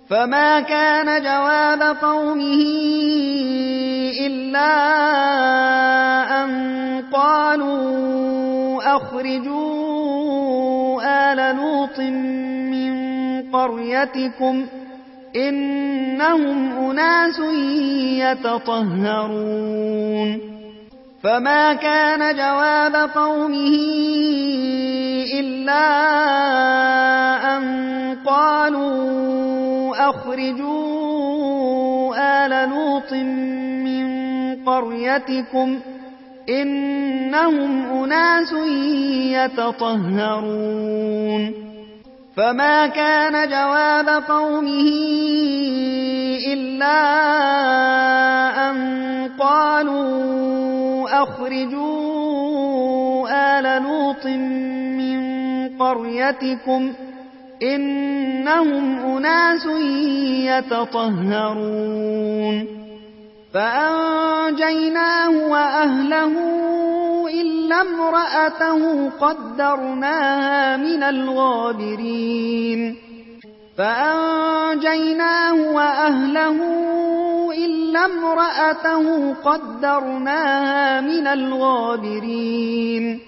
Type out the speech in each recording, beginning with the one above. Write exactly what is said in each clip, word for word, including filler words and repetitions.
فما كان جواب قومه إلا أن قالوا أخرجوا آل لوط من قريتكم إنهم أناس يتطهرون فما كان جواب قومه إلا أن قالوا أخرجوا آل لوط من قريتكم إنهم أناس يتطهرون فما كان جواب قومه إلا أن قالوا أخرجوا آل لوط من قريتكم إنهم أناس يتطهرون فأنجيناه وأهله إلا امرأته قدرناها من الغابرين فأنجيناه وأهله إلا امرأته قدرناها من الغابرين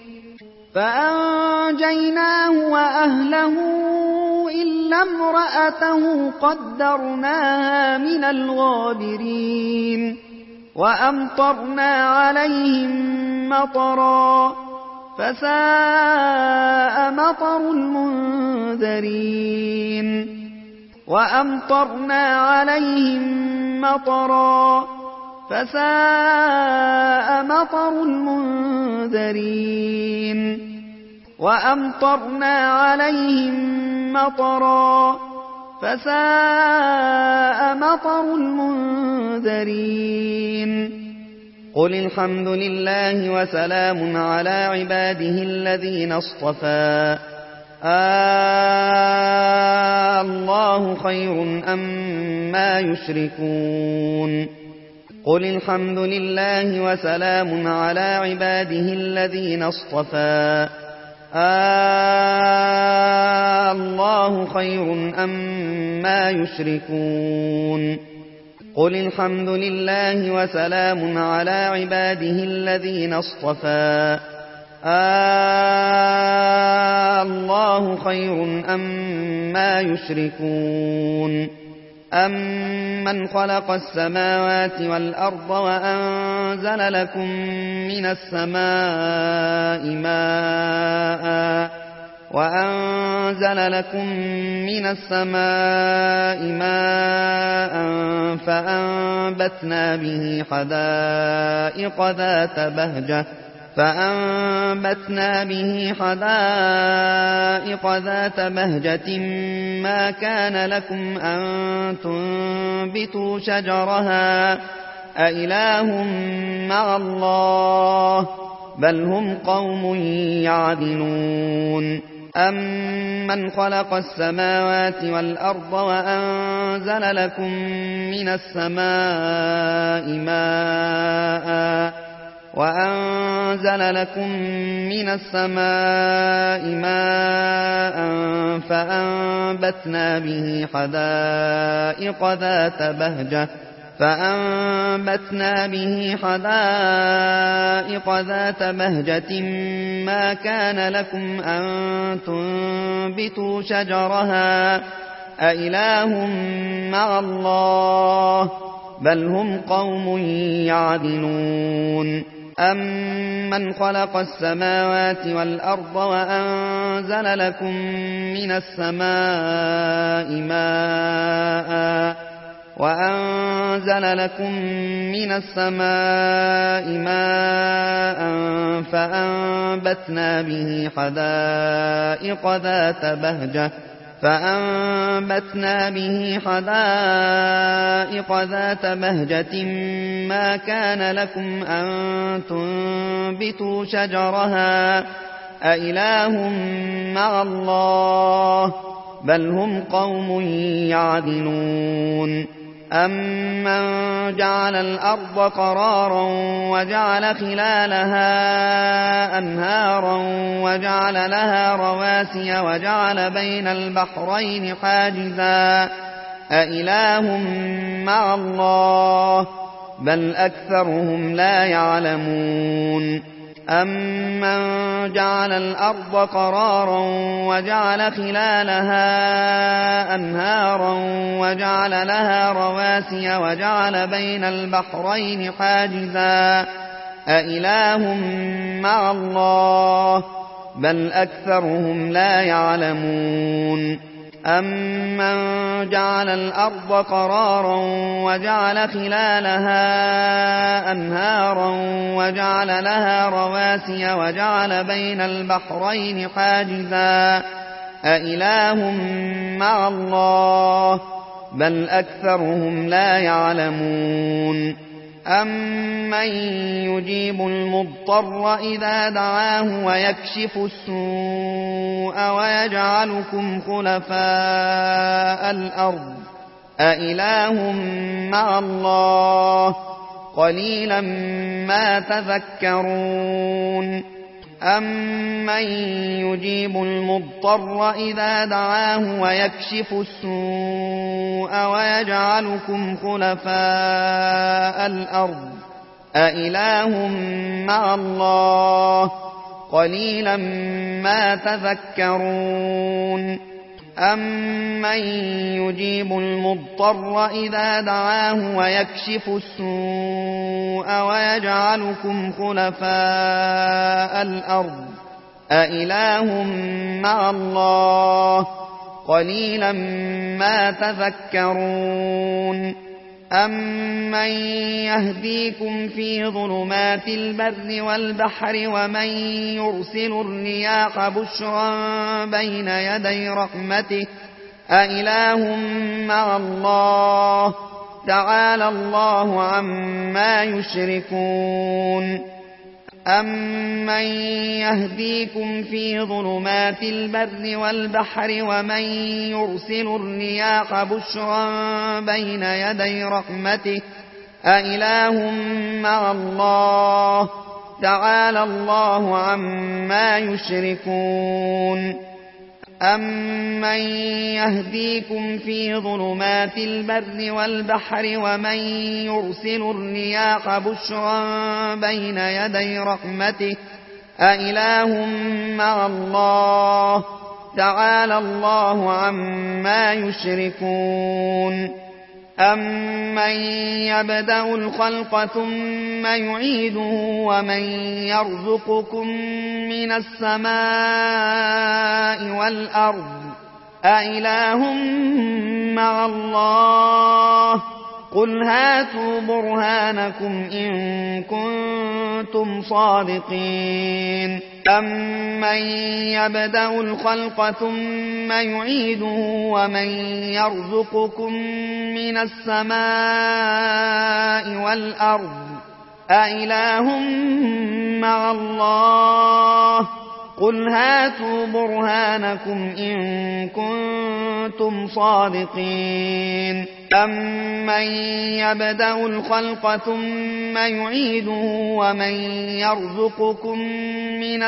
فأنجيناه وأهله إلا امرأته قدرناها من الغابرين وأمطرنا عليهم مطرا فساء مطر المنذرين وأمطرنا عليهم مطرا فساء مطر المنذرين وأمطرنا عليهم مطرا فساء مطر المنذرين قل الحمد لله وسلام على عباده الذين اصطفى آه الله خير أما يشركون قل الحمد لله وسلام على عباده الذين اصطفى آه الله خير أما يشركون قل الحمد لله وسلام على عباده الذين اصطفى آه الله خير أما يشركون أمن خلق السماوات والأرض وأنزل لكم من السماء ماء وأنزل لكم من السماء ماء فأنبتنا به حدائق ذات بهجة فأنبتنا به حدائق ذات بهجة ما كان لكم أن تنبتوا شجرها أإله مع الله بل هم قوم يعدلون أمن خلق السماوات والأرض وأنزل لكم من السماء ماء وأنزل لكم من السماء ماء فأنبتنا به حدائق ذات بهجة فأنبتنا به حدائق ذات بهجة ما كان لكم أن تنبتوا شجرها أإله مع الله بل هم قوم يعدلون أمن خلق السماوات والأرض وأنزل لكم من السماء ماء وأنزل لكم من السماء ماء فأنبتنا به حدائق ذات بهجة فأنبتنا به حدائق ذات بهجة ما كان لكم أن تنبتوا شجرها أإله مع الله بل هم قوم يعدلون أمن جعل الأرض قرارا وجعل خلالها أنهارا وجعل لها رواسي وجعل بين البحرين حاجزا أإله مع الله بل أكثرهم لا يعلمون أمن جعل الأرض قرارا وجعل خلالها أنهارا وجعل لها رواسي وجعل بين البحرين حاجزا أإله مع الله بل أكثرهم لا يعلمون أمن جعل الأرض قرارا وجعل خلالها أنهارا وجعل لها رواسي وجعل بين البحرين حاجزا أإله مع الله بل أكثرهم لا يعلمون أمن يجيب المضطر إذا دعاه ويكشف السوء ويجعلكم خلفاء الأرض أإله مع الله قليلا ما تذكرون أمن يجيب المضطر إذا دعاه ويكشف السوء ويجعلكم خلفاء الأرض أإله مع الله قليلا ما تذكرون أمن يجيب المضطر إذا دعاه ويكشف السوء ويجعلكم خلفاء الأرض أإله مع الله قليلا ما تذكرون أمن يهديكم في ظلمات البر والبحر ومن يرسل الرياح بشرا بين يدي رحمته أإله مع الله تعالى الله عما يشركون أمن يهديكم في ظلمات البر والبحر ومن يرسل الرياح بشرا بين يدي رحمته أإله مع الله تعالى الله عما يشركون أمن يهديكم في ظلمات البر والبحر ومن يرسل الرياح بشرا بين يدي رحمته أإله مع الله تعالى الله عما يشركون أمن يبدأ الخلق ثم يعيده ومن يرزقكم من السماء والأرض أإله مع الله قل هاتوا برهانكم إن كنتم صادقين أمن يبدأ الخلق ثم يعيده ومن يرزقكم من السماء والأرض أإله مع الله قل هاتوا برهانكم إن كنتم صادقين أمن يبدأ الخلق ثم يعيده ومن يرزقكم من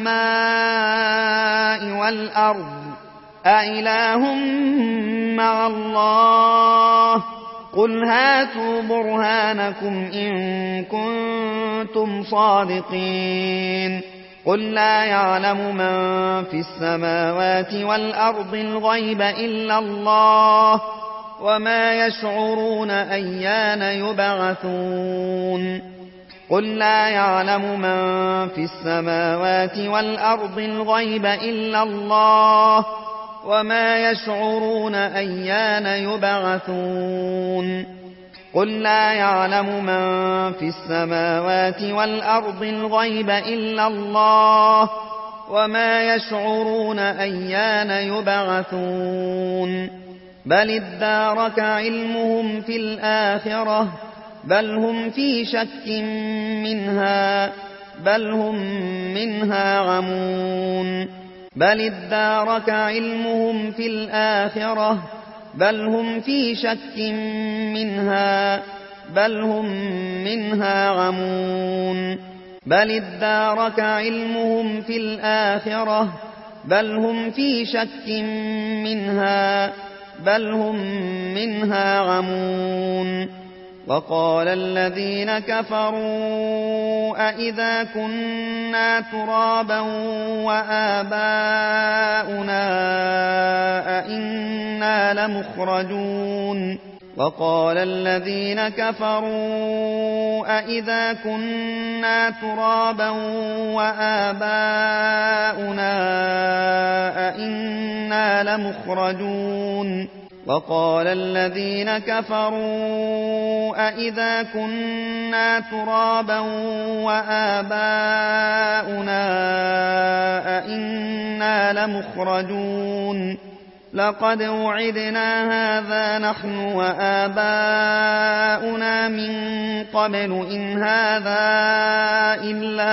السماء والأرض أإله مع الله قل هاتوا برهانكم إن كنتم صادقين قل لا يعلم من في السماوات والأرض الغيب إلا الله وما يشعرون أيان يبعثون قل لا يعلم من في السماوات والأرض الغيب إلا الله وما يشعرون أيان يبعثون قل لا يعلم من في السماوات والأرض الغيب إلا الله وما يشعرون أيان يبعثون بل ادارك علمهم في الآخرة بل هم في شك منها بل هم منها عمون بل ادارك علمهم في الآخرة بل هم في شك منها بل هم منها عمون بل ادارك علمهم في الآخرة بل هم في شك منها بل هم منها عمون. وقال الذين كفروا أئذا كنا ترابا وآباؤنا أئنا لمخرجون وقال الذين كفروا أئذا كنا ترابا وآباؤنا أئنا لمخرجون وقال الذين كفروا أئذا كنا ترابا وآباؤنا أئنا لمخرجون لقد وعدنا هذا نحن وآباؤنا من قبل إن هذا إلا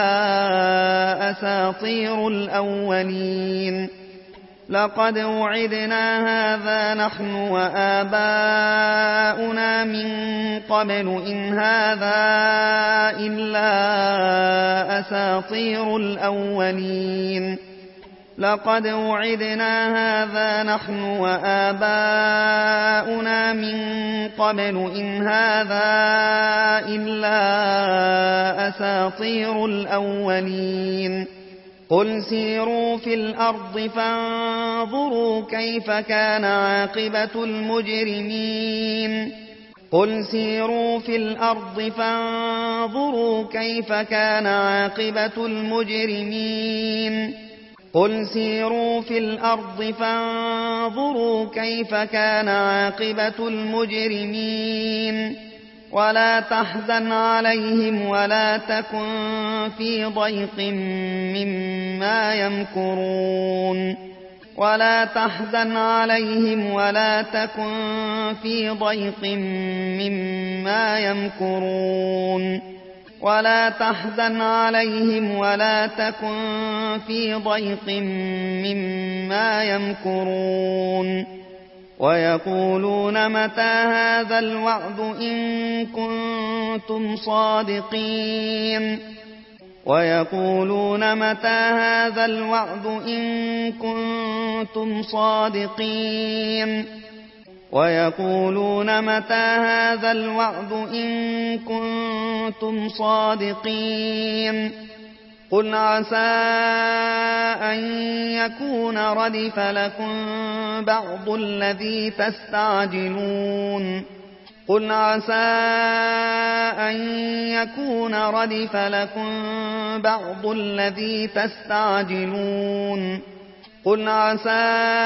أساطير الأولين لقد وعدنا هذا نحن وآباؤنا من قبل إن هذا إلا أساطير الأولين لقد وعدنا هذا نحن وآباؤنا من قبل إن هذا إلا أساطير الأولين قل سيروا في الأرض فانظروا كيف كان عاقبة المجرمين قل سيروا في الأرض فانظروا كيف كان عاقبة المجرمين قل سيروا في الأرض فانظروا كيف كان عاقبة المجرمين ولا تحزن عليهم ولا تكن في ضيق مما يمكرون ولا تحزن عليهم ولا تكن في ضيق مما يمكرون ولا تحزن عليهم ولا تكن في ضيق مما يمكرون ويقولون متى هذا الوعد إن كنتم صادقين ويقولون متى هذا الوعد إن كنتم صادقين ويقولون متى هذا الوعد إن كنتم صادقين قل عسى أن يكون ردف لكم بعض الذي تستعجلون قل عسى أن يكون ردف لكم بعض الذي تستعجلون قل عسى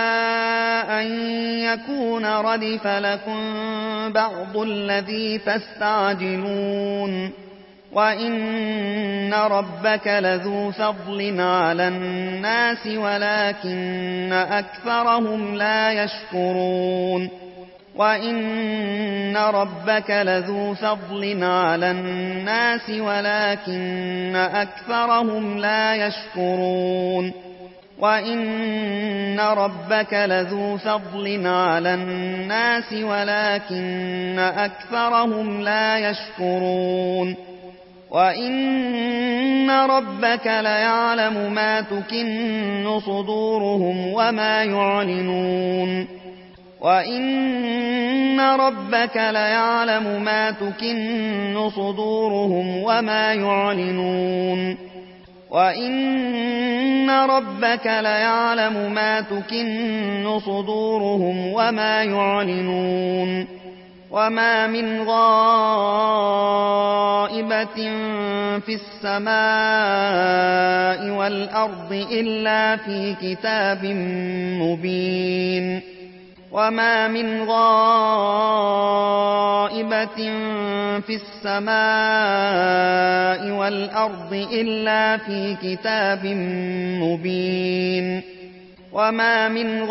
أن يكون ردف لكم بعض الذي تستعجلون وإن ربك لذو فضل على الناس ولكن أكثرهم لا يشكرون وإن ربك لذو فضل على الناس ولكن أكثرهم لا يشكرون وإن ربك لذو فضل على الناس ولكن أكثرهم لا يشكرون وإن ربك ليعلم ما تكن صدورهم وما يعلنون وإن ربك ليعلم ما تكن صدورهم وما يعلنون وإن ربك ليعلم ما تكن صدورهم وما يعلنون وما من غائبة في السماء والأرض إلا في كتاب مبين وما من غائبة في السماء والأرض إلا في كتاب مبين وما من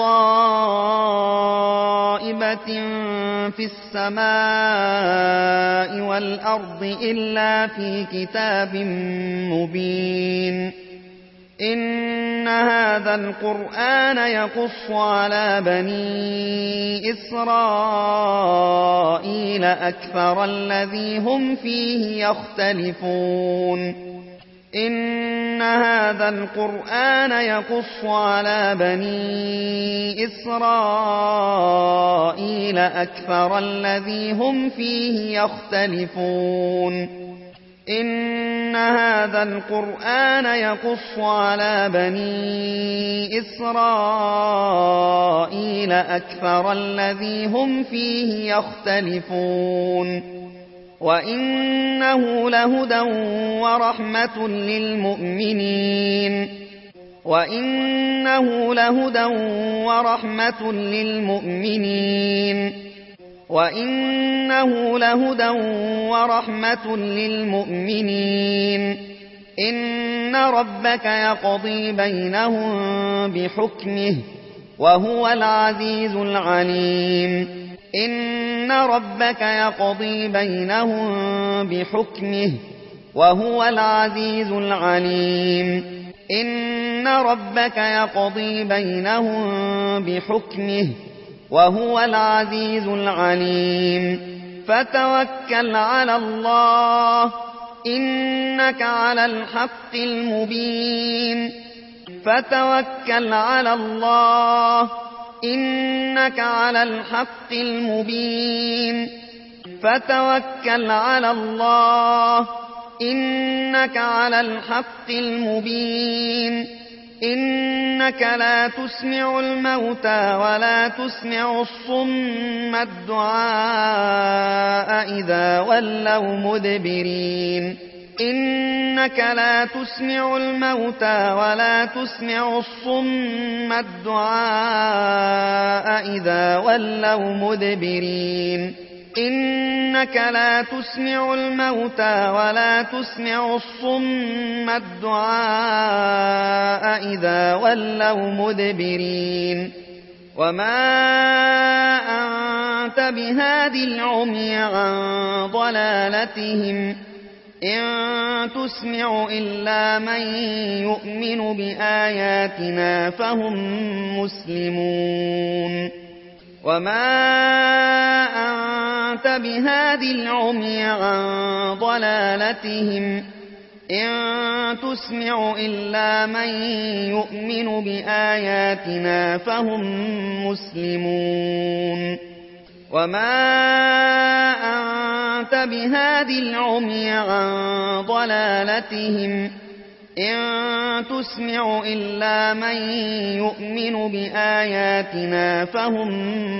غائبة في السماء والأرض إلا في كتاب مبين إن هذا القرآن يقص على بني إسرائيل أكثر الذي هم فيه يختلفون إن إن هذا القرآن يقص على بني إسرائيل أكثر الذي هم فيه يختلفون إن هذا القرآن يقص على بني إسرائيل أكثر الذي هم فيه يختلفون وإنه لهدى ورحمة للمؤمنين وإنه لهدى ورحمة للمؤمنين وإنه لهدى ورحمة للمؤمنين إن ربك يقضي بينهم بحكمه وهو العزيز العليم إن ربك يقضي بينهم بحكمه وهو العزيز العليم إن ربك يقضي بينهم بحكمه وهو العزيز العليم فتوكل على الله إنك على الحق المبين فتوكل على الله إنك على الحق المبين فتوكل على الله إنك على الحق المبين إنك لا تسمع الموتى ولا تسمع الصم الدعاء إذا ولوا مدبرين إنك لا تسمع الموتى ولا تسمع الصم الدعاء إذا ولوا مدبرين إنك لا تسمع الموتى ولا تسمع الصم الدعاء إذا ولوا مدبرين وما أنت بهاد العمي عن ضلالتهم إن تسمع إلا من يؤمن بآياتنا فهم مسلمون وما أنت بهاد العمي عن ضلالتهم إن تسمع إلا من يؤمن بآياتنا فهم مسلمون وما أنت بهاد العمي عن ضلالتهم إن تسمع إلا من يؤمن بآياتنا فهم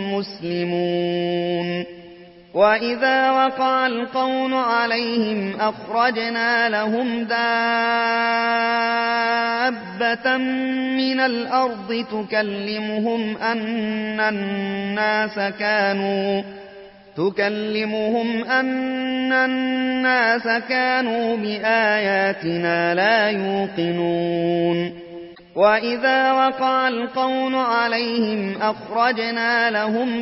مسلمون وإذا وقع القول عليهم أخرجنا لهم دابة من الأرض تكلمهم أن الناس كانوا تكلمهم أن الناس كانوا بآياتنا لا يوقنون وإذا وقع القول عليهم أخرجنا لهم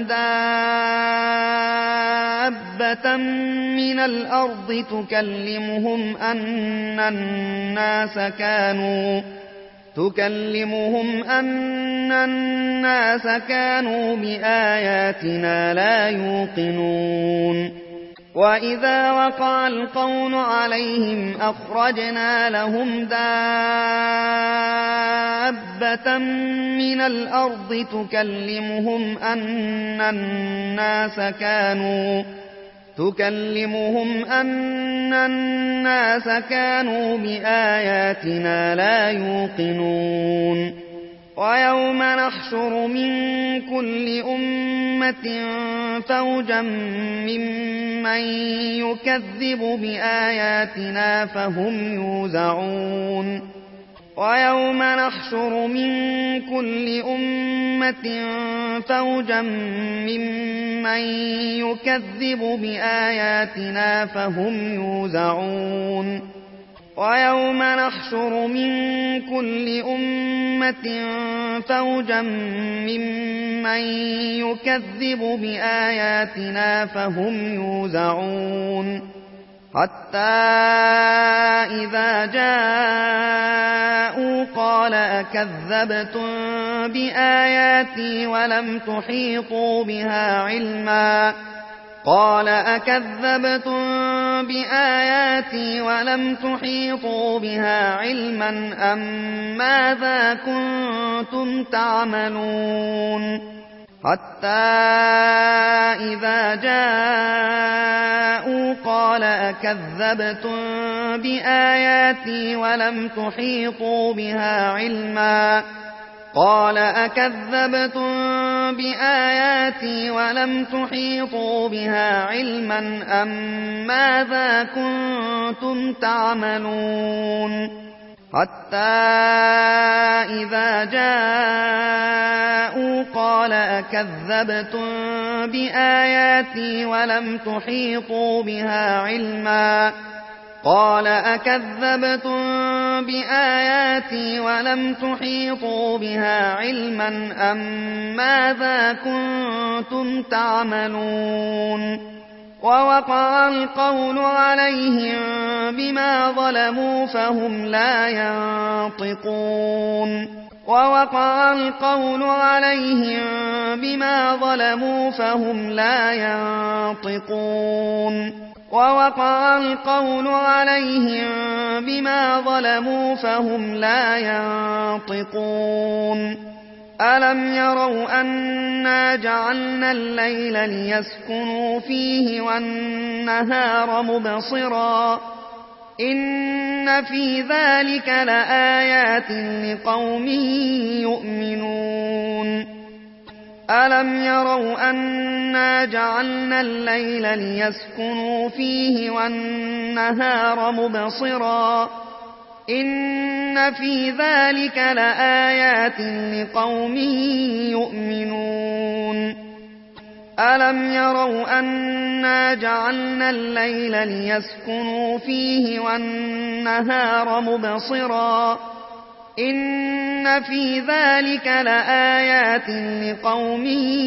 دابة من الأرض تكلمهم أن الناس كانوا تكلمهم أن الناس كانوا بآياتنا لا يوقنون وإذا وقع القول عليهم أخرجنا لهم دابة من الأرض تكلمهم أن الناس كانوا تكلمهم أن الناس كانوا بآياتنا لا يوقنون ويوم نحشر من كل أمة فوجا ممن يكذب بآياتنا فهم يوزعون ويوم نحشر من كل أمة فوجا ممن يكذب بآياتنا فهم يوزعون ويوم نحشر من كل أمة فوجا ممن يكذب بآياتنا فهم يوزعون حتى إذا جاءوا قال أكذبتم بآياتي ولم تحيطوا بها علما قال أكذبتم بآياتي ولم تحيطوا بها علما أم ماذا كنتم تعملون حتى إذا جاءوا قال أكذبتم بآياتي ولم تحيطوا بها علما قال أكذبتم بآياتي ولم تحيطوا بها علما أم ماذا كنتم تعملون حتى إذا جاءوا قال أكذبتم بآياتي ولم تحيطوا بها علما قال أكذبتم بآياتي ولم تحيطوا بها علما أم ماذا كنتم تعملون ووقع القول عليهم بما ظلموا فهم لا ينطقون ووقع القول عليهم بما ظلموا فهم لا ينطقون ووقع القول عليهم بما ظلموا فهم لا ينطقون ألم يروا أنا جعلنا الليل ليسكنوا فيه والنهار مبصرا إن في ذلك لآيات لقوم يؤمنون ألم يروا أنا جعلنا الليل ليسكنوا فيه والنهار مبصرا إن في ذلك لآيات لقوم يؤمنون ألم يروا أنا جعلنا الليل ليسكنوا فيه والنهار مبصرا إن في ذلك لآيات لقوم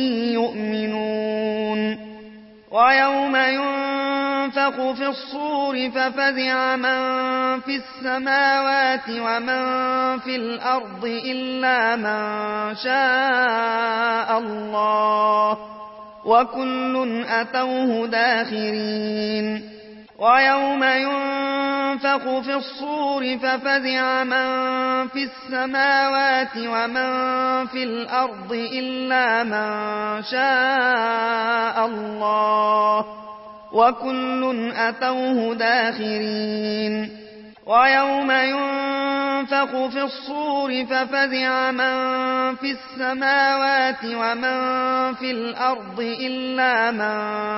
يؤمنون ويوم ينفخ في الصور ففزع من في السماوات ومن في الأرض إلا من شاء الله وكل أتوه داخرين ويوم ينفخ في الصور ففزع من في السماوات ومن في الأرض إلا من شاء الله وكل أتوه داخرين ويوم ينفخ في الصور ففزع من في السماوات ومن في الأرض إلا من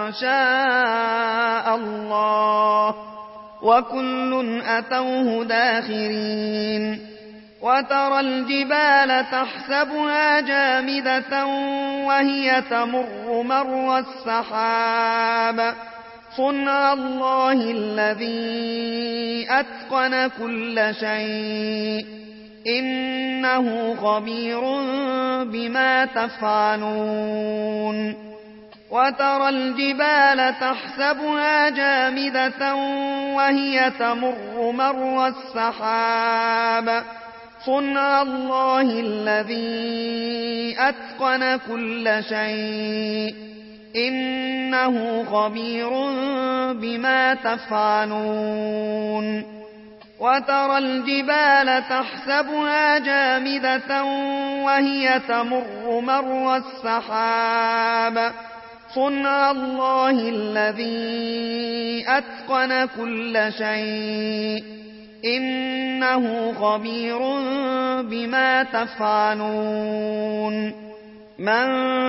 شاء الله وكل أتوه داخرين وترى الجبال تحسبها جامدة وهي تمر مر السحاب صنع الله الذي أتقن كل شيء إنه خبير بما تفعلون وترى الجبال تحسبها جامدة وهي تمر مر السحاب صنع الله الذي أتقن كل شيء إنه خبير بما تفعلون وترى الجبال تحسبها جامدة وهي تمر مر السحاب صنع الله الذي أتقن كل شيء إنه خبير بما تفعلون من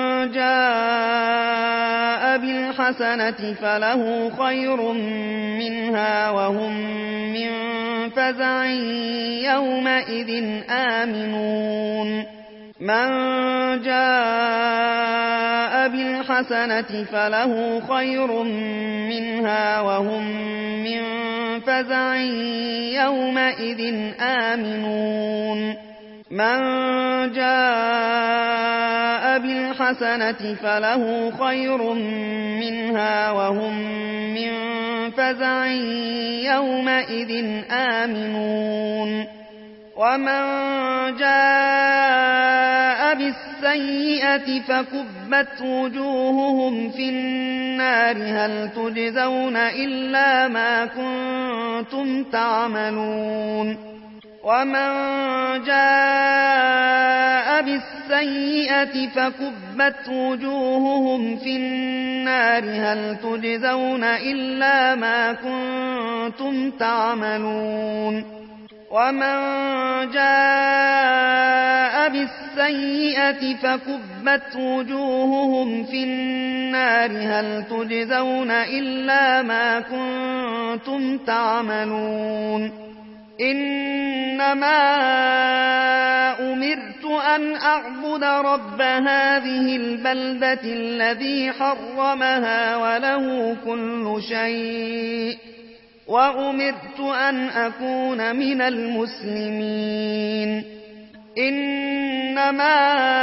جاء بالحسنة فله خير منها وهم من فزع يومئذ آمنون من جاء بالحسنة فله خير منها وهم من فزع يومئذ آمنون من جاء بالحسنة فله خير منها وهم من فزع يومئذ آمنون ومن جاء بالسيئة فكبت وجوههم في النار هل تجزون إلا ما كنتم تعملون ومن جاء بالسيئة فكبت وجوههم في النار هل تجزون إلا ما كنتم تعملون ومن جاء بالسيئة فكبت وجوههم في النار هل تجزون إلا ما كنتم تعملون إنما أمرت أن أعبد رب هذه البلدة الذي حرمها وله كل شيء وأمرت أن أكون من المسلمين إنما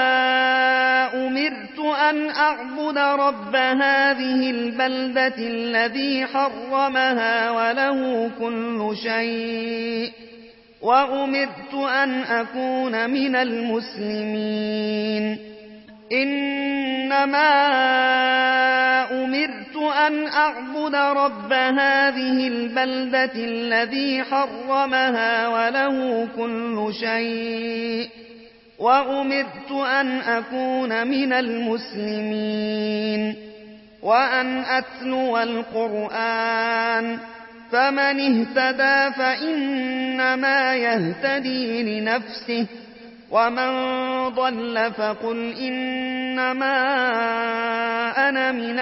أمرت أن أعبد رب هذه البلدة الذي حرمها وله كل شيء وأمرت أن أكون من المسلمين إنما أمرت أن أعبد رب هذه البلدة الذي حرمها وله كل شيء وأمرت أن أكون من المسلمين وأن أتلو القرآن فمن اهتدى فإنما يهتدي لنفسه ومن ضل فقل إنما أنا من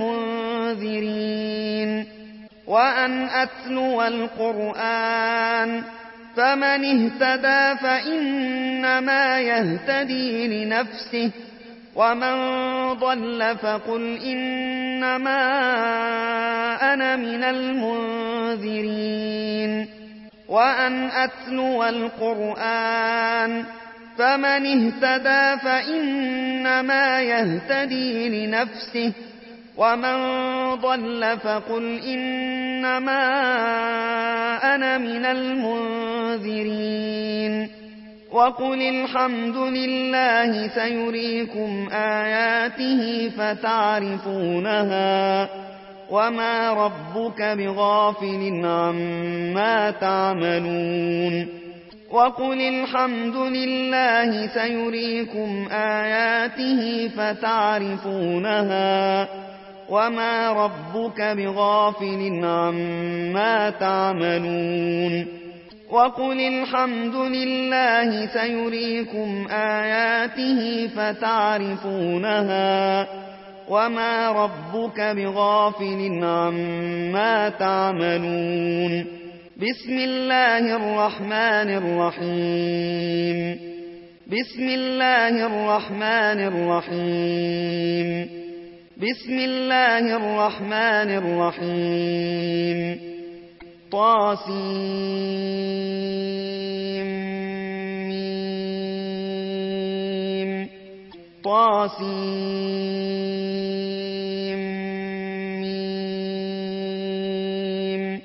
المنذرين وأن أتلو القرآن فمن اهتدى فإنما يهتدي لنفسه ومن ضل فقل إنما أنا من المنذرين وأن أتلو القرآن فمن اهتدى فإنما يهتدي لنفسه ومن ضل فقل إنما أنا من المنذرين وقل الحمد لله سيريكم آياته فتعرفونها وما ربك بغافل عما تعملون وقل الحمد لله سيريكم آياته فتعرفونها وما ربك بغافل عما تعملون وقل الحمد لله سيريكم آياته فتعرفونها وما ربك بغافل عما تعملون بسم الله الرحمن الرحيم بسم الله الرحمن الرحيم بسم الله الرحمن الرحيم طاسيم طاسيم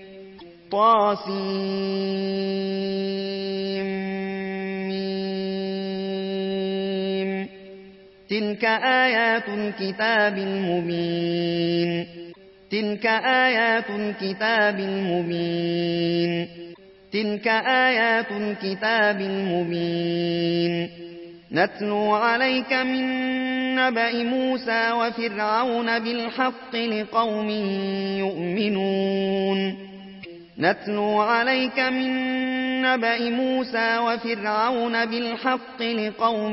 طاسيم تلك آيات الكتاب المبين تلك آيات الكتاب المبين تلك آيات الكتاب المبين نتلو عليك من نبأ موسى وفرعون بالحق لقوم يؤمنون نتلو عليك من نبأ موسى وفرعون بالحق لقوم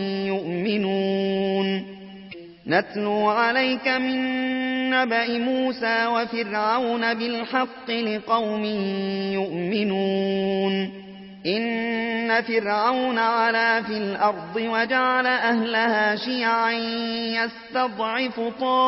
يؤمنون نتلو عليك من نبأ موسى وفرعون بالحق لقوم يؤمنون إن فرعون علا في الأرض وجعل أهلها شيعا يستضعف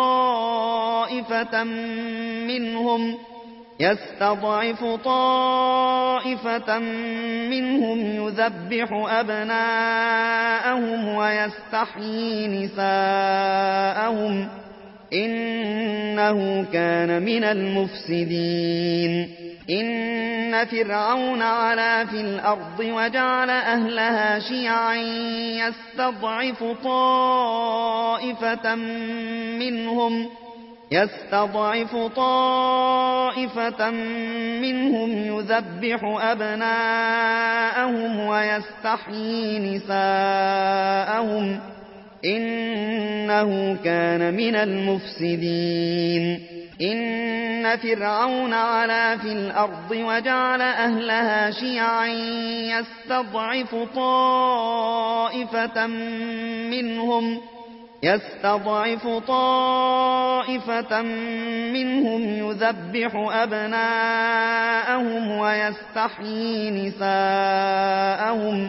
طائفة منهم يستضعف طائفة منهم يذبح أبناءهم ويستحيي نساءهم إنه كان من المفسدين إن فرعون علا في الأرض وجعل أهلها شيعا يستضعف طائفة منهم يستضعف طائفة منهم يذبح أبناءهم ويستحيي نساءهم إنه كان من المفسدين إن فرعون علا في الأرض وجعل أهلها شيعا يستضعف طائفة منهم يستضعف طائفة منهم يذبح أبناءهم ويستحيي نساءهم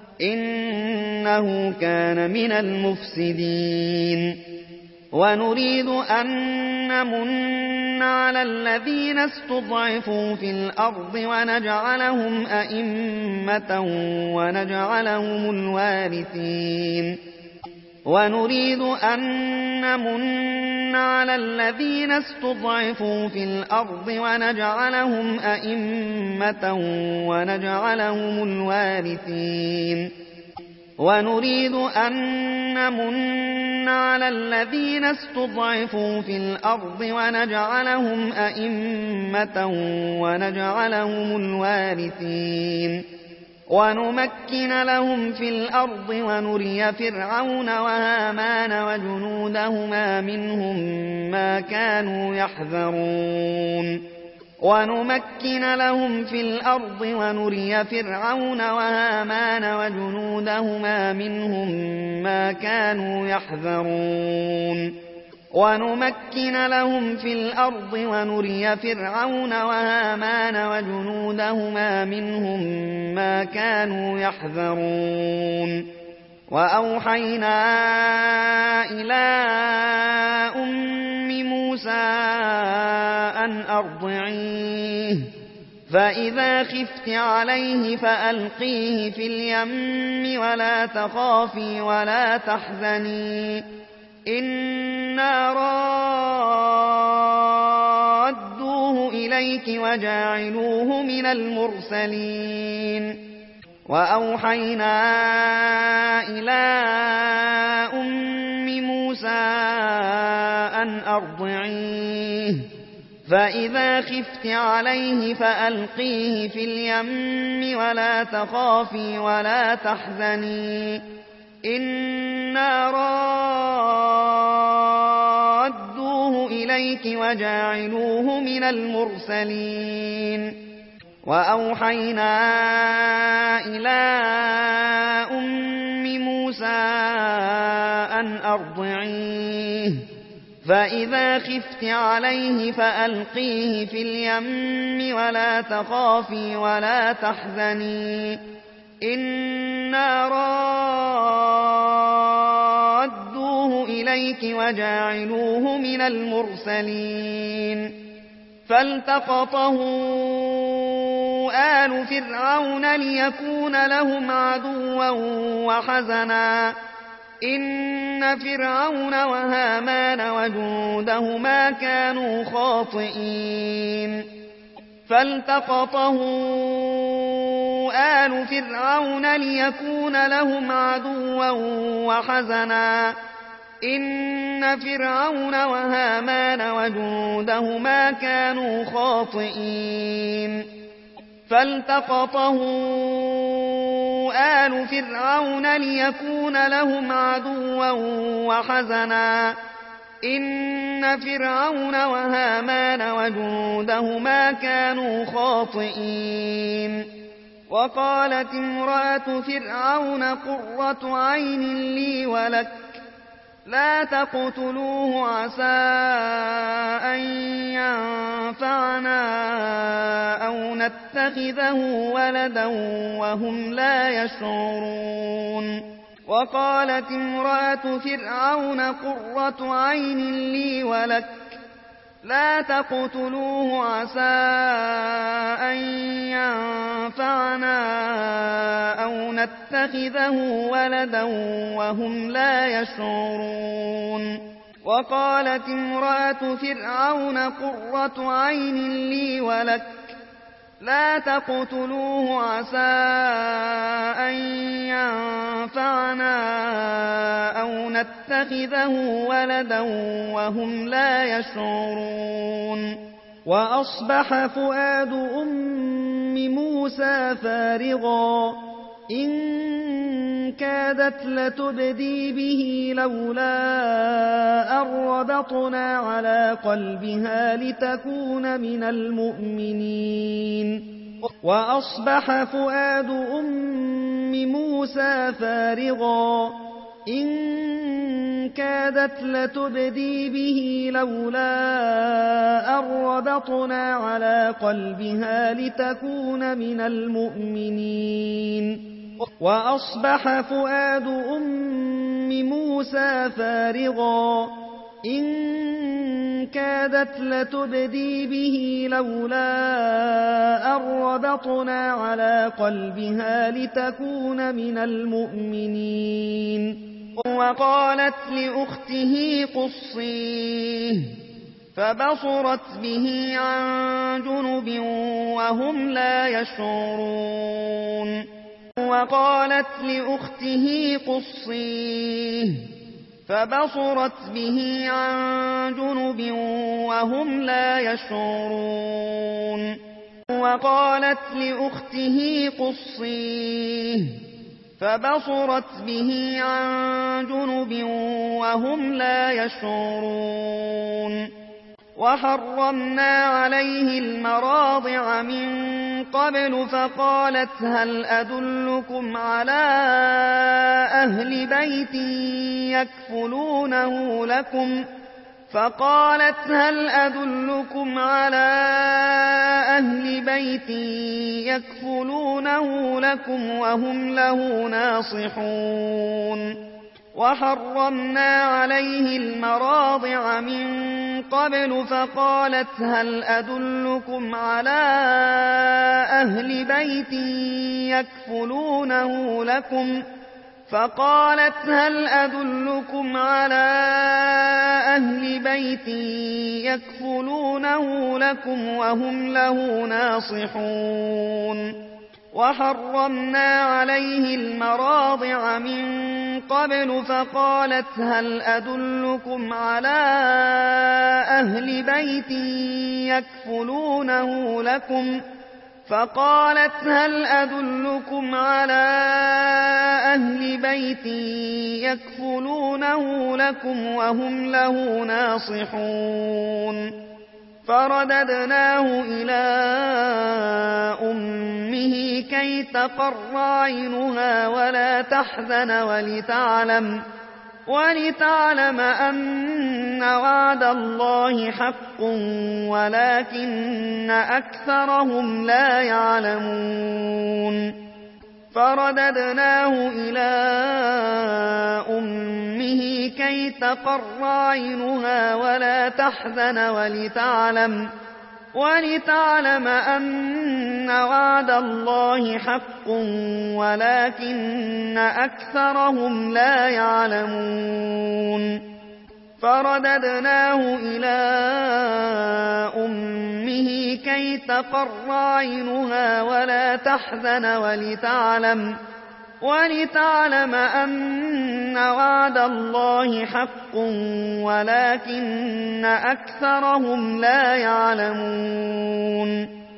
إنه كان من المفسدين ونريد أن نمن على الذين استضعفوا في الأرض ونجعلهم أئمة ونجعلهم الوارثين ونريد أن نمن على الذين استضعفوا في الأرض ونجعلهم أئمة ونجعلهم الوارثين ونريد أن نمن على الذين استضعفوا في الأرض ونجعلهم أئمة ونجعلهم الوارثين ونمكن لهم في الأرض ونري فرعون وهامان وجنودهما منهم ما كانوا يحذرون ونمكن لهم في الأرض ونري فرعون وهامان وجنودهما منهم ما كانوا يحذرون ونمكن لهم في الأرض ونري فرعون وهامان وجنودهما منهم ما كانوا يحذرون وأوحينا إلى أم موسى أن أرضعيه فإذا خفت عليه فألقيه في اليم ولا تخافي ولا تحزني إنا رادوه إليك وجاعلوه من المرسلين وأوحينا إلى أم موسى أن أرضعيه فإذا خفت عليه فألقيه في اليم ولا تخافي ولا تحزني إنا رادوه إليك وجاعلوه من المرسلين وأوحينا إلى أم موسى أن أرضعيه فإذا خفت عليه فألقيه في اليم ولا تخافي ولا تحزني إنا رادوه إليك وجاعلوه من المرسلين فالتقطه آل فرعون ليكون لهم عدوا وحزنا إن فرعون وهامان وجنودهما كانوا خاطئين فالتقطه آل فرعون ليكون لهم عدوا وحزنا إن فرعون وهامان وجنودهما كانوا خاطئين فالتقطه آل فرعون ليكون لهم عدوا وحزنا إن فرعون وهامان وجنودهما كانوا خاطئين وقالت امرأة فرعون قرة عين لي ولك لا تقتلوه عسى أن ينفعنا أو نتخذه ولدا وهم لا يشعرون وقالت امرأة فرعون قرة عين لي ولك لا تقتلوه عسى أن ينفعنا أو نتخذه ولدا وهم لا يشعرون وقالت امرأة فرعون قرة عين لي ولك لا تقتلوه عسى أن ينفعنا أو نتخذه ولدا وهم لا يشعرون وأصبح فؤاد أم موسى فارغا إن كادت لتبدي به لولا أن ربطنا على قلبها لتكون من المؤمنين وأصبح فؤاد أم موسى فارغا إن كادت لتبدي به لولا أن ربطنا على قلبها لتكون من المؤمنين وأصبح فؤاد أم موسى فارغا إن كادت لتبدي به لولا أن ربطنا على قلبها لتكون من المؤمنين وقالت لأخته قصيه فبصرت به عن جنب وهم لا يشعرون وقالت لأخته قصيه فبصرت به عن جنب وهم لا يشعرون وقالت لأخته قصيه فبصرت به عن جنب وهم لا يشعرون وحرمنا عليه المراضع من قبل فقالت هل أدلكم على أهل بيت يكفلونه لكم فقالت هل أدلكم على أهل بيت يكفلونه لكم وهم له ناصحون وحرمنا عليه المراضع من قبل فقالت هل أدلكم على أهل بيت يكفلونه لكم فقالت هل أدلكم على أهل بيت يكفلونه لكم وهم له ناصحون وحرمنا عليه المراضع من قبل فقالت هل أدلكم على أهل بيت يكفلونه لكم فقالت هل أدلكم على أهل بيت يكفلونه لكم وهم له ناصحون فرددناه إلى أمه كي تقر عينها ولا تحزن ولتعلم ولتعلم أن وعد الله حق ولكن أكثرهم لا يعلمون فرددناه إلى أمه كي تقر عينها ولا تحزن ولتعلم ولتعلم أن وعد الله حق ولكن أكثرهم لا يعلمون فرددناه إلى أمه كي تقر عينها ولا تحزن ولتعلم ولتعلم أن وعد الله حق ولكن أكثرهم لا يعلمون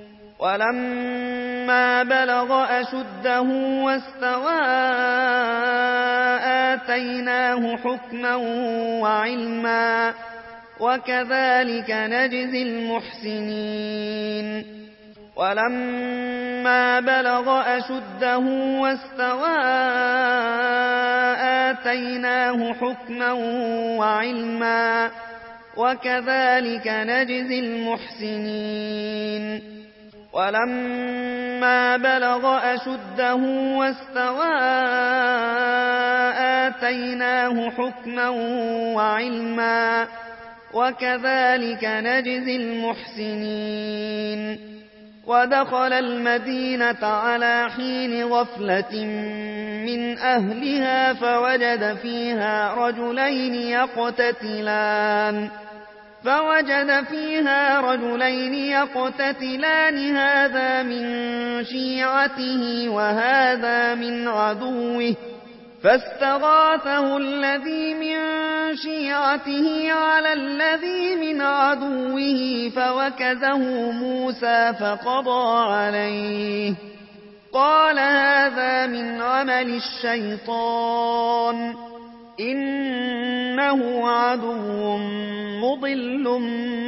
ولما بلغ أشده واستوى آتيناه حكما وعلما وكذلك نجزي المحسنين ولما بلغ أشده واستوى آتيناه حكما وعلما وكذلك نجزي المحسنين ولما بلغ أشده واستوى آتيناه حكما وعلما وكذلك نجزي المحسنين ودخل المدينة على حين غفلة من أهلها فوجد فيها رجلين يقتتلان فوجد فيها رجلين يقتتلان هذا من شيعته وهذا من عدوه فاستغاثه الذي من شيعته على الذي من عدوه فوكزه موسى فقضى عليه قال هذا من عمل الشيطان إنه عدو مضل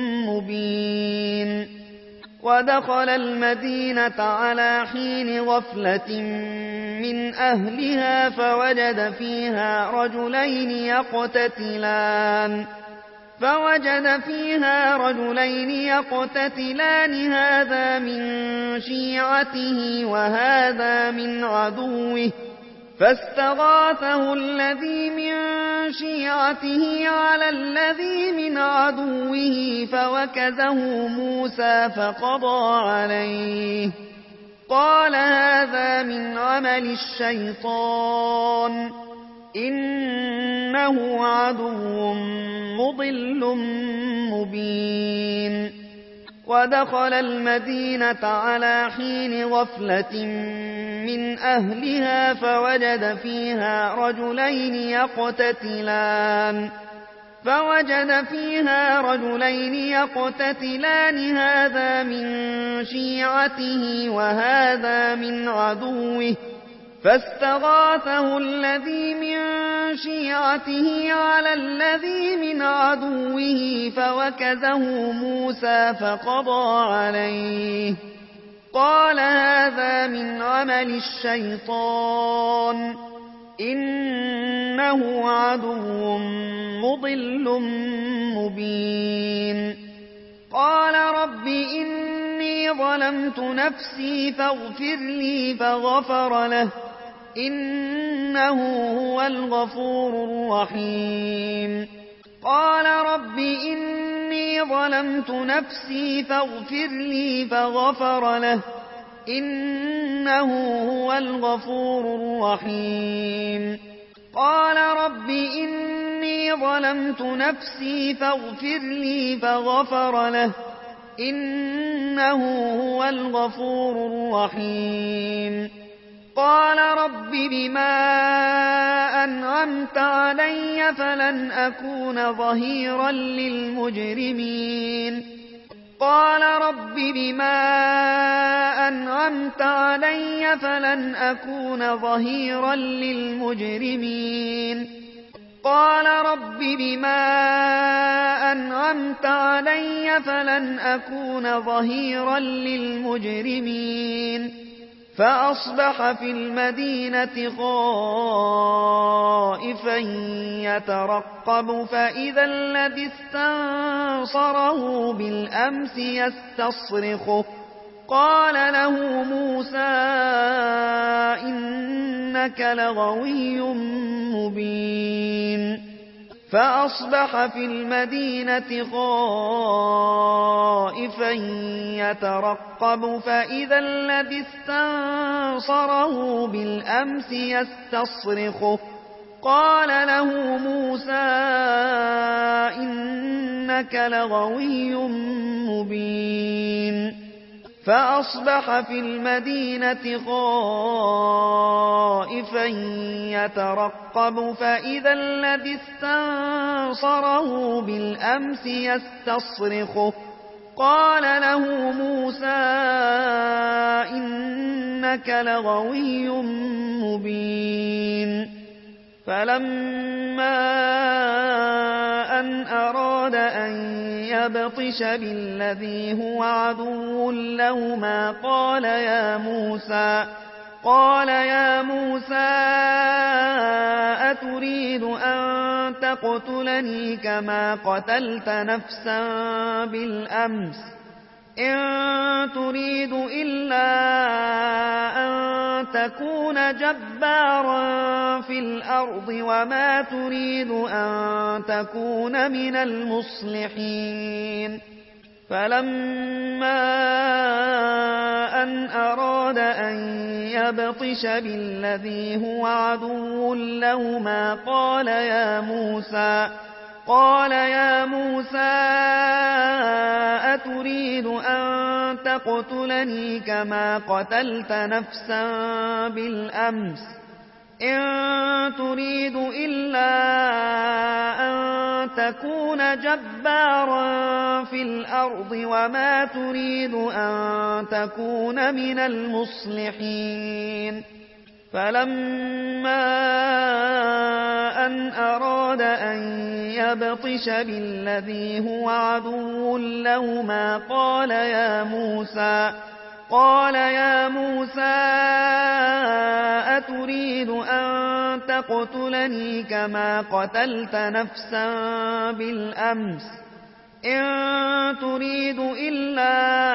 مبين ودخل المدينة على حين غفلة من أهلها فوجد فيها رجلين يقتتلان فوجد فيها رجلين يقتتلان هذا من شيعته وهذا من عدوه فاستغاثه الذي من شيعته على الذي من عدوه فوكزه موسى فقضى عليه قال هذا من عمل الشيطان إنه عدو مضل مبين ودخل المدينة على حين غفلة من أهلها فوجد فيها رجلين يقتتلان فوجد فيها رجلين يقتتلان هذا من شيعته وهذا من عدوه فاستغاثه الذي من شيعته على الذي من عدوه فوكزه موسى فقضى عليه قال هذا من عمل الشيطان إنه عدو مضل مبين قال رب إني ظلمت نفسي فاغفر لي فغفر له إنه هو الغفور الرحيم قال رب إني ظلمت نفسي فاغفر لي فغفر له إنه هو الغفور الرحيم قال رب إني ظلمت نفسي فاغفر لي فغفر له إنه هو الغفور الرحيم قال رب بما أنعمت علي فلن أكون ظهيرا للمجرمين قال رب بما أنعمت علي فلن أكون ظهيرا للمجرمين قال رب بما أنعمت علي فلن أكون ظهيرا للمجرمين فأصبح في المدينة خائفا يترقب فإذا الذي استنصره بالأمس يستصرخه قال له موسى إنك لغوي مبين فأصبح في المدينة خائفا يترقب فإذا الذي استنصره بالأمس يستصرخه قال له موسى إنك لغوي مبين فأصبح في المدينة خائفا يترقب فإذا الذي استنصره بالأمس يستصرخه قال له موسى إنك لغوي مبين فلما أن أراد أن يبطش بالذي هو عدو لهما قال يا موسى قال يا موسى أتريد أن تقتلني كما قتلت نفسا بالأمس إن تريد إلا أن تكون جبارا في الأرض وما تريد أن تكون من المصلحين فلما أن أراد أن يبطش بالذي هو عدو لهما قال يا موسى قال يا موسى أتريد أن تقتلني كما قتلت نفسا بالأمس إن تريد إلا أن تكون جبارا في الأرض وما تريد أن تكون من المصلحين فلما أن أراد أن يبطش بالذي هو عدو لهما قال يا موسى قال يا موسى أتريد أن تقتلني كما قتلت نفسا بالأمس إن تريد إلا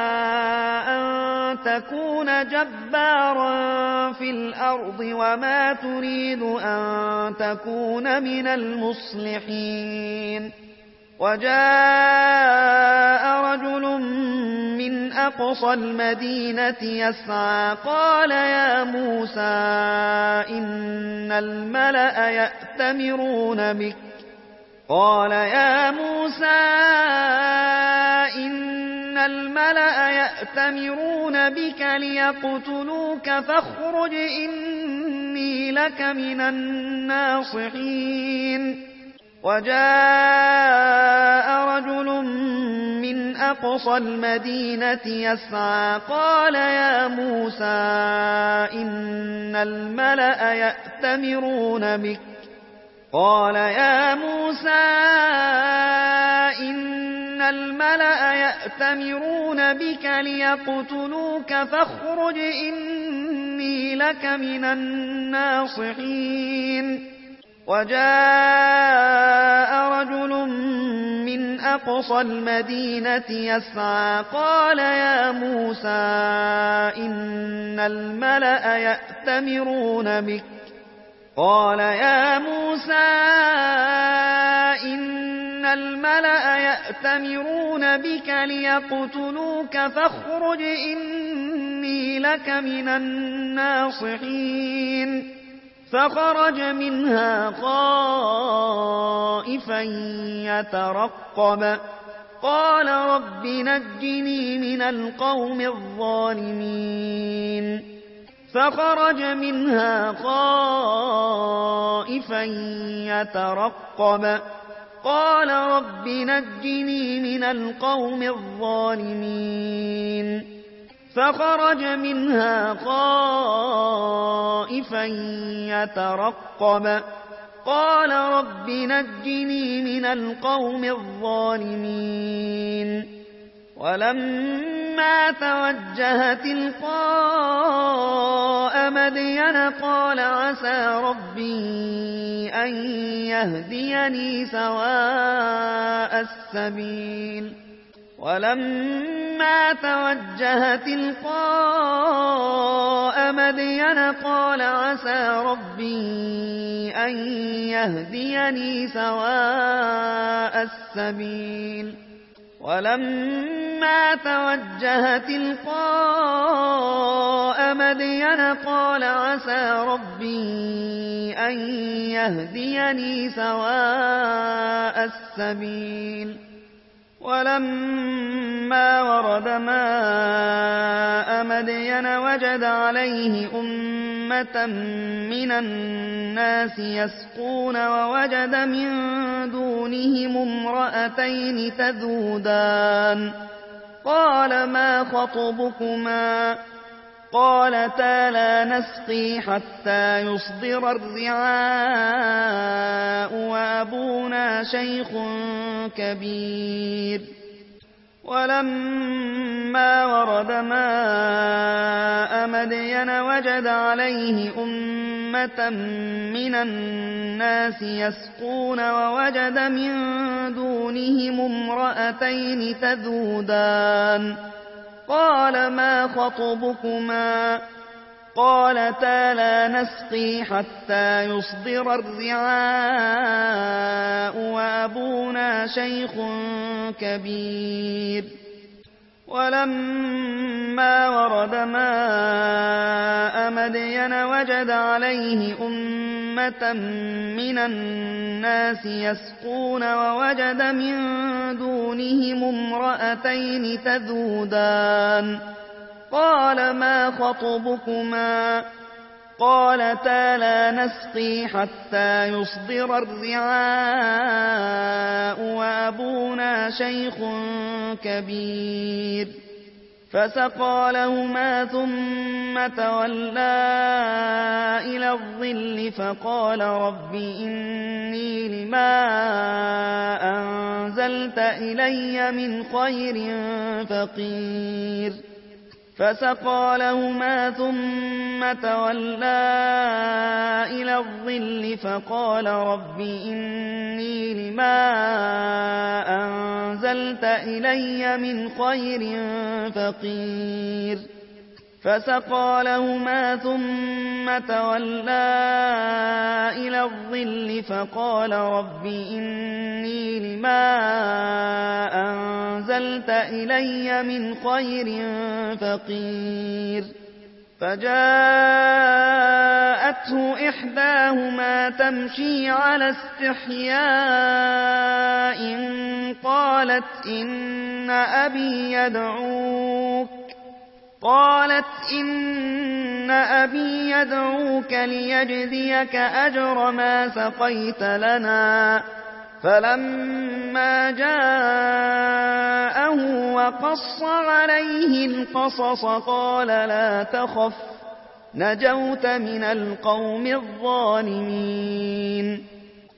أن تكون جبارا في الأرض وما تريد أن تكون من المصلحين وجاء رجل من أقصى المدينة يسعى قال يا موسى إن الملأ يأتمرون بك قال يا موسى إن الملأ يأتمرون بك ليقتلوك فاخرج إني لك من الناصحين وجاء رجل من أقصى المدينة يسعى قال يا موسى إن الملأ يأتمرون بك قال يا موسى إن الملأ يأتمرون بك ليقتلوك فاخرج إني لك من الناصحين وجاء رجل من أقصى المدينة يسعى قال يا موسى إن الملأ يأتمرون بك قال يا موسى إن الملأ يأتمرون بك ليقتلوك فاخرج إني لك من الناصحين فخرج منها خائفا يترقب قال رب نجني من القوم الظالمين فخرج منها خائفا يترقب قال رب نجني من القوم الظالمين فخرج منها خائفا يترقب قال رب نجني من القوم الظالمين ولما توجه تلقاء مدين قال عسى ربي أن يهديني سواء السبيل ولما توجه تلقاء مدين قال عسى ربي أن يهديني سواء السبيل ولما توجه تلقاء مدين قال عسى ربي أن يهديني سواء السبيل ولما ورد ماء مدين وجد عليه أمة من الناس يسقون ووجد من دونهم امرأتين تذودان قال ما خطبكما قالتا لا نسقي حتى يصدر الرعاء وأبونا شيخ كبير ولما ورد ماء مدين وجد عليه أمة من الناس يسقون ووجد من دونهم امرأتين تذودان قال ما خطبكما قالتا لا نسقي حتى يصدر الرعاء وأبونا شيخ كبير ولما ورد ماء مدين وجد عليه أمة من الناس الناس يسقون ووجد من دونهم امرأتين تذودان قال ما خطبكما قالتا لا نسقي حتى يصدر الرعاء وأبونا شيخ كبير فسقى لهما ثم تولى إلى الظل فقال رب إني لما أنزلت إلي من خير فقير فسقى لهما ثم تولى إلى الظل فقال رب إني لما أنزلت إلي من خير فقير فسقى لهما ثم تولى إلى الظل فقال رب إني لما أنزلت إلي من خير فقير فجاءته إحداهما تمشي على استحياء قالت إن أبي يدعوك قالت إن أبي يدعوك ليجزيك أجر ما سقيت لنا فلما جاءه وقص عليه القصص قال لا تخف نجوت من القوم الظالمين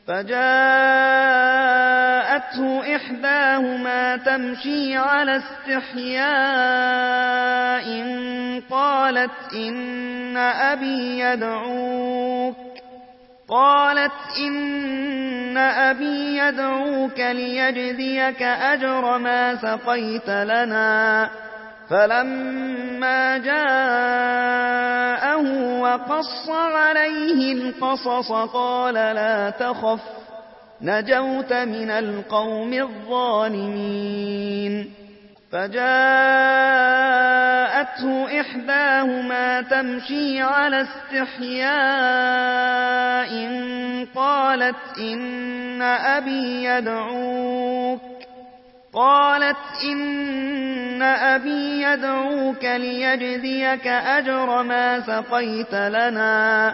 فجاءته إحداهما تمشي على استحياء قالت إن أبي يدعوك قالت إن أبي يدعوك ليجزيك أجر ما سقيت لنا فلما جاءه وقص عليه القصص قال لا تخف نجوت من القوم الظالمين فجاءته إحداهما تمشي على استحياء قالت إن أبي يدعوك قالت إن أبي يدعوك ليجزيك أجر ما سقيت لنا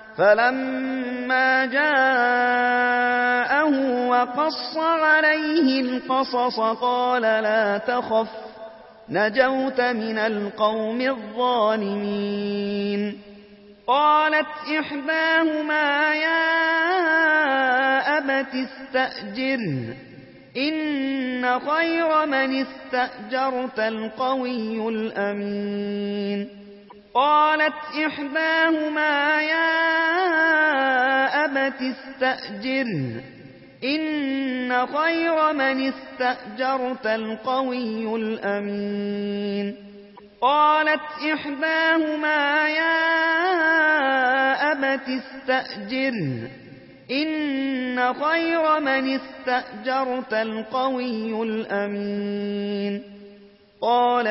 فلما جاءه وقص عليه القصص قال لا تخف نجوت من القوم الظالمين قالت إحداهما يا أبت استأجره إن خير من استأجرت القوي الأمين قالت إحداهما يا أبت استأجره إن خير من استأجرت القوي الأمين قالت إحداهما يا أبت استأجره إن خير من استأجرت القوي الأمين قال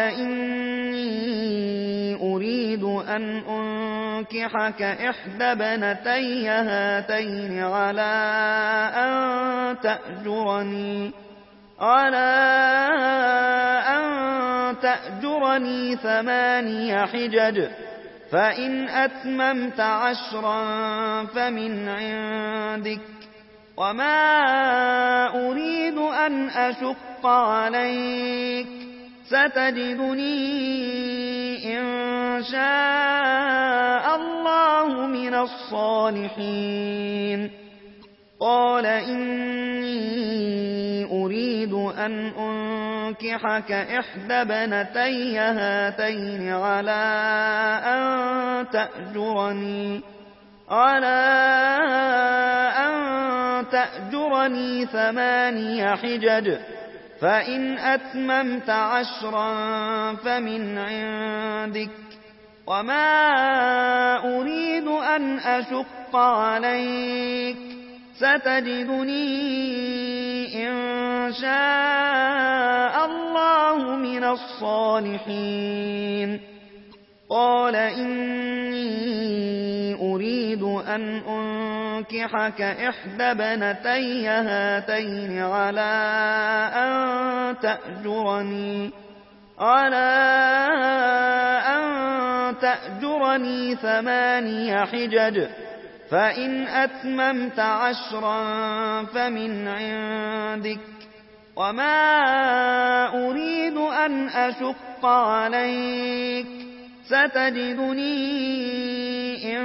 إني أريد أن أنكحك إحدى ابنتي هاتين على أن تأجرني على أن تأجرني ثماني حجج فإن أتممت عشرا فمن عندك وما أريد أن أشق عليك ستجدني إن شاء الله من الصالحين قال إني أريد أن أنكحك إحدى ابنتي هاتين على أن تأجرني على أن تأجرني ثماني حجج فإن أتممت عشرا فمن عندك وما أريد أن أشق عليك ستجدني إن شاء الله من الصالحين قال إني أريد أن أنكحك إحدى ابنتي هاتين على أن تأجرني على أن تأجرني ثماني حجج فإن أتممت عشرا فمن عندك وما أريد أن أشق عليك ستجدني إن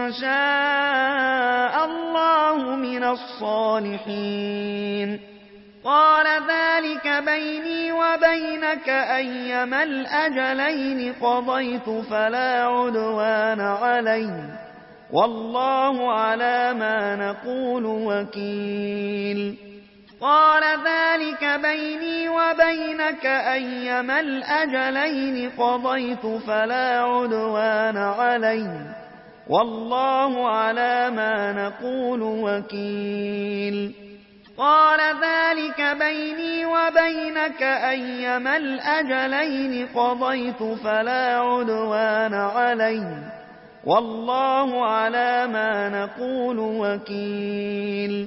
شاء الله من الصالحين قال ذلك بيني وبينك أيما الأجلين قضيت فلا عدوان علي والله على ما نقول وكيل قال ذلك بيني وبينك أيما الأجلين قضيت فلا عدوان علي والله على ما نقول وكيل قال ذلك بيني وبينك أيما الأجلين قضيت فلا عدوان علي والله على ما نقول وكيل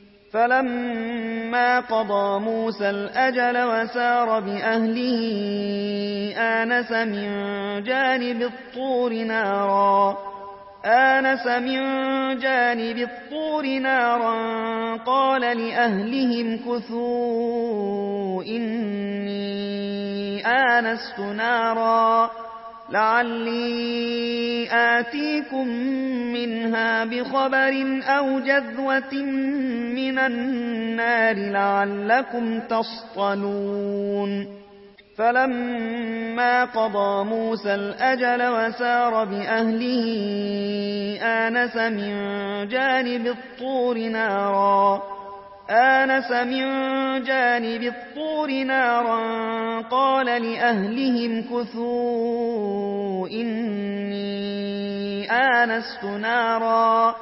فلما قضى موسى الأجل وسار بأهله آنس من جانب الطور نارا آنس من جانب الطور نارا قال لأهلهم كثوا إني آنست نارا لعلي آتيكم منها بخبر أو جذوة من النار لعلكم تصطلون فلما قضى موسى الأجل وسار بأهله آنس من جانب الطور نارا آنس من جانب الطور نارا قال لأهلهم كثوا إني آنست نارا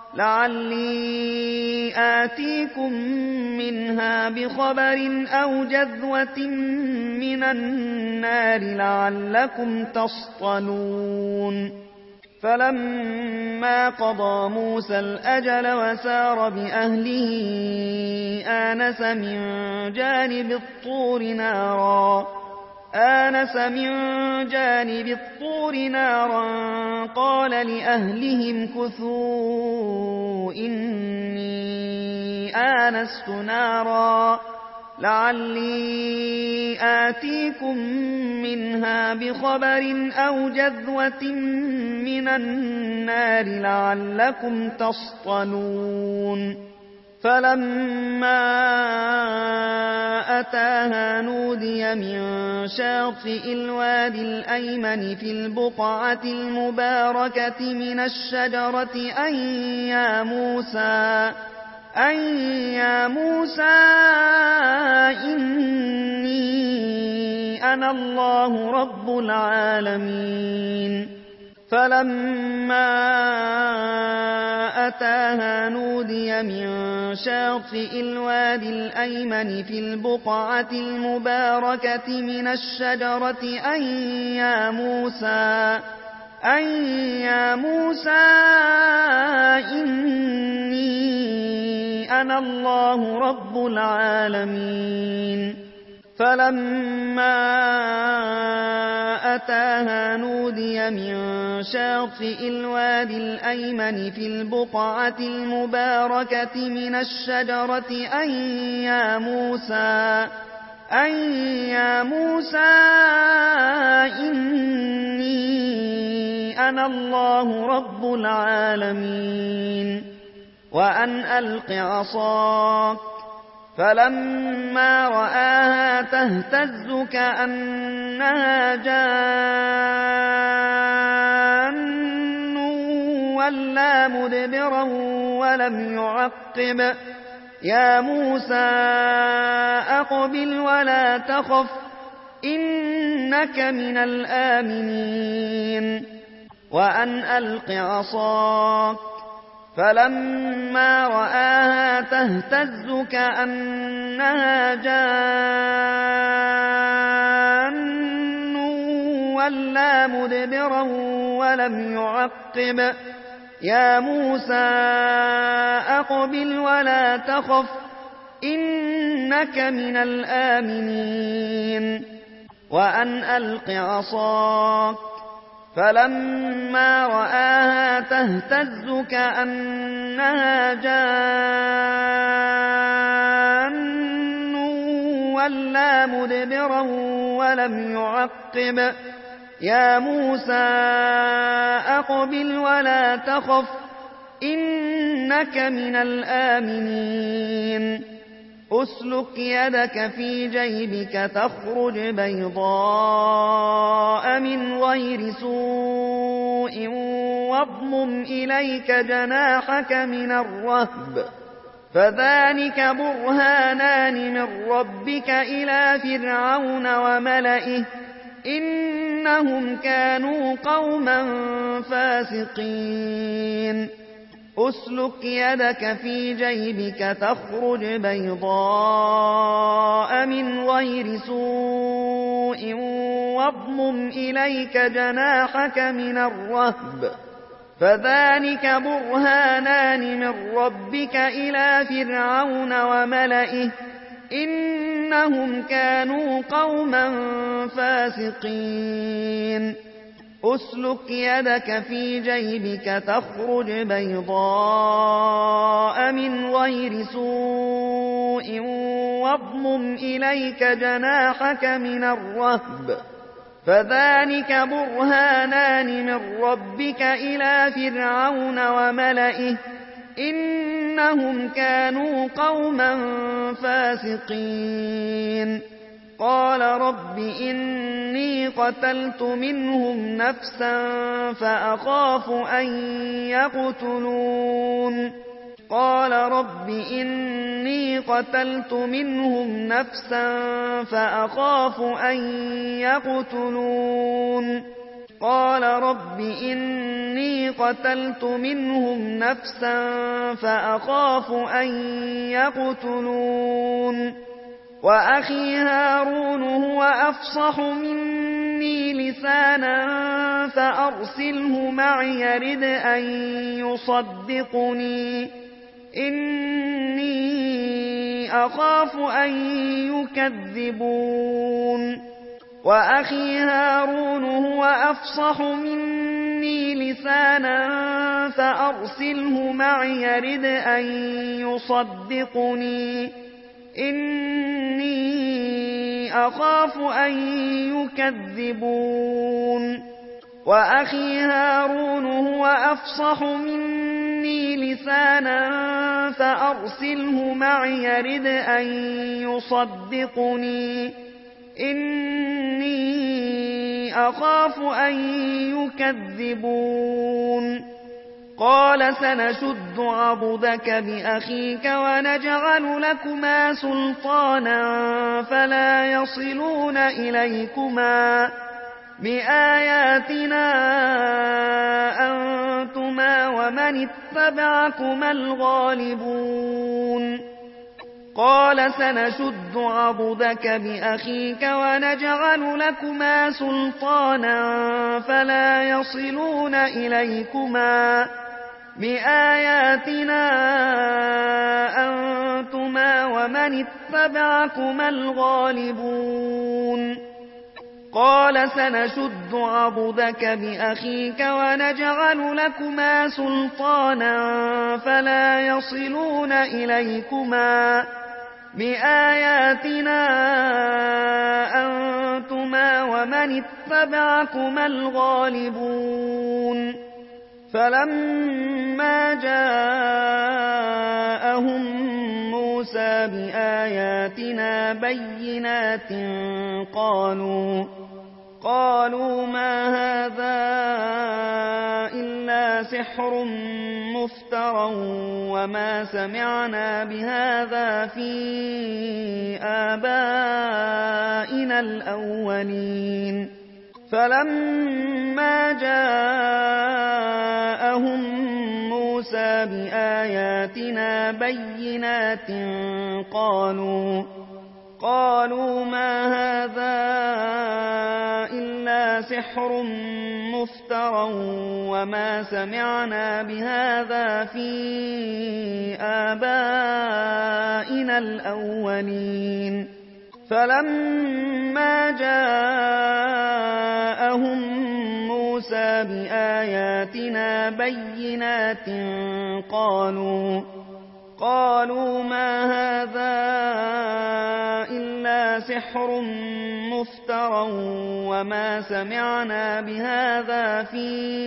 لعلي آتيكم منها بخبر أو جذوة من النار لعلكم تصطلون فلما قضى موسى الأجل وسار بأهله آنس من جانب الطور نارا آنس من جانب الطور نارا قال لأهلهم كثوا إني آنست نارا لعلي آتيكم منها بخبر أو جذوة من النار لعلكم تصطلون فلما أتاها نودي من شاطئ الوادي الأيمن في البقعة المباركة من الشجرة أن يا موسى أن يا موسى إني أنا الله رب العالمين فلما أتاها نودي من شاطئ الوادي الأيمن في البقعة المباركة من الشجرة أن يا موسى أن يا موسى إني أنا الله رب العالمين فلما أتاها نودي من شاطئ الوادي الأيمن في البقعة المباركة من الشجرة أن يا موسى أن يا موسى إني أنا الله رب العالمين وأن ألق عصاك فلما رآها تهتز كأنها جان ولا مدبرا ولم يعقب يا موسى أقبل ولا تخف إنك من الآمنين وأن ألق عصاك فلما رآها تهتز كأنها جان وَلَّى مُدْبِرًا وَلَمْ يُعَقِّبْ يَا مُوسَى أَقْبِلْ وَلَا تَخَفْ إِنَّكَ مِنَ الْآمِنِينَ وَأَنْ أَلْقِ عَصَاكَ فَلَمَّا رَآهَا تَهْتَزُّ كَأَنَّهَا جَانٌّ وَلَّى مُدْبِرًا وَلَمْ يُعَقِّبْ يَا مُوسَى أَقْبِلْ وَلَا تَخَفْ إِنَّكَ مِنَ الْآمِنِينَ أُسْلُكْ يَدَكَ فِي جَيْبِكَ تَخْرُجْ بَيْضَاءَ مِنْ غَيْرِ سُوءٍ وَاضْمُمْ إِلَيْكَ جَنَاحَكَ مِنَ الرَّهْبِ فَذَلِكَ بُرْهَانَانِ مِنْ رَبِّكَ إِلَى فِرْعَوْنَ وَمَلَئِهِ إِنَّهُمْ كَانُوا قَوْمًا فَاسِقِينَ أُسْلُكْ يَدَكَ فِي جَيْبِكَ تَخْرُجْ بَيْضَاءَ مِنْ غَيْرِ سُوءٍ وَاضْمُمْ إِلَيْكَ جَنَاحَكَ مِنَ الرَّهْبِ فَذَلِكَ بُرْهَانَانِ مِنْ رَبِّكَ إِلَى فِرْعَوْنَ وَمَلَئِهِ إِنَّهُمْ كَانُوا قَوْمًا فَاسِقِينَ أُسْلُكْ يَدَكَ فِي جَيْبِكَ تَخْرُجْ بَيْضَاءَ مِنْ غَيْرِ سُوءٍ وَاضْمُمْ إِلَيْكَ جَنَاحَكَ مِنَ الرَّهْبِ فَذَلِكَ بُرْهَانَانِ مِنْ رَبِّكَ إِلَى فِرْعَوْنَ وَمَلَئِهِ إِنَّهُمْ كَانُوا قَوْمًا فَاسِقِينَ قَالَ رَبِّ إِنِّي قَتَلْتُ مِنْهُمْ نَفْسًا فَأَخَافُ أَنْ يَقْتُلُونِ قَالَ رَبِّ إِنِّي قَتَلْتُ مِنْهُمْ نَفْسًا فَأَخَافُ أَنْ يَقْتُلُونِ قَالَ رَبِّ إِنِّي قَتَلْتُ مِنْهُمْ نَفْسًا فَأَخَافُ أَنْ يَقْتُلُونِ وَأَخِي هَارُونُ هُوَ أَفْصَحُ مِنِّي لِسَانًا فَأَرْسِلْهُ مَعِيَ يَرِدْ أَن يُصَدِّقُنِي إِنِّي أَخَافُ أَن يُكَذِّبُونِ وَأَخِي هَارُونُ هُوَ أَفْصَحُ مِنِّي لِسَانًا فَأَرْسِلْهُ مَعِيَ يَرِدْ أَن يُصَدِّقُني إِنِّي أَخَافُ أَن يُكَذِّبُونِ وَأَخِي هَارُونُ هُوَ أَفْصَحُ مِنِّي لِسَانًا فَأَرْسِلْهُ مَعِيَ يَرِدْ أَن يُصَدِّقُني إِنِّي أَخَافُ أَن يُكَذِّبُونِ قَالَ سَنَشُدُّ عَضُدَكَ بِأَخِيكَ وَنَجْعَلُ لَكُمَا سُلْطَانًا فَلَا يَصِلُونَ إِلَيْكُمَا بِآيَاتِنَا أَنْتُمَا وَمَنِ اتَّبَعَكُمَا الْغَالِبُونَ قَالَ سَنَشُدُّ عَضُدَكَ بِأَخِيكَ وَنَجْعَلُ لَكُمَا سُلْطَانًا فَلَا يَصِلُونَ إِلَيْكُمَا بِآيَاتِنَا أَنْتُمَا وَمَنِ اتَّبَعَكُمَا الْغَالِبُونَ قَالَ سَنَشُدُّ عَضُدَكَ بِأَخِيكَ وَنَجْعَلُ لَكُمَا سُلْطَانًا فَلَا يَصِلُونَ إِلَيْكُمَا بِآيَاتِنَا أَنْتُمَا وَمَنِ اتَّبَعَكُمَا الْغَالِبُونَ فَلَمَّا جَاءَهُم مُوسَى بِآيَاتِنَا بَيِّنَاتٍ قَالُوا قَالُوا مَا هَذَا إِلَّا سِحْرٌ مُفْتَرًى وَمَا سَمِعْنَا بِهَذَا فِي آبَائِنَا الْأَوَّلِينَ فَلَمَّا جَاءَهُم مُوسَى بِآيَاتِنَا بَيِّنَاتٍ قَالُوا قَالُوا مَا هَذَا إِلَّا إلا سحر مفترى وما سمعنا بهذا في آبائنا الأولين فلما جاءهم موسى بآياتنا بينات قالوا قالوا ما هذا إلا سحر مفترى وما سمعنا بهذا في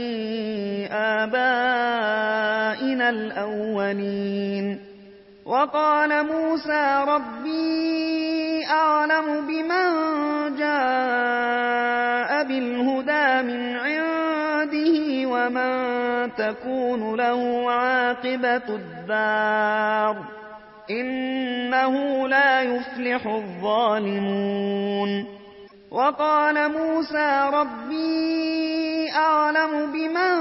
آبائنا الأولين وقال موسى ربي أعلم بمن جاء بالهدى من عنده ومن تكون له عاقبة الدار إنه لا يفلح الظالمون وقال موسى ربي أعلم بمن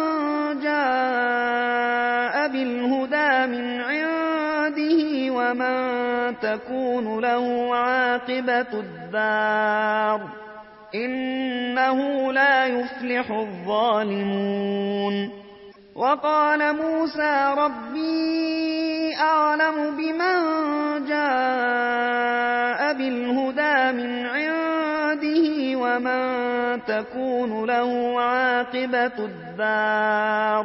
جاء بالهدى من عنده ومن تكون له عاقبة الدار إنه لا يفلح الظالمون وقال موسى ربي أعلم بمن جاء بالهدى من عنده ومن تكون له عاقبة الدار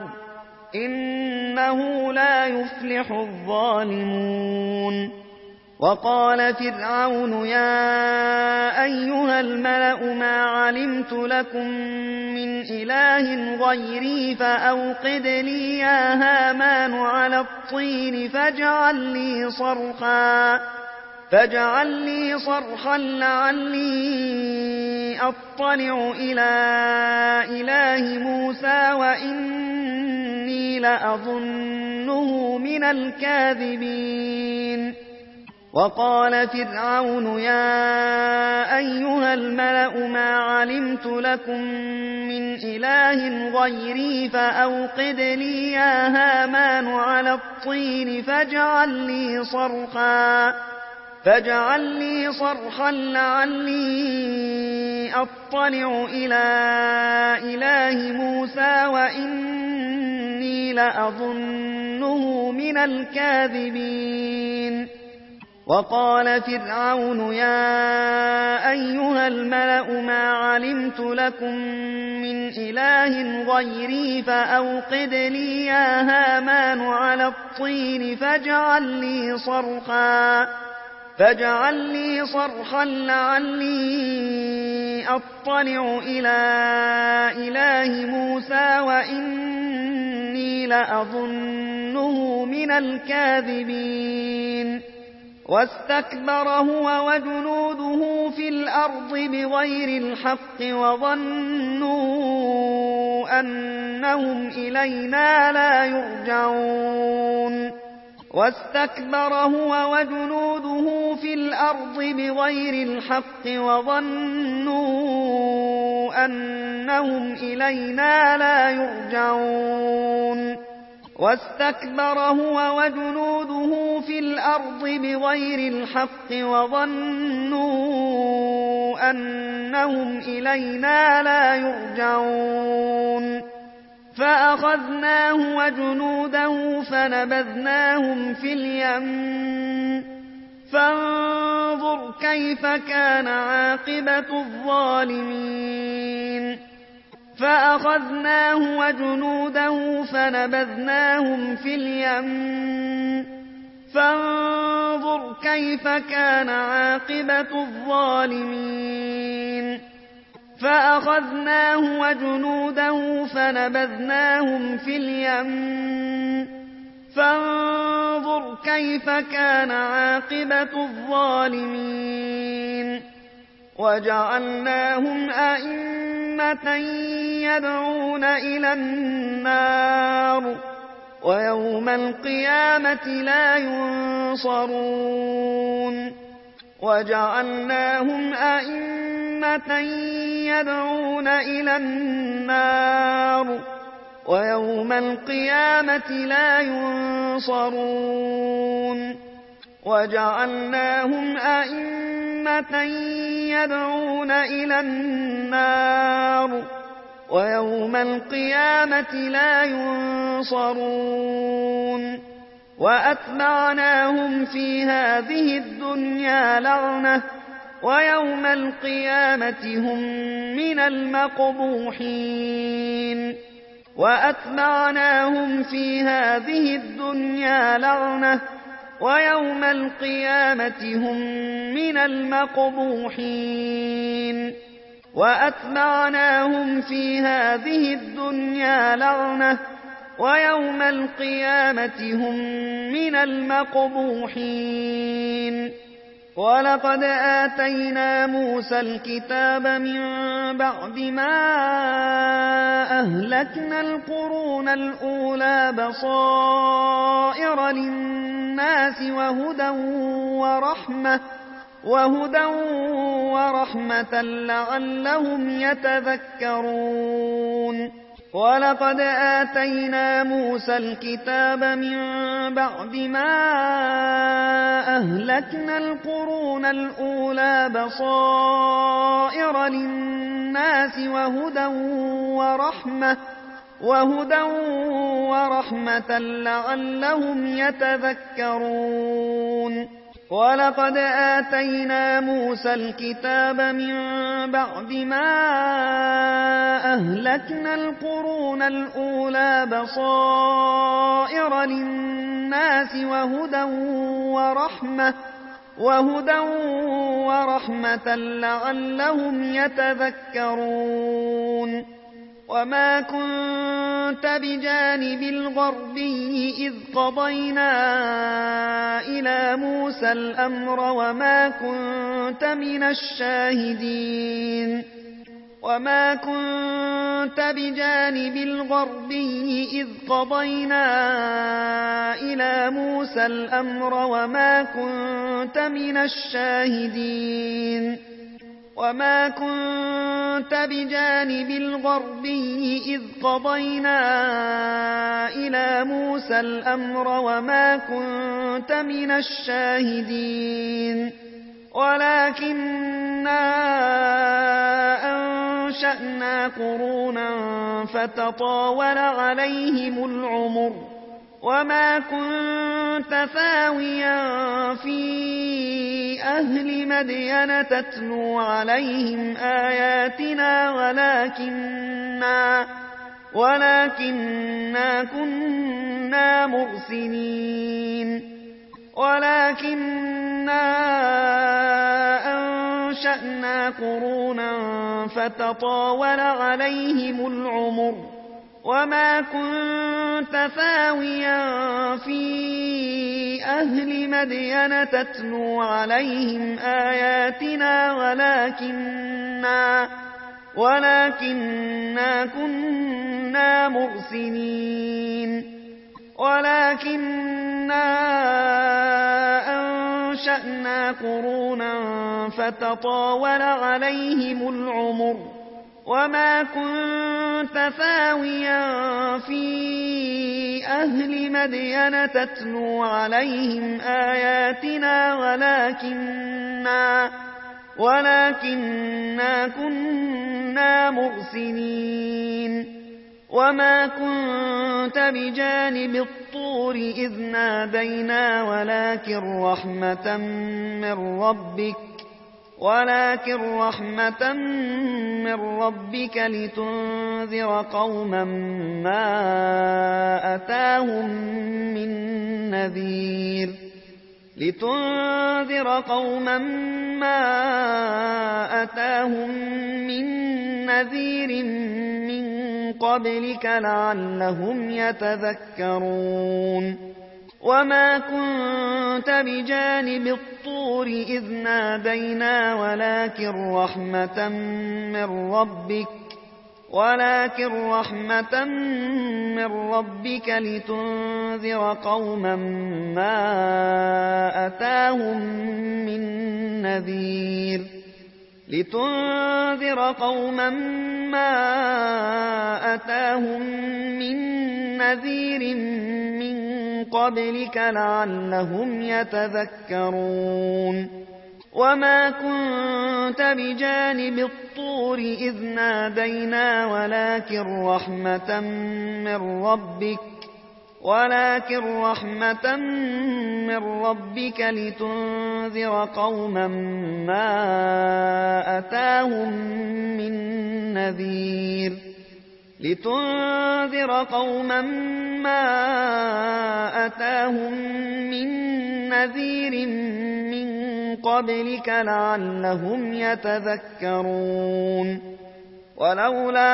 إنه لا يفلح الظالمون وقال فرعون يا أيها الملأ ما علمت لكم من إله غيري فأوقد لي يا هامان على الطين فاجعل لي صرحا فاجعل لي صرحا لعلي أطلع إلى إله موسى وإني لأظنه من الكاذبين وقال فرعون يا أيها الملأ ما علمت لكم من إله غيري فأوقد لي يا هامان على الطين فاجعل لي صرحا فاجعل لي صرحا لعلي أطلع إلى إله موسى وإني لأظنه من الكاذبين وقال فرعون يا أيها الملأ ما علمت لكم من إله غيري فأوقد لي يا هامان على الطين فاجعل لي صرحا فاجعل لي صرحا لعلي أطلع إلى إله موسى وإني لأظنه من الكاذبين واستكبر هو وجنوده في الأرض بغير الحق وظنوا أنهم إلينا لا يرجعون واستكبر هو وجنوده في الأرض بغير الحق وظنوا أنهم إلينا لا يرجعون واستكبر هو وجنوده في الأرض بغير الحق وظنوا أنهم إلينا لا يرجعون فأخذناه وجنوده فنبذناهم في اليم فانظر كيف كان عاقبة الظالمين فأخذناه وجنوده فنبذناهم في اليم فانظر كيف كان عاقبة الظالمين فأخذناه وجنوده فنبذناهم في اليم فانظر كيف كان عاقبة الظالمين وجعلناهم أئمة يدعون إلى النار ويوم القيامة لا ينصرون وجعلناهم أئمة يدعون إلى النار ويوم القيامة لا ينصرون وجعلناهم أئمة أمة يدعون إلى النار ويوم القيامة لا ينصرون وأتبعناهم في هذه الدنيا لعنة ويوم القيامة هم من المقبوحين وأتبعناهم في هذه الدنيا لعنة ويوم القيامة هم من المقبوحين وأتبعناهم في هذه الدنيا لعنة ويوم القيامة هم من المقبوحين ولقد آتينا موسى الكتاب من بعد ما أهلكنا القرون الأولى بصائر للناس وهدى ورحمة وهدى ورحمة لعلهم يتذكرون ولقد آتينا موسى الكتاب من بعد ما أهلكنا القرون الأولى بصائر للناس وهدى ورحمة وهدى ورحمة لعلهم يتذكرون ولقد آتينا موسى الكتاب من بعد ما أهلكنا القرون الأولى بصائر للناس وهدى ورحمة وهدى ورحمة لعلهم يتذكرون وما كنت بجانب الغربي إذ قضينا إلى موسى الأمر وما كنت من الشاهدين وما كنت بجانب الغربي إذ قضينا إلى موسى الأمر وما كنت من الشاهدين وما كنت بجانب الغربي إذ قضينا إلى موسى الأمر وما كنت من الشاهدين ولكننا أنشأنا قرونا فتطاول عليهم العمر وما كنت ثاويا في أهل مدين تتلو عليهم آياتنا ولكننا ولكننا كنا مرسلين ولكننا أنشأنا قرونا فتطاول عليهم العمر وما كنت ثاويا في أهل مدين تتلو عليهم آياتنا ولكننا ولكننا كنا مرسلين ولكننا أنشأنا قرونا فتطاول عليهم العمر وما كنت ثاويا في أهل مدين تتلو عليهم آياتنا ولكننا ولكننا كنا مرسلين وما كنت بجانب الطور إذ نادينا ولكن رحمة من ربك ولكن رحمة من ربك لتنذر قوما ما أتاهم من نذير لتنذر قوما ما أتاهم من نذير من قبلك لعلهم يتذكرون وما كنت بجانب الطور إذ نادينا ولكن رحمة من ربك ولكن رحمة من ربك لتنذر قوما ما أتاهم من نذير لتنذر قوما ما أتاهم من نذير من قبلك لعلهم يتذكرون وما كنت بجانب الطور إذ نادينا ولكن رحمة من ربك ولكن رحمة من ربك لتنذر قوما ما أتاهم من نذير لتنذر قوما ما أتاهم من نذير من قبلك لعلهم يتذكرون ولولا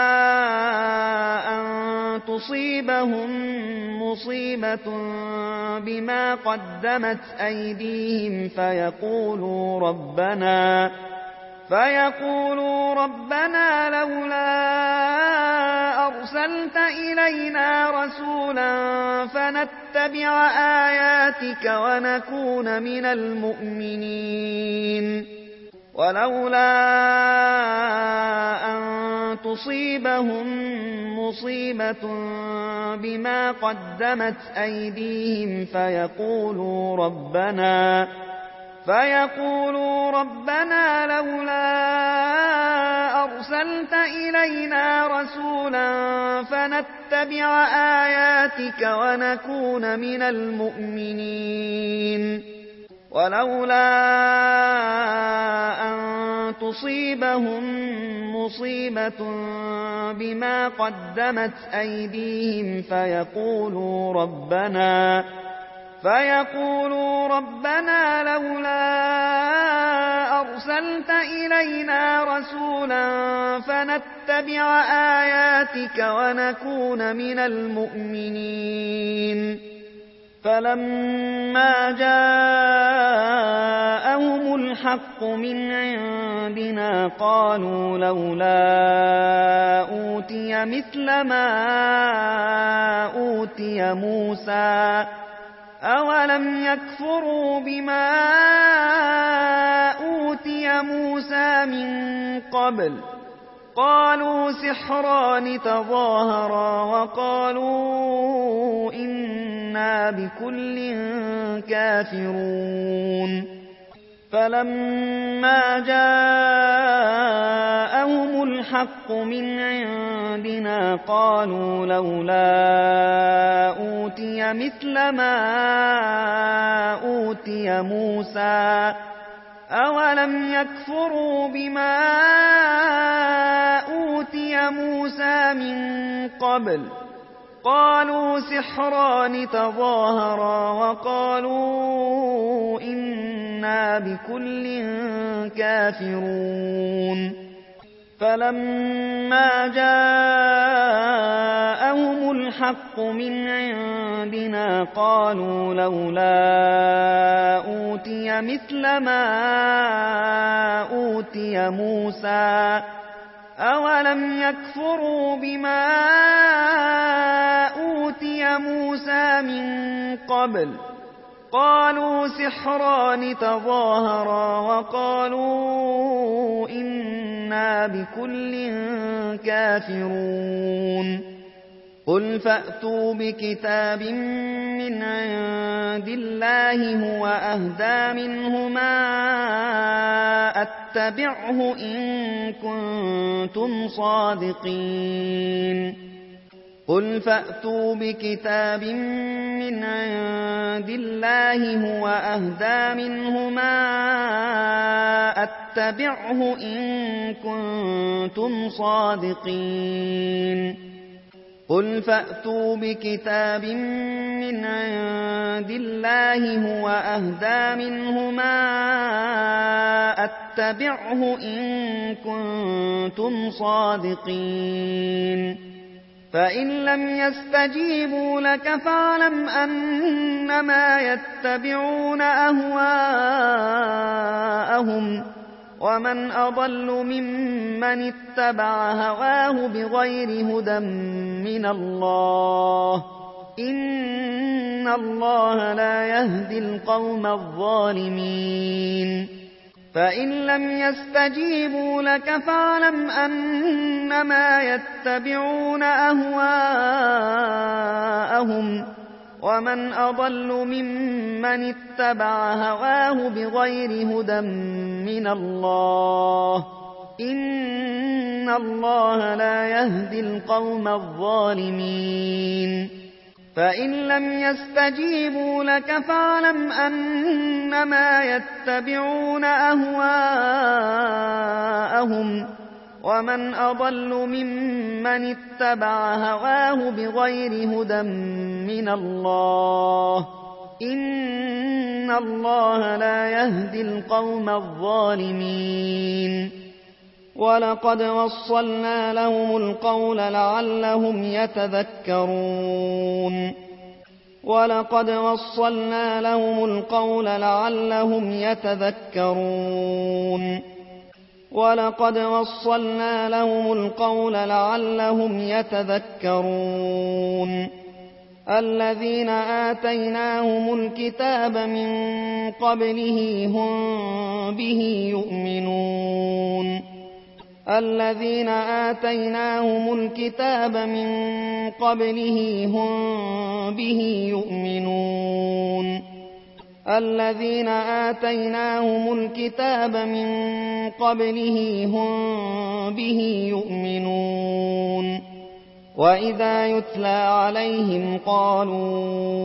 أن تصيبهم مصيبة بما قدمت أيديهم فيقولوا ربنا فيقولوا ربنا لولا أرسلت إلينا رسولا فنتبع آياتك ونكون من المؤمنين ولولا أن تصيبهم مصيبة بما قدمت أيديهم فيقولوا ربنا فيقولوا ربنا لولا أرسلت إلينا رسولا فنتبع آياتك ونكون من المؤمنين ولولا أن تصيبهم مصيبة بما قدمت أيديهم فيقولوا ربنا فيقولوا ربنا لولا أرسلت إلينا رسولا فنتبع آياتك ونكون من المؤمنين فلما جاءهم الحق من عندنا قالوا لولا أوتي مثل ما أوتي موسى أولم يكفروا بما أوتي موسى من قبل قالوا سحران تظاهرا وقالوا إنا بكل كافرون فلما جاءهم الحق من عندنا قالوا لولا أوتي مثل ما أوتي موسى أولم يكفروا بما أوتي موسى من قبل قالوا سحران تظاهرا وقالوا إنا بكل كافرون فلما جاءهم الحق من عندنا قالوا لولا أوتي مثل ما أوتي موسى أولم يكفروا بما أوتي موسى من قبل قالوا سحران تظاهرا وقالوا إنا بكل كافرون قل فأتوا بكتاب من عند الله هو أهدى منهما أتبعه إن كنتم صادقين قل فأتوا بكتاب من عند الله هو أهدى منهما أتبعه إن كنتم صادقين قل فأتوا بكتاب من عند الله هو أهدى منهما أتبعه إن كنتم صادقين فإن لم يستجيبوا لك فاعلم أنما يتبعون أهواءهم ومن أضل ممن اتبع هواه بغير هدى من الله إن الله لا يهدي القوم الظالمين فإن لم يستجيبوا لك فاعلم أنما يتبعون أهواءهم ومن أضل ممن اتبع هواه بغير هدى من الله إن الله لا يهدي القوم الظالمين فإن لم يستجيبوا لك فاعلم أنما يتبعون أهواءهم ومن أضل ممن اتبع هواه بغير هدى من الله إن الله لا يهدي القوم الظالمين ولقد وصلنا لهم القول لعلهم يتذكرون ولقد وصلنا لهم القول لعلهم يتذكرون ولقد وصلنا لهم القول لعلهم يتذكرون الذين آتيناهم الكتاب من قبله هم به يؤمنون الذين آتيناهم الكتاب من قبله هم به يؤمنون الذين آتيناهم الكتاب من قبله هم به يؤمنون وإذا يتلى عليهم قالوا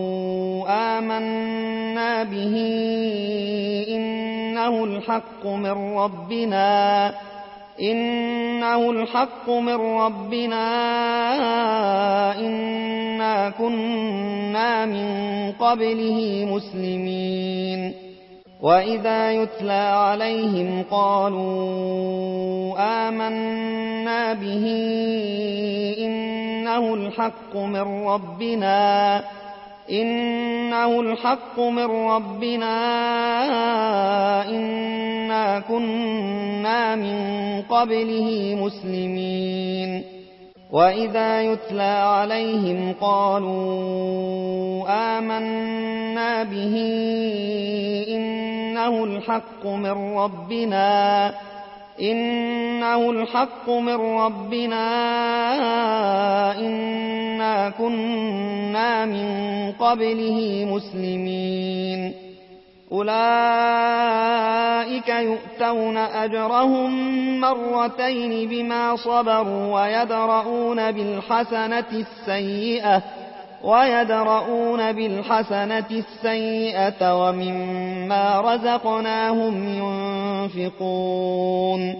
آمنا به إنه الحق من ربنا إنه الحق من ربنا إنا كنا من قبله مسلمين وإذا يتلى عليهم قالوا آمنا به إنه الحق من ربنا إنه الحق من ربنا إنا كنا من قبله مسلمين وإذا يتلى عليهم قالوا آمنا به إنه الحق من ربنا إنه الحق من ربنا إنا كنا من قبله مسلمين أولئك يؤتون أجرهم مرتين بما صبروا ويدرؤون بالحسنة السيئة ويدرؤون بالحسنة السيئة ومما رزقناهم ينفقون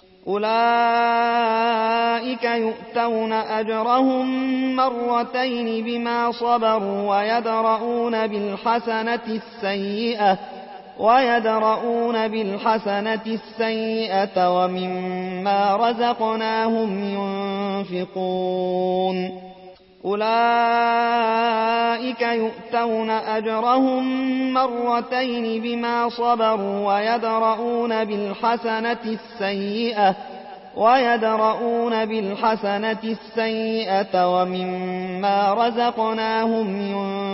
أولئك يؤتون أجرهم مرتين بما صبروا ويدرؤون بالحسنة السيئة ويدرؤون بالحسنة السيئة ومما رزقناهم ينفقون أولئك يؤتون أجرهم مرتين بما صبروا ويدرؤون بالحسنة السيئة ويدرؤون بالحسنة السيئة ومما رزقناهم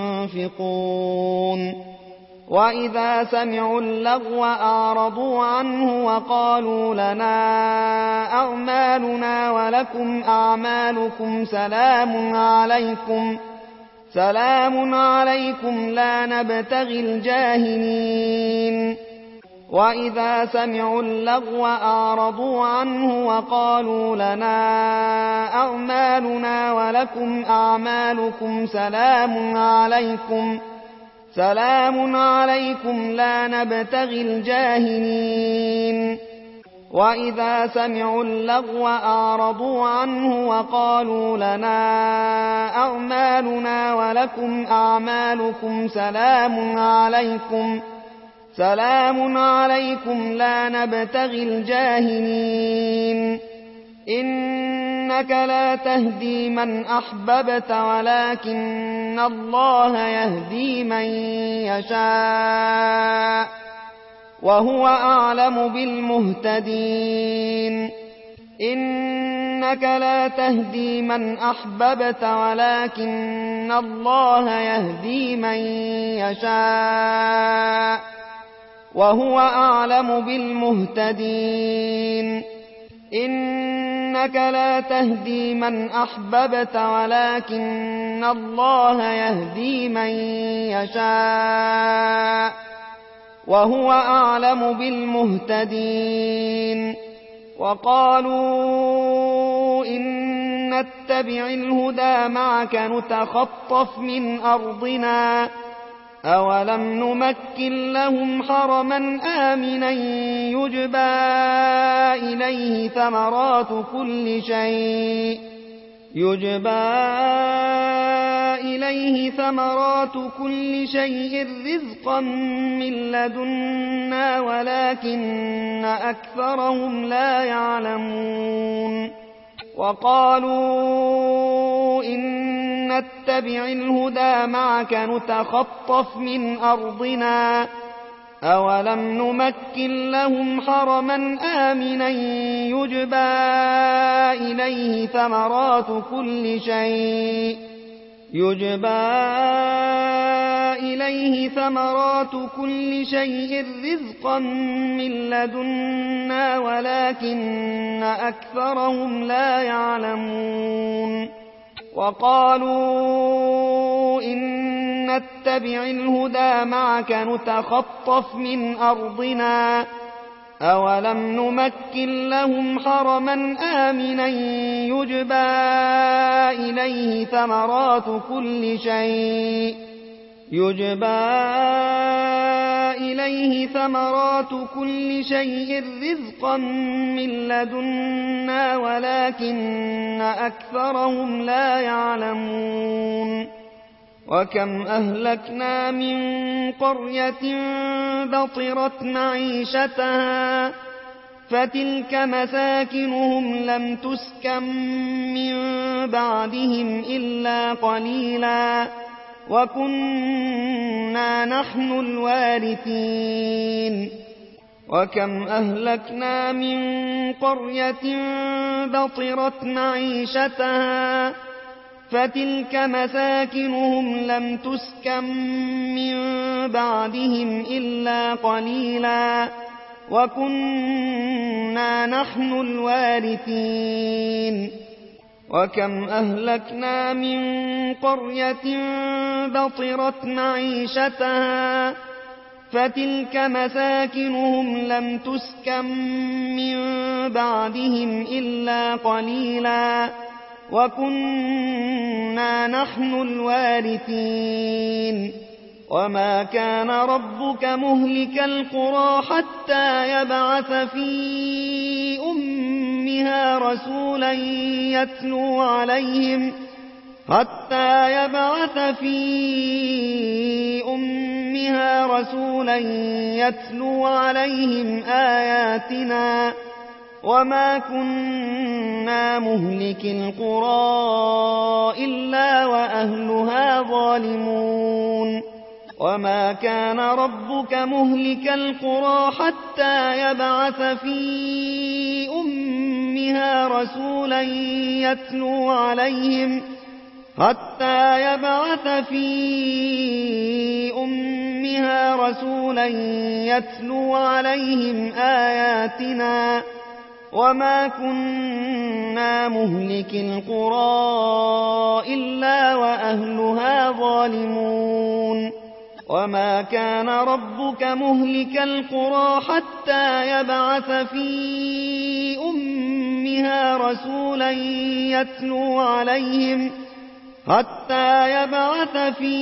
ينفقون وإذا سمعوا اللغو أعرضوا عنه وقالوا لنا أعمالنا ولكم أعمالكم سلام عليكم سلام عليكم لا نبتغي الجاهلين وإذا سمعوا اللغو أعرضوا عنه وقالوا لنا أعمالنا ولكم أعمالكم سلام عليكم سلام عليكم لا نبتغي الجاهلين وإذا سمعوا اللغو أعرضوا عنه وقالوا لنا أعمالنا ولكم أعمالكم سلام عليكم سلام عليكم لا نبتغي الجاهلين إنك لا تهدي من أحببت ولكن الله يهدي من يشاء وهو أعلم بالمهتدين إنك لا تهدي من أحببت ولكن الله يهدي من يشاء وهو أعلم بالمهتدين إن إنك لا تهدي من أحببت ولكن الله يهدي من يشاء وهو أعلم بالمهتدين. وقالوا إن نتبع الهدى معك نتخطف من أرضنا أولم نمكن لهم حرما آمنا يجبى إليه ثمرات كل شيء يجبى إليه ثمرات كل شيء رزقا من لدنا ولكن أكثرهم لا يعلمون. وقالوا إن نتبع الهدى معك نتخطف من أرضنا أولم نمكن لهم حرما آمنا يجبى إليه ثمرات كل شيء يجبى إليه ثمرات كل شيء رزقا من لدنا ولكن أكثرهم لا يعلمون. وقالوا إن نتبع الهدى معك نتخطف من أرضنا أولم نمكن لهم حرما آمنا يجبى إليه ثمرات كل شيء يجبى إليه ثمرات كل شيء رزقا من لدنا ولكن أكثرهم لا يعلمون. وكم أهلكنا من قرية بطرت معيشتها فتلك مساكنهم لم تسكن من بعدهم إلا قليلا وكنا نحن الوارثين. وكم أهلكنا من قرية بطرت معيشتها فتلك مساكنهم لم تسكن من بعدهم إلا قليلا وكنا نحن الوارثين. وكم أهلكنا من قرية بطرت معيشتها فتلك مساكنهم لم تسكن من بعدهم إلا قليلا وكنا نحن الوارثين. وما كان ربك مهلك القرى حتى يبعث في أمها رسولا يتلو عليهم حتى يبعث في أمها رسولا يتلو عليهم آياتنا وما كنا مهلك القرى إلا وأهلها ظالمون. وما كان ربك مهلك القرى حتى يبعث في أمها رسولا يتلو عليهم حتى يبعث في أمها رسولا يتلو عليهم آياتنا وما كنا مهلك القرى إلا وأهلها ظالمون. وما كان ربك مهلك القرى حتى يبعث في أمها رسولا يتلو عليهم حتى يبعث في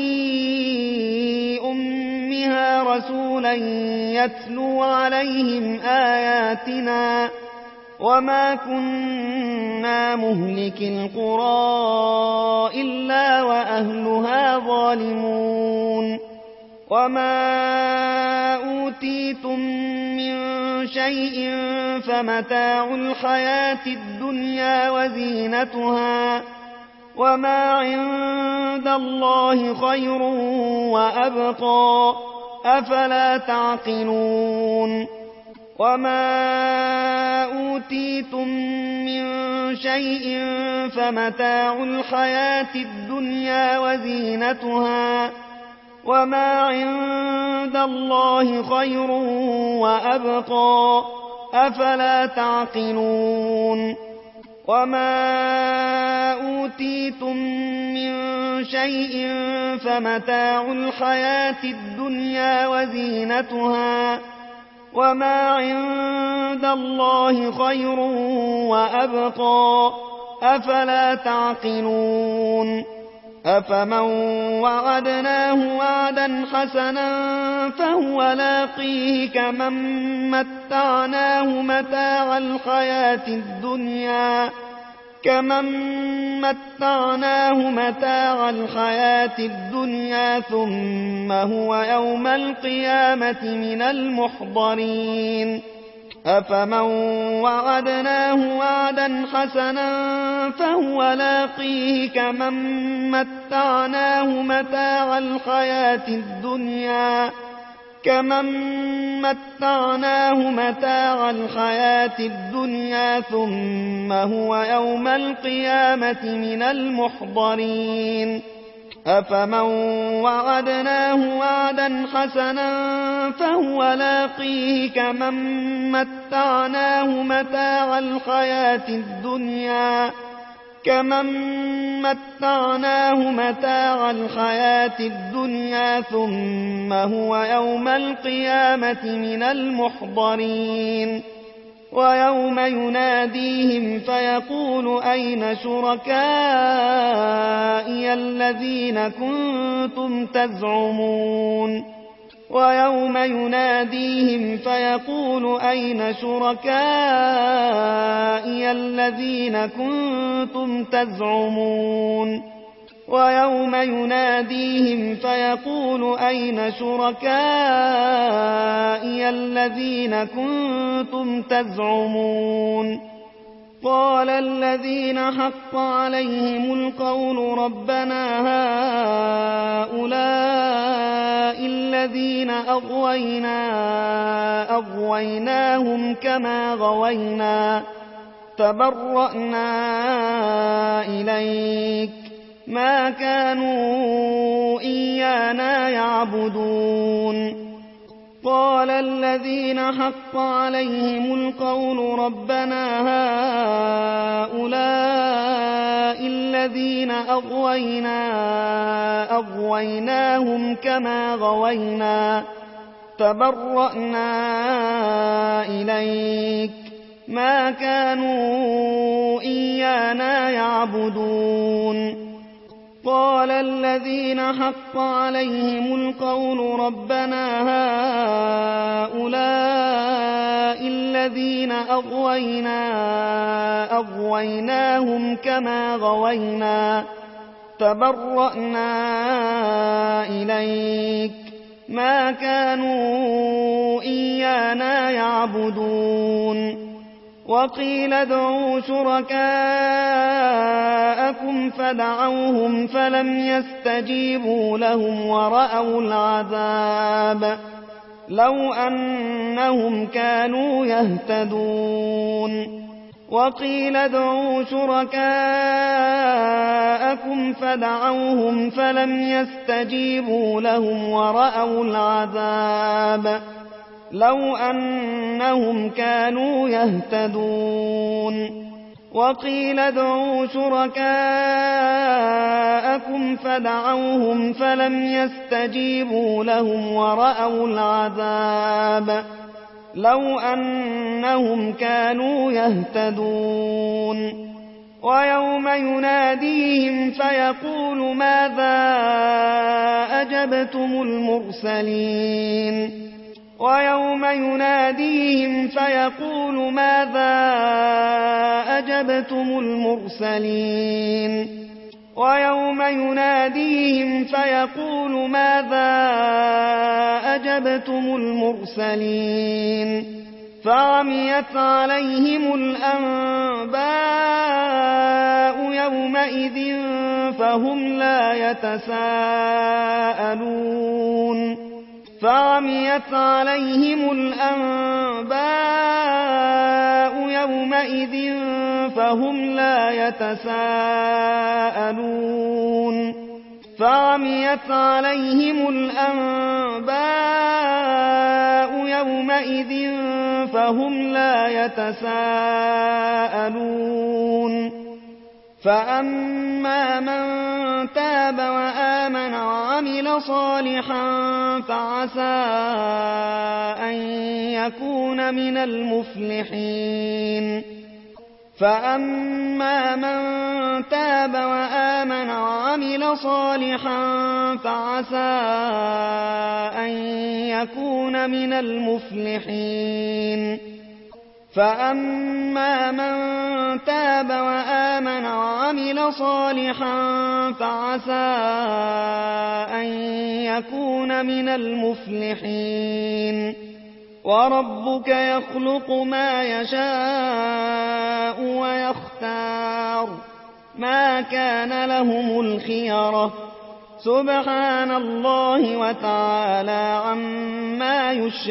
أمها رسولا يتلو عليهم آياتنا وما كنا مهلك القرى إلا وأهلها ظالمون. وما أوتيتم من شيء فمتاع الحياة الدنيا وزينتها وما عند الله خير وأبقى أفلا تعقلون. وما أوتيتم من شيء فمتاع الحياة الدنيا وزينتها وما عند الله خير وأبقى أفلا تعقلون. وما أوتيتم من شيء فمتاع الحياة الدنيا وزينتها وما عند الله خير وأبقى أفلا تعقلون أفمن وعدناه وعدا حسنا فهو لاقيه كمن متعناه متاع الحياة الدنيا كمن متعناه متاع الحياة الدنيا ثم هو يوم القيامة من المحضرين أفمن وعدناه وعدا حسنا فهو لاقيه كمن متعناه متاع الحياة الدنيا كمن متعناه متاع الحياة الدنيا ثم هو يوم القيامة من المحضرين أفمن وعدناه وعدا حسنا فهو لاقيه كمن متعناه متاع الحياة الدنيا كمن متعناه متاع الحياة الدنيا ثم هو يوم القيامة من المحضرين ويوم يناديهم فيقول أين شركائي الذين كنتم تزعمون ويوم يناديهم فيقول أين شركائي الذين كنتم تزعمون ويوم يناديهم فيقول أين شركائي الذين كنتم تزعمون قال الذين حق عليهم القول ربنا هؤلاء الذين أغوينا أغويناهم كما غوينا تبرأنا إليك ما كانوا إيانا يعبدون قال الذين حق عليهم القول ربنا هؤلاء الذين أغوينا أغويناهم كما غوينا تبرأنا إليك ما كانوا إيانا يعبدون قال الذين حق عليهم القول ربنا هؤلاء الذين أغوينا أغويناهم كما غوينا تبرأنا إليك ما كانوا إيانا يعبدون وقيل ادعوا شركاءكم فدعوهم فلم يستجيبوا لهم ورأوا العذاب لو أنهم كانوا يهتدون وقيل ادعوا شركاءكم فدعوهم فلم يستجيبوا لهم ورأوا العذاب لو أنهم كانوا يهتدون وقيل ادعوا شركاءكم فدعوهم فلم يستجيبوا لهم ورأوا العذاب لو أنهم كانوا يهتدون ويوم يناديهم فيقول ماذا أجبتم المرسلين ويوم يناديهم فيقول ماذا أجبتم المرسلين ويوم يناديهم فيقول ماذا أجبتم المرسلين فعميت عليهم الأنباء يومئذ فهم لا يتساءلون فعميت عليهم الأنباء يومئذ فهم لا يتساءلون فعميت عليهم الأنباء يومئذ فهم لا يتساءلون فأما من تاب وآمن وعمل صالحا فعسى أن يكون من المفلحين فأما من تاب وآمن وعمل صالحا فعسى أن يكون من المفلحين فأما من تاب وآمن وعمل صالحا فعسى أن يكون من المفلحين وربك يخلق ما يشاء ويختار ما كان لهم الخيرة سبحان الله وتعالى عما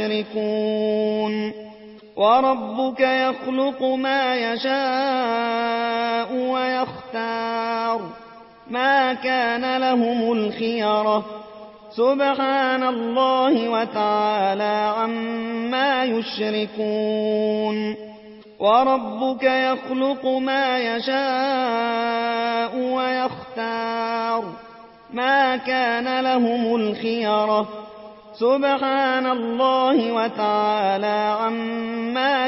يشركون وربك يخلق ما يشاء ويختار ما كان لهم الخيرة سبحان الله وتعالى عما يشركون وربك يخلق ما يشاء ويختار ما كان لهم الخيرة سبحان الله وتعالى عما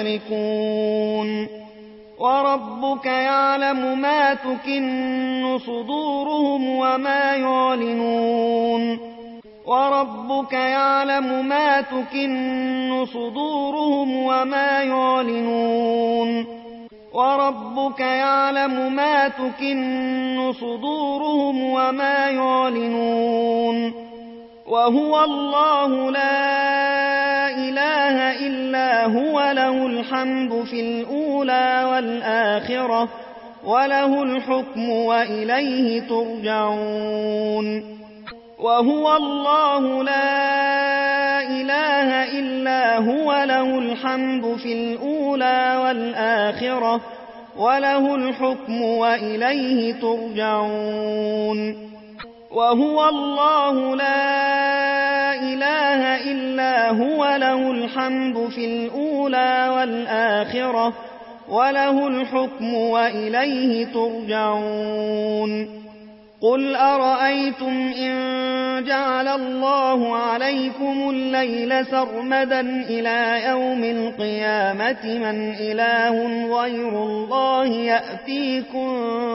يشركون وربك يعلم ما تكن صدورهم وما يعلنون وربك يعلم ما تكن صدورهم وما يعلنون وربك يعلم ما تكن صدورهم وما يعلنون وهو الله لا إله إلا هو له الحمد في الأولى والآخرة وله الحكم وإليه ترجعون وهو الله لا إله إلا هو له الحمد في الأولى والآخرة وله الحكم وإليه ترجعون وهو الله لا إله إلا هو له الحمد في الأولى والآخرة وله الحكم وإليه ترجعون قل أرأيتم إن جعل الله عليكم الليل سرمدا إلى يوم القيامة من إله غير الله يأتيكم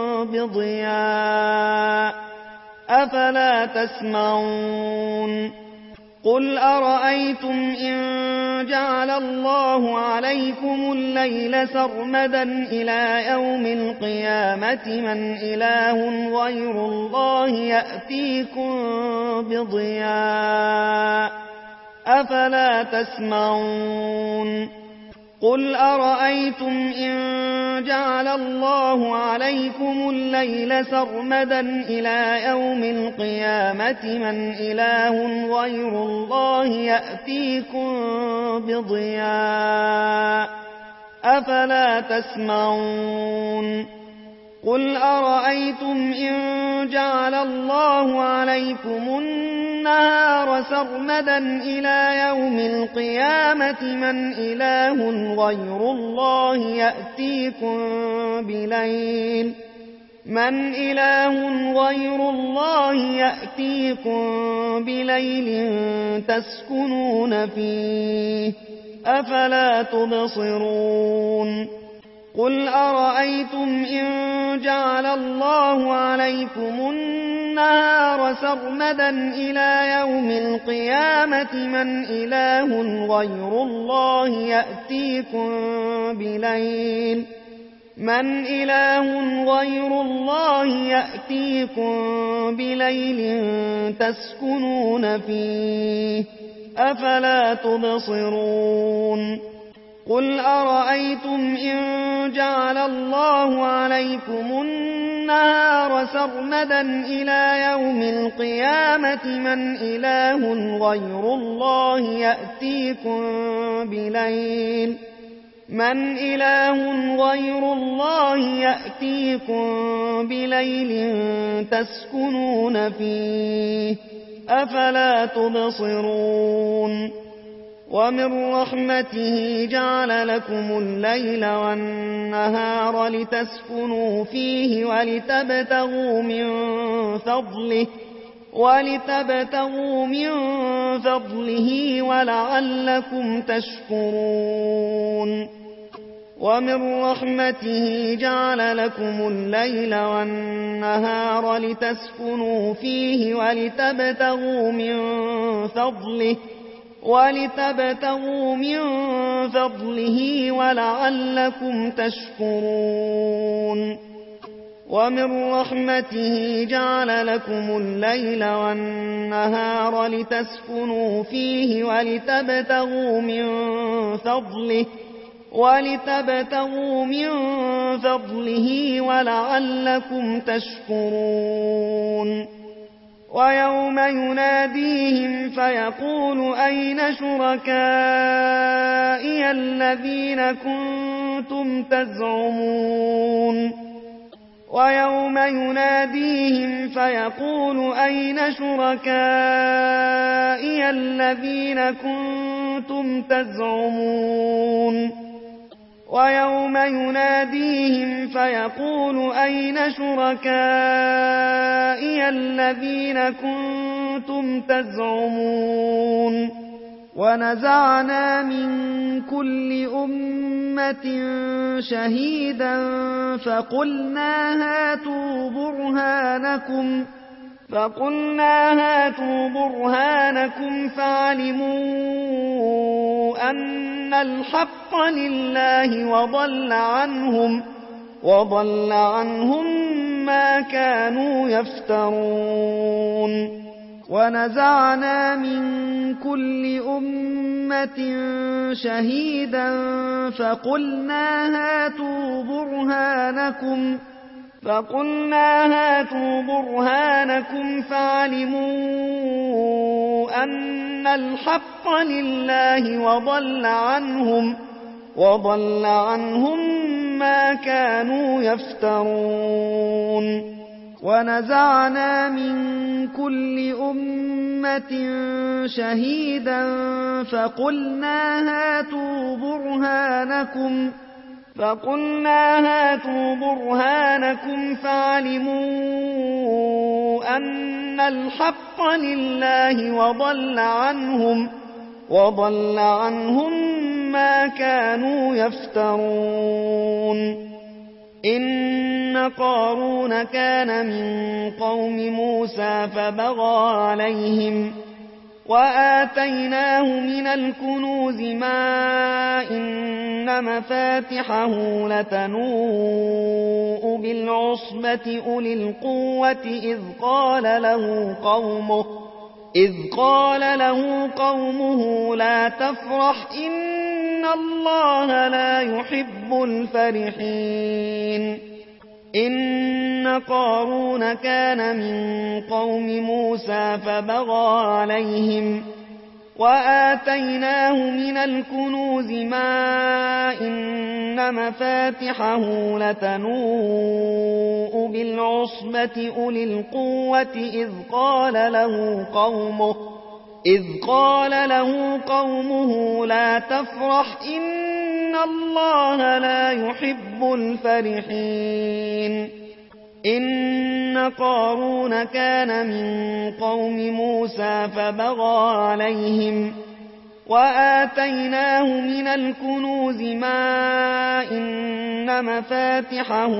بضياء أفلا تسمعون قل أرأيتم إن جعل الله عليكم الليل سرمدا إلى يوم القيامة من إله غير الله يأتيكم بضياء أفلا تسمعون قل أرأيتم إن جعل الله عليكم الليل سرمدا إلى يوم القيامة من إله غير الله يأتيكم بضياء أفلا تسمعون قل أرأيتم إن جعل الله عليكم النهار سرمدا إلى يوم القيامة من إله غير الله يأتيكم بليل من إله غير الله يأتيكم بليل تسكنون فيه أفلا تبصرون قل أرأيتم إن جعل الله عليكم النهار سرمدا إلى يوم القيامة من إله غير الله يأتيكم بليل من إله غير الله يأتيكم بليل تسكنون فيه أفلا تبصرون قل أرأيتم إن جعل الله عليكم النهار سرمدا إلى يوم القيامة من إله غير الله يأتيكم بليل من إله غير الله يأتيكم بليل تسكنون فيه أفلا تبصرون ومن رحمته جعل لكم الليل والنهار لتسكنوا فيه ولتبتغوا من فضله ولتبتغوا من فضله ولعلكم تشكرون ومن رحمته جعل لكم الليل والنهار لتسكنوا فيه ولتبتغوا من فضله ولتبتغوا من فضله ولعلكم تشكرون ومن رحمته جعل لكم الليل والنهار لتسكنوا فيه ولتبتغوا من فضله ولتبتغوا من فضله ولعلكم تشكرون ويوم يناديهم فيقول أين شركائي الذين كنتم تزعمون ويوم يناديهم فيقول أين شركائي الذين كنتم تزعمون ويوم يناديهم فيقول أين شركائي الذين كنتم تزعمون ونزعنا من كل أمة شهيدا فقلنا هاتوا برهانكم فقلنا هاتوا برهانكم فعلموا أن الحق لله وضل عنهم وضل عنهم ما كانوا يفترون ونزعنا من كل أمة شهيدا فقلنا هاتوا برهانكم فقلنا هاتوا برهانكم فعلموا أن الحق لله وضل عنهم وضل عنهم ما كانوا يفترون ونزعنا من كل أمة شهيدا فقلنا هاتوا برهانكم فقلنا هاتوا برهانكم فعلموا أن الحق لله وضل عنهم وضل عنهم ما كانوا يفترون إن قارون كان من قوم موسى فبغى عليهم وآتيناه من الكنوز ما إن مفاتحه لتنوء بالعصبة أولي القوة إذ قال له قومه إذ قال له قومه لا تفرح إن الله لا يحب الفرحين إن قارون كان من قوم موسى فبغى عليهم وآتيناه من الكنوز ما إن مفاتحه لتنوء بالعصبة أولي القوة إذ قال له قومه إذ قال له قومه لا تفرح إن الله لا يحب الفرحين إن قارون كان من قوم موسى فبغى عليهم وآتيناه من الكنوز ما إن مفاتحه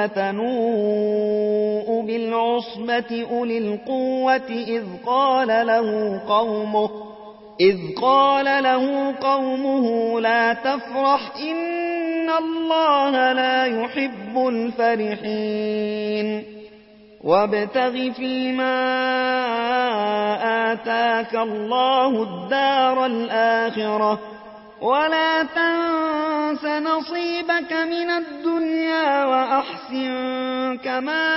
لتنوء بالعصبة أولي القوة إذ قال له قومه إذ قال له قومه لا تفرح إن الله لا يحب الفرحين وابتغ فيما آتاك الله الدار الآخرة ولا تنس نصيبك من الدنيا وأحسن كما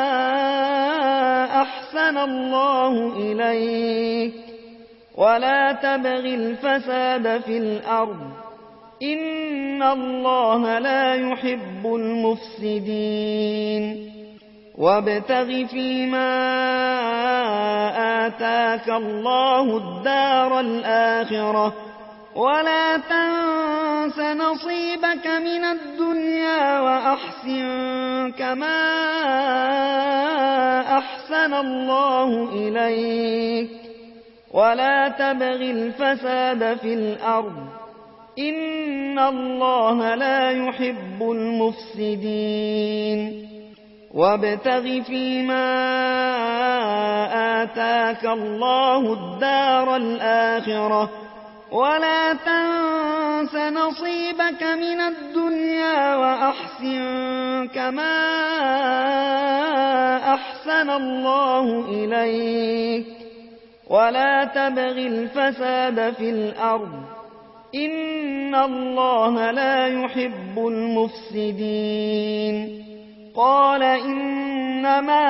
أحسن الله إليك ولا تبغ الفساد في الأرض إن الله لا يحب المفسدين وابتغ فيما آتاك الله الدار الآخرة ولا تنس نصيبك من الدنيا وأحسن كما أحسن الله إليك ولا تبغ الفساد في الأرض إن الله لا يحب المفسدين وابتغ فيما آتاك الله الدار الآخرة ولا تنس نصيبك من الدنيا وأحسن كما أحسن الله إليك ولا تبغ الفساد في الأرض إن الله لا يحب المفسدين قال إنما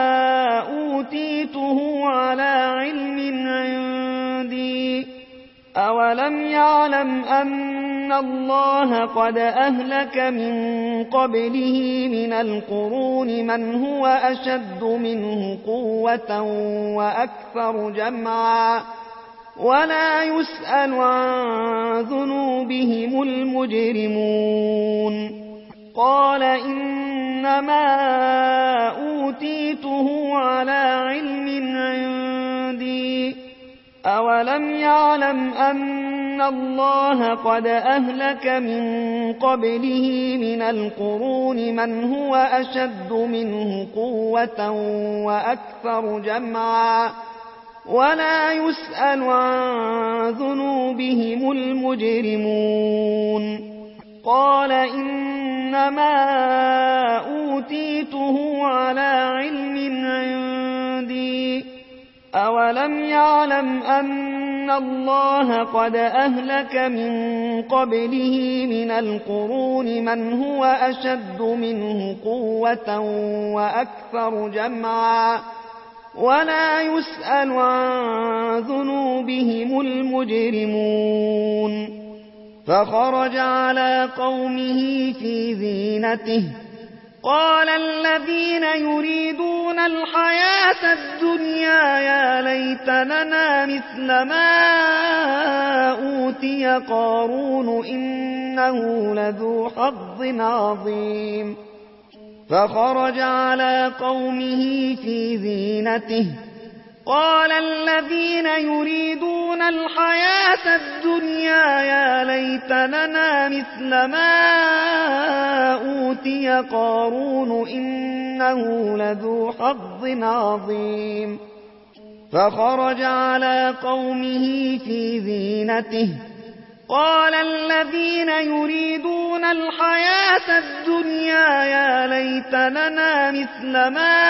أوتيته على علم عندي أولم يعلم أن الله قد أهلك من قبله من القرون من هو أشد منه قوة وأكثر جمعا ولا يسأل عن ذنوبهم المجرمون قال إنما أوتيته على علم عندي أولم يعلم أن الله قد أهلك من قبله من القرون من هو أشد منه قوة وأكثر جمعا ولا يسأل عن ذنوبهم المجرمون قال إنما أوتيته على علم عندي أولم يعلم أن الله قد أهلك من قبله من القرون من هو أشد منه قوة وأكثر جمعا ولا يسأل عن ذنوبهم المجرمون فخرج على قومه في زينته قال الذين يريدون الحياة الدنيا يا ليت لنا مثل ما أوتي قارون إنه لذو حظ عظيم فخرج على قومه في زينته قال الذين يريدون الحياة الدنيا يا ليت لنا مثل ما أوتي قارون إنه لذو حظ عظيم فخرج على قومه في زينته قال الذين يريدون الحياة الدنيا يا ليت لنا مثل ما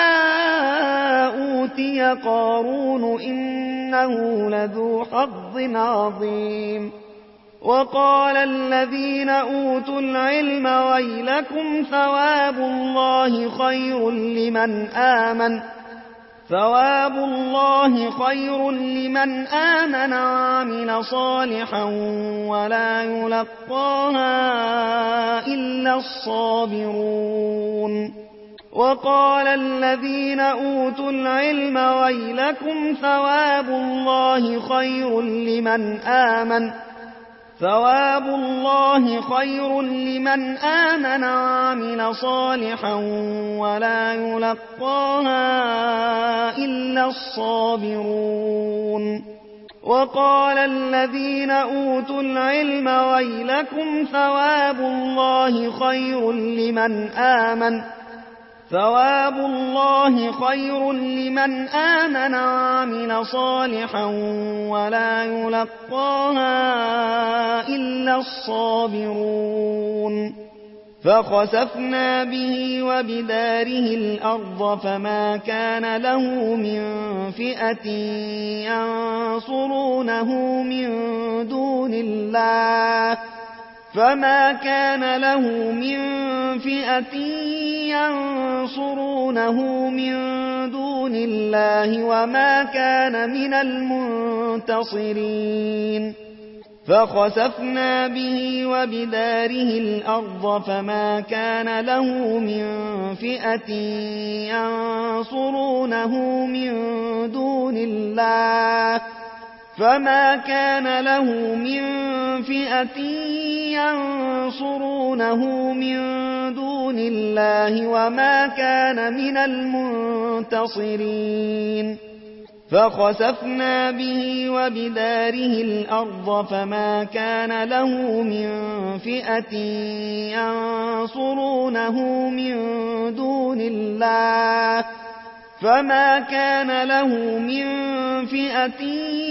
أوتي قارون إنه لذو حظ عظيم وقال الذين أوتوا العلم ويلكم ثواب الله خير لمن آمن ثواب الله خير لمن آمن وعمل صالحا ولا يلقاها إلا الصابرون وقال الذين أوتوا العلم ويلكم ثواب الله خير لمن آمن ثواب الله خير لمن آمن وعمل صالحا ولا يلقاها إلا الصابرون وقال الذين أوتوا العلم ويلكم ثواب الله خير لمن آمن ثواب الله خير لمن آمن وعمل صالحا ولا يلقاها إلا الصابرون فخسفنا به وبداره الأرض فما كان له من فئة ينصرونه من دون الله فما كان له من فئة ينصرونه من دون الله وما كان من المنتصرين فخسفنا به وبداره الأرض فما كان له من فئة ينصرونه من دون الله فما كان له من فئة ينصرونه من دون الله وما كان من المنتصرين فخسفنا به وبداره الأرض فما كان له من فئة ينصرونه من دون الله فما كان له من فئة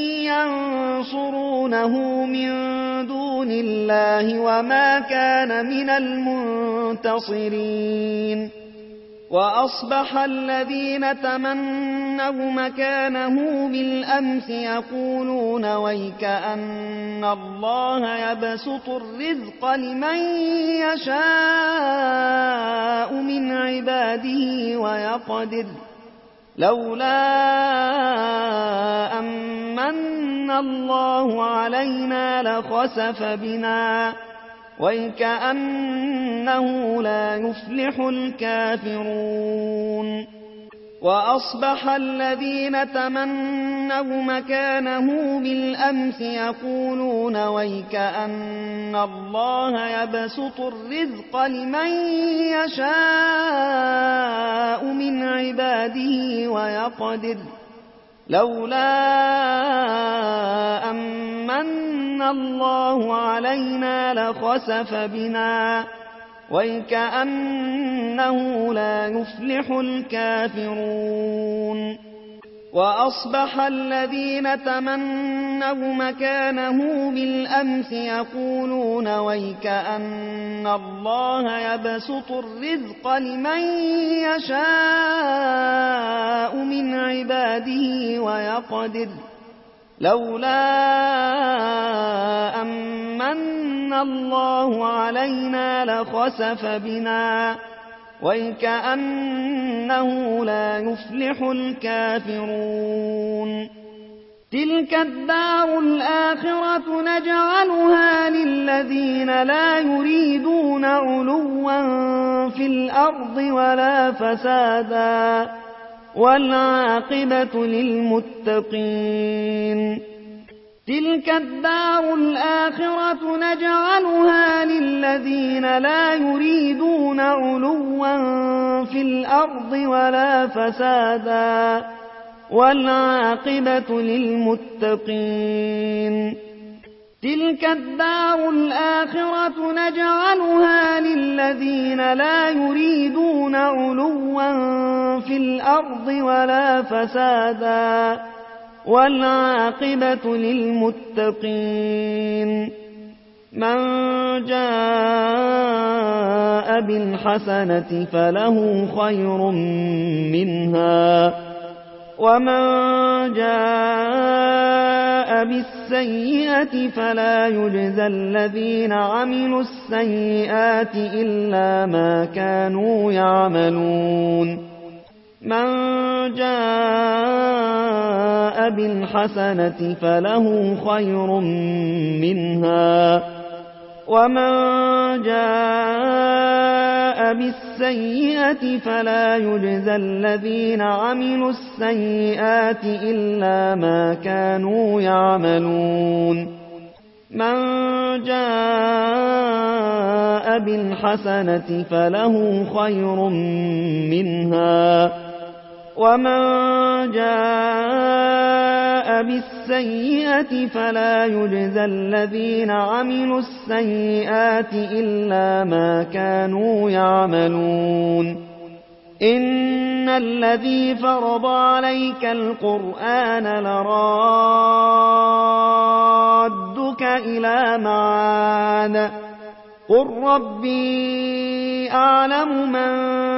ينصرونه من دون الله وما كان من المنتصرين وأصبح الذين تمنوا مكانه بالأمس يقولون ويك أن الله يبسط الرزق لمن يشاء من عباده ويقدر لولا أمن الله علينا لخسف بنا ويكأنه لا يفلح الكافرون وأصبح الذين تمنوا مكانه بالأمس يقولون ويكأن الله يبسط الرزق لمن يشاء من عباده ويقدر لولا أمن الله علينا لخسف بنا ويكأنه لا يفلح الكافرون وأصبح الذين تمنوا مكانه بالأمس يقولون ويكأن الله يبسط الرزق لمن يشاء من عباده ويقدر لولا أمن الله علينا لخسف بنا ويكأنه لا يفلح الكافرون تلك الدار الآخرة نجعلها للذين لا يريدون علوا في الأرض ولا فسادا والعاقبة للمتقين تلك الدار الآخرة نجعلها للذين لا يريدون علوا في الأرض ولا فسادا والعاقبة للمتقين تلك الدار الآخرة نجعلها للذين لا يريدون علوا في الأرض ولا فسادا والعاقبة للمتقين من جاء بالحسنة فله خير منها ومن جاء بالسيئة فلا يجزى الذين عملوا السيئات إلا ما كانوا يعملون من جاء بالحسنة فله خير منها ومن جاء بالسيئة فلا يجزى الذين عملوا السيئات إلا ما كانوا يعملون من جاء بالحسنة فله خير منها ومن جاء بالسيئة فلا يجزى الذين عملوا السيئات إلا ما كانوا يعملون إن الذي فرض عليك القرآن لرادك إلى معاد قل ربي أعلم من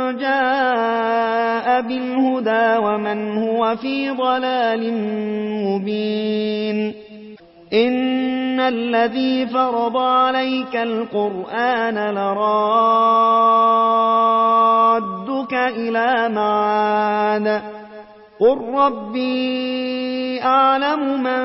جاء بالهدى ومن هو في ضلال مبين إن الذي فرض عليك القرآن لرادك إلى معاد قل ربي أعلم من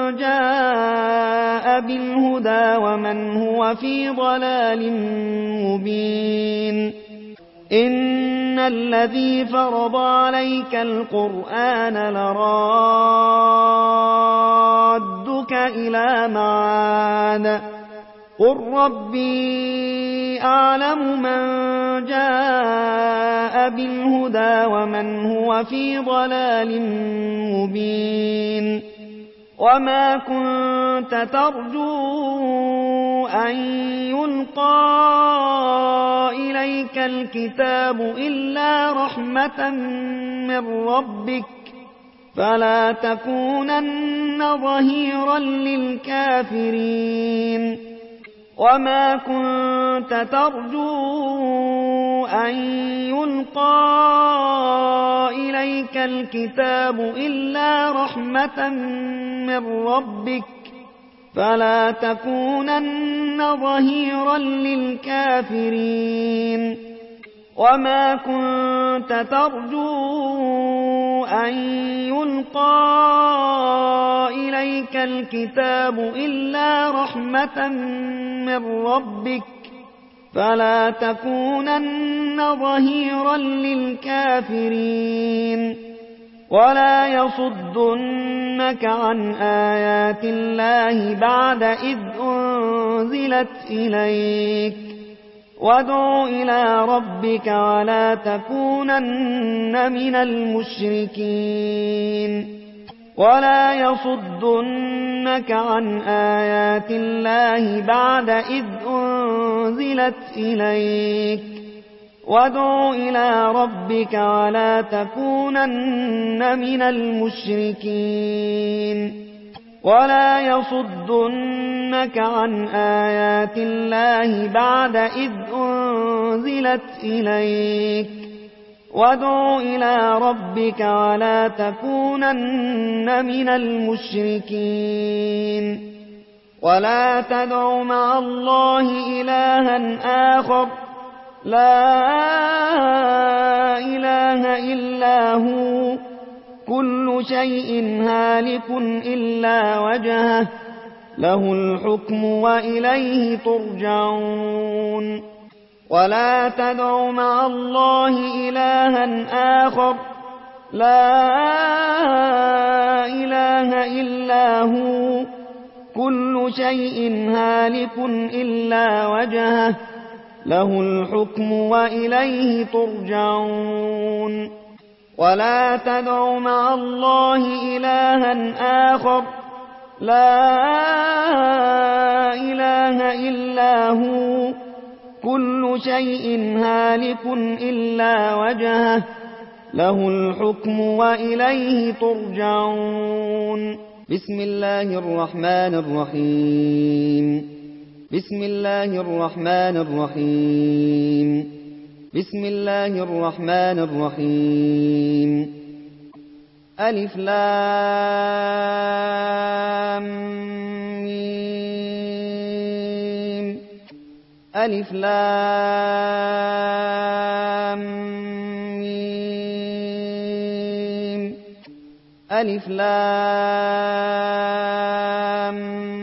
جاء بالهدى ومن هو في ضلال مبين إن الذي فرض عليك القرآن لرادك إلى معاد قل ربي أعلم من جاء بالهدى ومن هو في ضلال مبين وما كنت ترجو أن يلقى إليك الكتاب إلا رحمة من ربك فلا تكونن ظهيرا للكافرين وما كنت ترجو أن يلقى إليك الكتاب إلا رحمة من ربك فلا تكونن ظهيرا للكافرين وما كنت ترجو أن يلقى إليك الكتاب إلا رحمة من ربك فلا تكونن ظهيرا للكافرين ولا يصدنك عن آيات الله بعد إذ أنزلت إليك وادع إلى ربك ولا تكونن من المشركين ولا يصدنك عن آيات الله بعد إذ أنزلت إليك وادع إلى ربك ولا تكونن من المشركين ولا يصدنك عن آيات الله بعد إذ أنزلت إليك وادع إلى ربك ولا تكونن من المشركين ولا تدع مع الله إلها آخر لا إله إلا هو كل شيء هالك إلا وجهه له الحكم وإليه ترجعون ولا تدع مع الله إلها آخر لا إله إلا هو كل شيء هالك إلا وجهه له الحكم وإليه ترجعون ولا تدع مع الله إلها آخر لا إله إلا هو كل شيء هالك إلا وجهه له الحكم وإليه ترجعون بسم الله الرحمن الرحيم بسم الله الرحمن الرحيم بسم الله الرحمن الرحيم ألف لام ميم ألف لام ميم ألف لام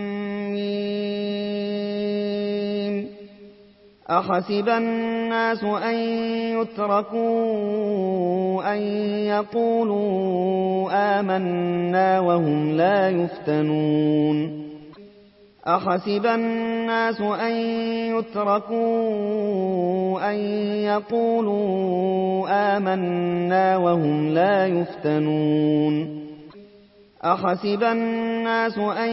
ميم أحسب الناس أن يتركوا أن يقولوا آمنا وهم لا يفتنون أحسب الناس أن يتركوا أن يقولوا آمنا وهم لا يفتنون أحسب الناس أن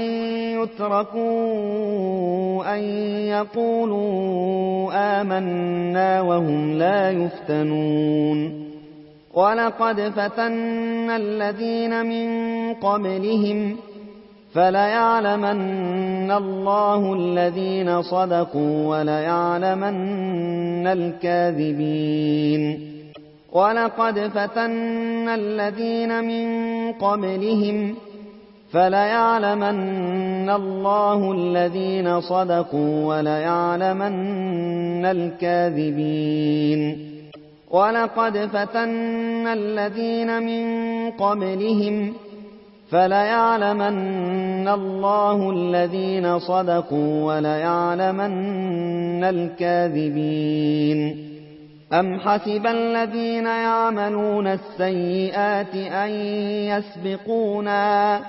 يتركوا أن يقولوا آمنا وهم لا يفتنون ولقد فتنا الذين من قبلهم فليعلمن الله الذين صدقوا وليعلمن الكاذبين ولقد فتنا الذين من قبلهم فليعلمن الله الذين صدقوا وليعلمن الكاذبين ولقد فتنا الذين من قبلهم فليعلمن الله الذين صدقوا وليعلمن الكاذبين أم حسب الذين يعملون السيئات أن يسبقونا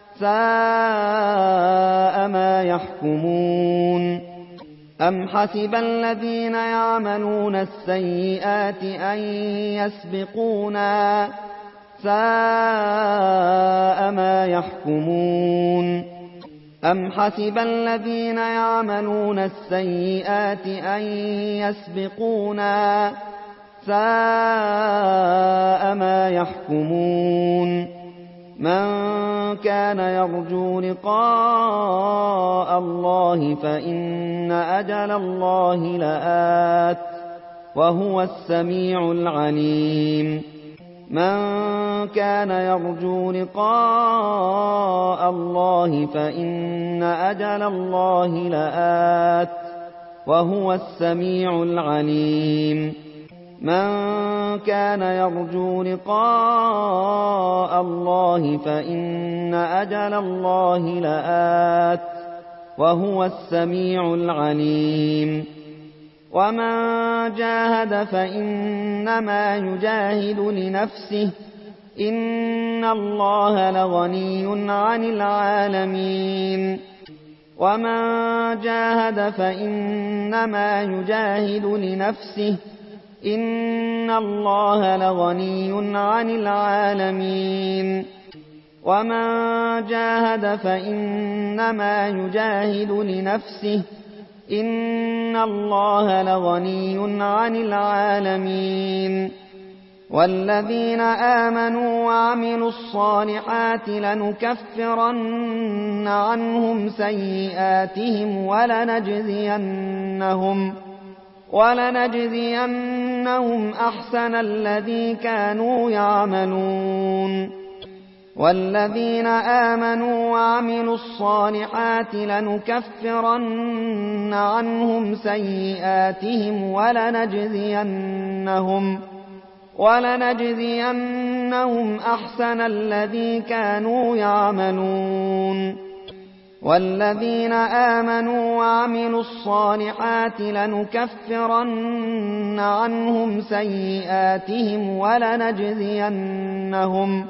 ساء ما يحكمون أم حسب الذين يعملون السيئات أن يسبقونا ساء ما يحكمون أم حسب الذين يعملون السيئات أن يسبقونا ساء ما يحكمون من كان يرجو لقاء الله فإن أجل الله لآت وهو السميع العليم من كان يرجو لقاء الله فإن أجل الله لآت وهو السميع العليم من كان يرجو لقاء الله فإن أجل الله لآت وهو السميع العليم ومن جاهد فإنما يجاهد لنفسه إن الله لغني عن العالمين ومن جاهد فإنما يجاهد لنفسه إن الله لغني عن العالمين ومن جاهد فإنما يجاهد لنفسه إن الله لغني عن العالمين والذين آمنوا وعملوا الصالحات لنكفرن عنهم سيئاتهم ولنجزينهم ولنجزينهم أحسن الذي كانوا يعملون والذين آمنوا وعملوا الصالحات لنكفرن عنهم سيئاتهم ولنجزينهم ولنجزينهم أحسن الذي كانوا يعملون والذين آمنوا وعملوا الصالحات لنكفرن عنهم سيئاتهم ولنجزينهم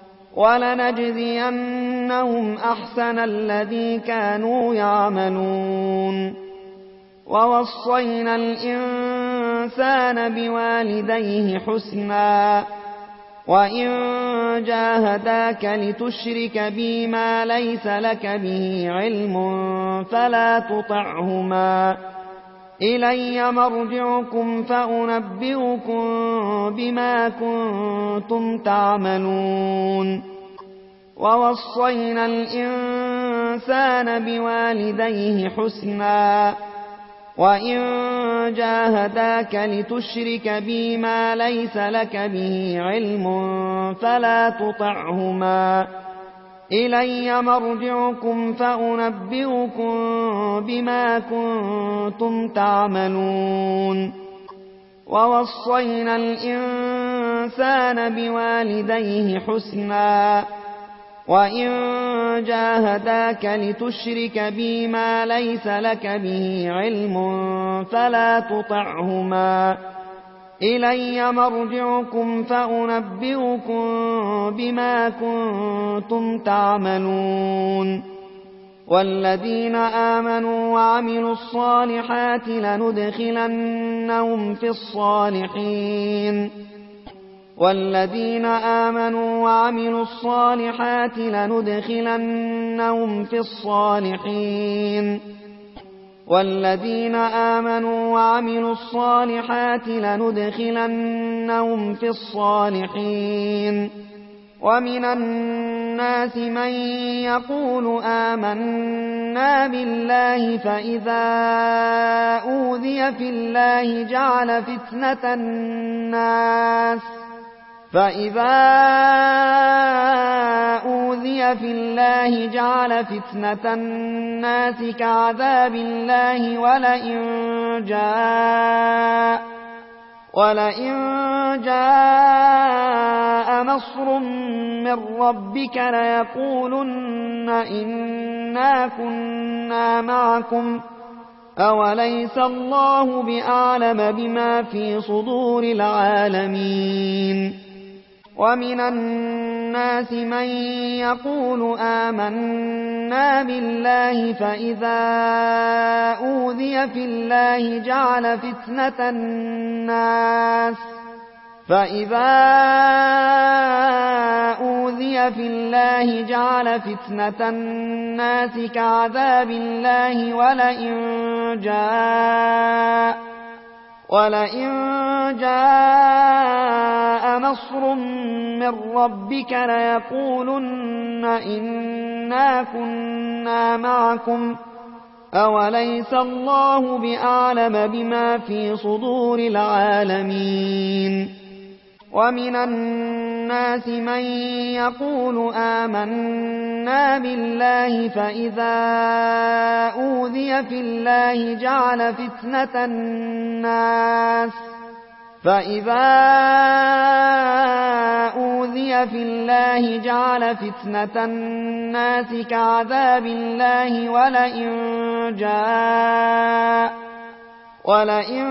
ولنجزينهم أحسن الذي كانوا يعملون ووصينا الإنسان بوالديه حسنا وإن جاهداك لتشرك بي ما ليس لك به علم فلا تطعهما إلي مرجعكم فأنبئكم بما كنتم تعملون ووصينا الإنسان بوالديه حسنا وإن جاهداك لتشرك بي ما ليس لك به علم فلا تطعهما إلي مرجعكم فأنبئكم بما كنتم تعملون ووصينا الإنسان بوالديه حسنا وإن جاهداك لتشرك بي ما ليس لك به علم فلا تطعهما إلي مرجعكم فأنبئكم بما كنتم تعملون والذين آمنوا وعملوا الصالحات لندخلنهم في الصالحين والذين آمنوا وعملوا الصالحات لندخلنهم في الصالحين والذين آمنوا وعملوا الصالحات لندخلنهم في الصالحين ومن الناس من يقول آمنا بالله فإذا أوذي في الله جعل فتنة الناس فإذا أوذي في الله جعل فتنة الناس كعذاب الله ولئن جاء ولئن جاء نصر من ربك ليقولن إنا كنا معكم أوليس الله بأعلم بما في صدور العالمين ومن الناس من يقول آمنا بالله فإذا أوذي في الله جعل فتنة الناس فإذا أوذي في الله جعل فتنة الناس كعذاب الله ولئن جاء ولئن جاء نصر من ربك ليقولن إنا كنا معكم أوليس الله بأعلم بما في صدور العالمين ومن الناس من يقول آمنا بالله فإذا أوذي في الله جعل فتنة الناس فإذا أوذي في الله جعل فتنة الناس كعذاب الله ولئن جاء ولئن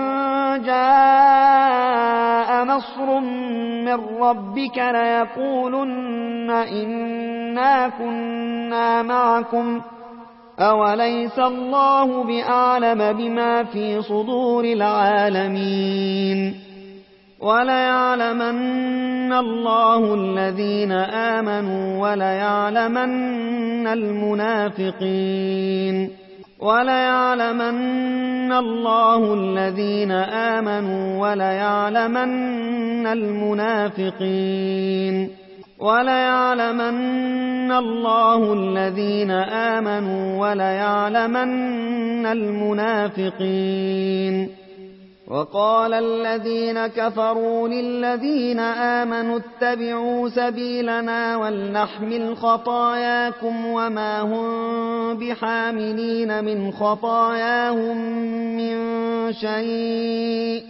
جاء نصر من ربك ليقولن إنا كنا معكم أوليس الله بأعلم بما في صدور العالمين وليعلمن الله الذين آمنوا وليعلمن المنافقين وليعلمن الله الذين آمنوا وليعلمن المنافقين وليعلمن الله الذين آمنوا وليعلمن المنافقين وقال الذين كفروا للذين آمنوا اتبعوا سبيلنا ولنحمل خطاياكم وما هم بحاملين من خطاياهم من شيء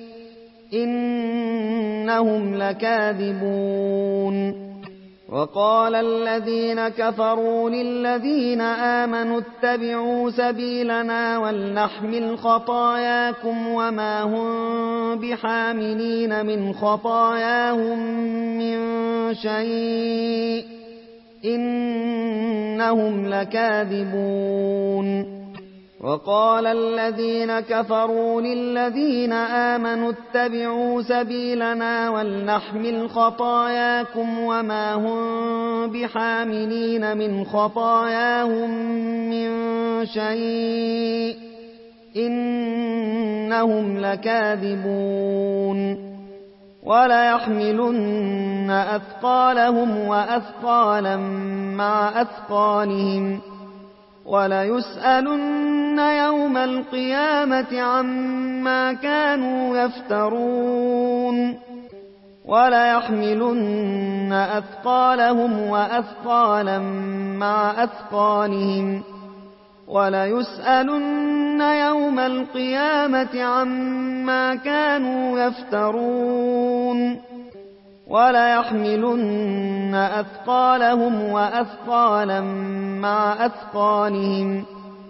إنهم لكاذبون وقال الذين كفروا للذين آمنوا اتبعوا سبيلنا ولنحمل خطاياكم وما هم بحاملين من خطاياهم من شيء إنهم لكاذبون وقال الذين كفروا للذين آمنوا اتبعوا سبيلنا ولنحمل خطاياكم وما هم بحاملين من خطاياهم من شيء إنهم لكاذبون وليحملن أثقالهم وأثقالا مع أثقالهم وليسألن يوم القيامة عما كانوا يفترون وليحملن أثقالهم وأثقالا مع أثقالهم وليسألن يوم القيامة عما كانوا يفترون وليحملن أثقالهم وأثقالا مع أثقالهم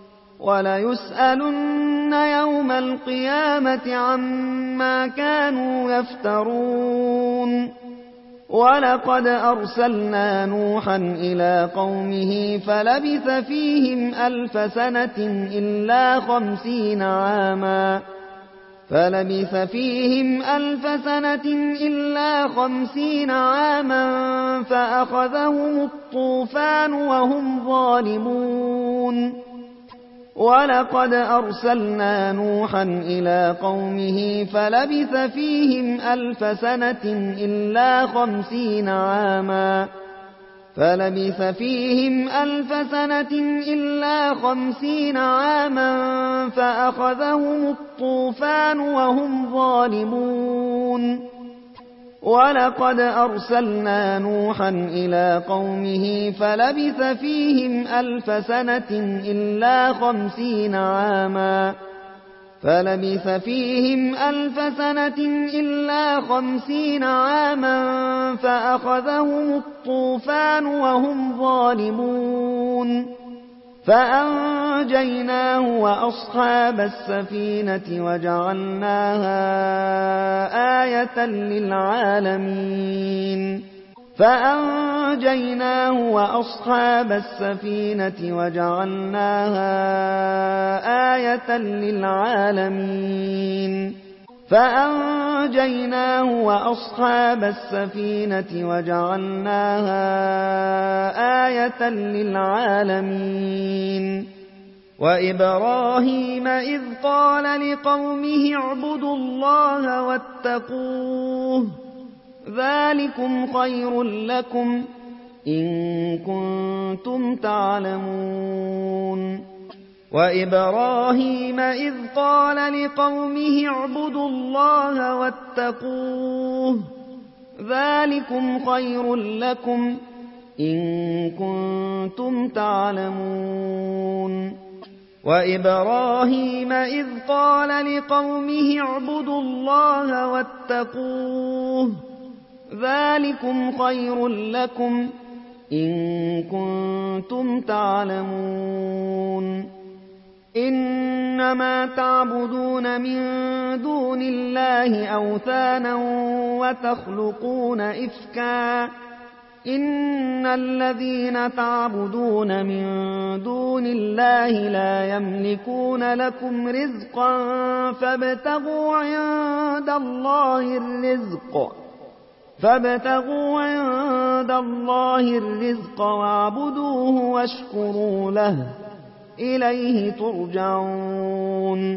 وليسألن يوم القيامة عما كانوا يفترون ولقد أرسلنا نوحا إلى قومه فلبث فيهم ألف سنة إلا خمسين عاما فلبث فيهم ألف سنة إلا خمسين عاما فأخذهم الطوفان وهم ظالمون ولقد أرسلنا نوحا إلى قومه فلبث فيهم ألف سنة إلا خمسين عاما فلبث فيهم ألف سنة إلا خمسين عاما فأخذهم الطوفان وهم ظالمون ولقد أرسلنا نوحا إلى قومه فلبث فيهم ألف سنة إلا خمسين عاما فلبث فيهم ألف سنة إلا خمسين عاما فأخذهم الطوفان وهم ظالمون فأنجيناه وأصحاب السفينة وجعلناها آية للعالمين فأنجيناه وأصحاب السفينة وجعلناها آية للعالمين فأنجيناه وأصحاب السفينة وجعلناها آية للعالمين وإبراهيم إذ قال لقومه اعبدوا الله واتقوه ذلكم خير لكم إن كنتم تعلمون وإبراهيم إذ قال لقومه اعبدوا الله واتقوه ذلكم خير لكم إن كنتم تعلمون وإبراهيم إذ قال لقومه اعبدوا الله واتقوه ذلكم خير لكم إن كنتم تعلمون إنما تعبدون من دون الله أوثانا وتخلقون إفكا إن الذين تعبدون من دون الله لا يملكون لكم رزقا فابتغوا عند الله الرزق فابتغوا عند الله الرزق واعبدوه واشكروا له إليه ترجعون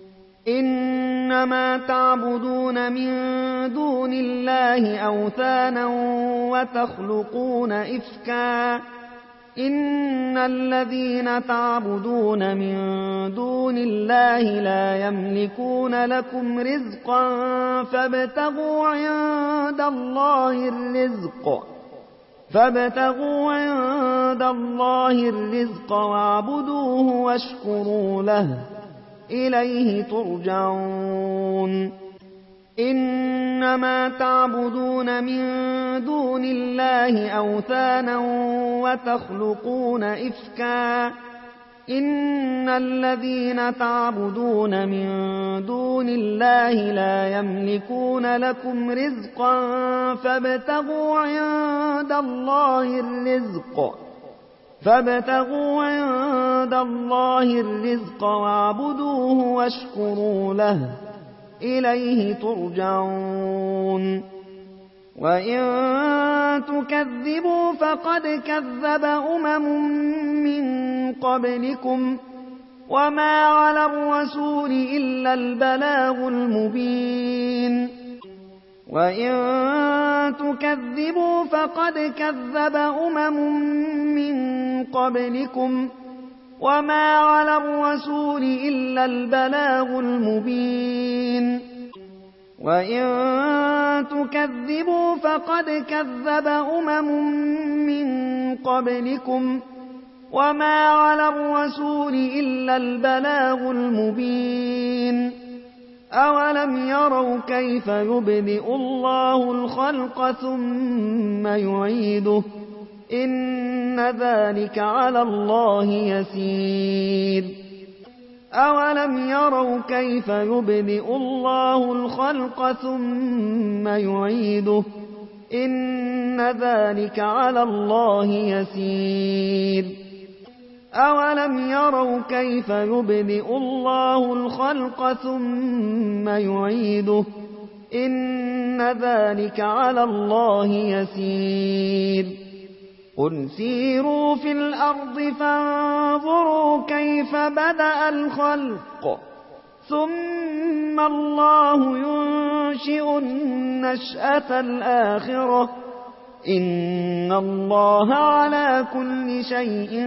إنما تعبدون من دون الله أوثانا وتخلقون إفكا إن الذين تعبدون من دون الله لا يملكون لكم رزقا فابتغوا عند الله الرزق فابتغوا عند الله الرزق واعبدوه واشكروا له إليه ترجعون إنما تعبدون من دون الله أوثانا وتخلقون إفكا إن الذين تعبدون من دون الله لا يملكون لكم رزقا فابتغوا عند الله الرزق فابتغوا عند الله الرزق واعبدوه واشكروا له إليه ترجعون وإن تكذبوا فقد كذب أمم من قبلكم وما على الرسول إلا البلاغ المبين وإن تكذبوا فقد كذب أمم من قبلكم وما على الرسول إلا البلاغ المبين وإن تكذبوا فقد كذب أمم من قبلكم وما على الرسول إلا البلاغ المبين أولم يروا كيف يبدئ الله الخلق ثم يعيده إن ذلك على الله يسير أولم يروا كيف يبدئ الله الخلق ثم يعيده إن ذلك على الله يسير أولم يروا كيف يبدئ الله الخلق ثم يعيده إن ذلك على الله يسير قل سيروا في الأرض فانظروا كيف بدأ الخلق ثم الله ينشئ النشأة الآخرة إن الله على كل شيء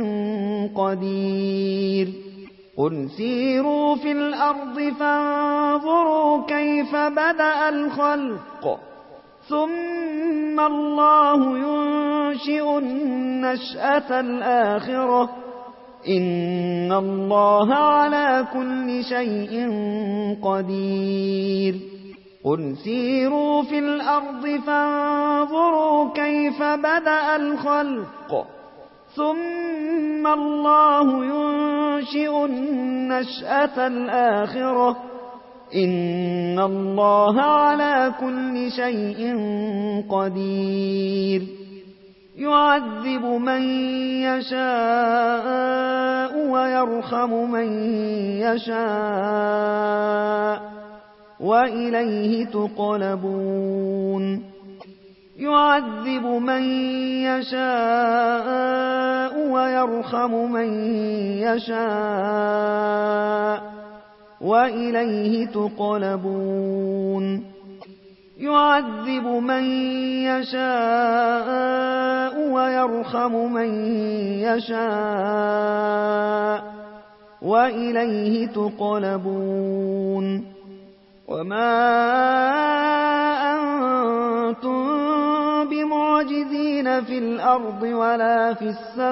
قدير قل سيروا في الأرض فانظروا كيف بدأ الخلق ثم الله ينشئ النشأة الآخرة إن الله على كل شيء قدير قل سيروا في الأرض فانظروا كيف بدأ الخلق ثم الله ينشئ النشأة الآخرة إن الله على كل شيء قدير يعذب من يشاء ويرحم من يشاء وإليه تقلبون يعذب من يشاء ويرحم من يشاء وإليه تقلبون يعذب من يشاء ويرحم من يشاء وإليه تقلبون وما أنتم بمعجزين في الأرض ولا في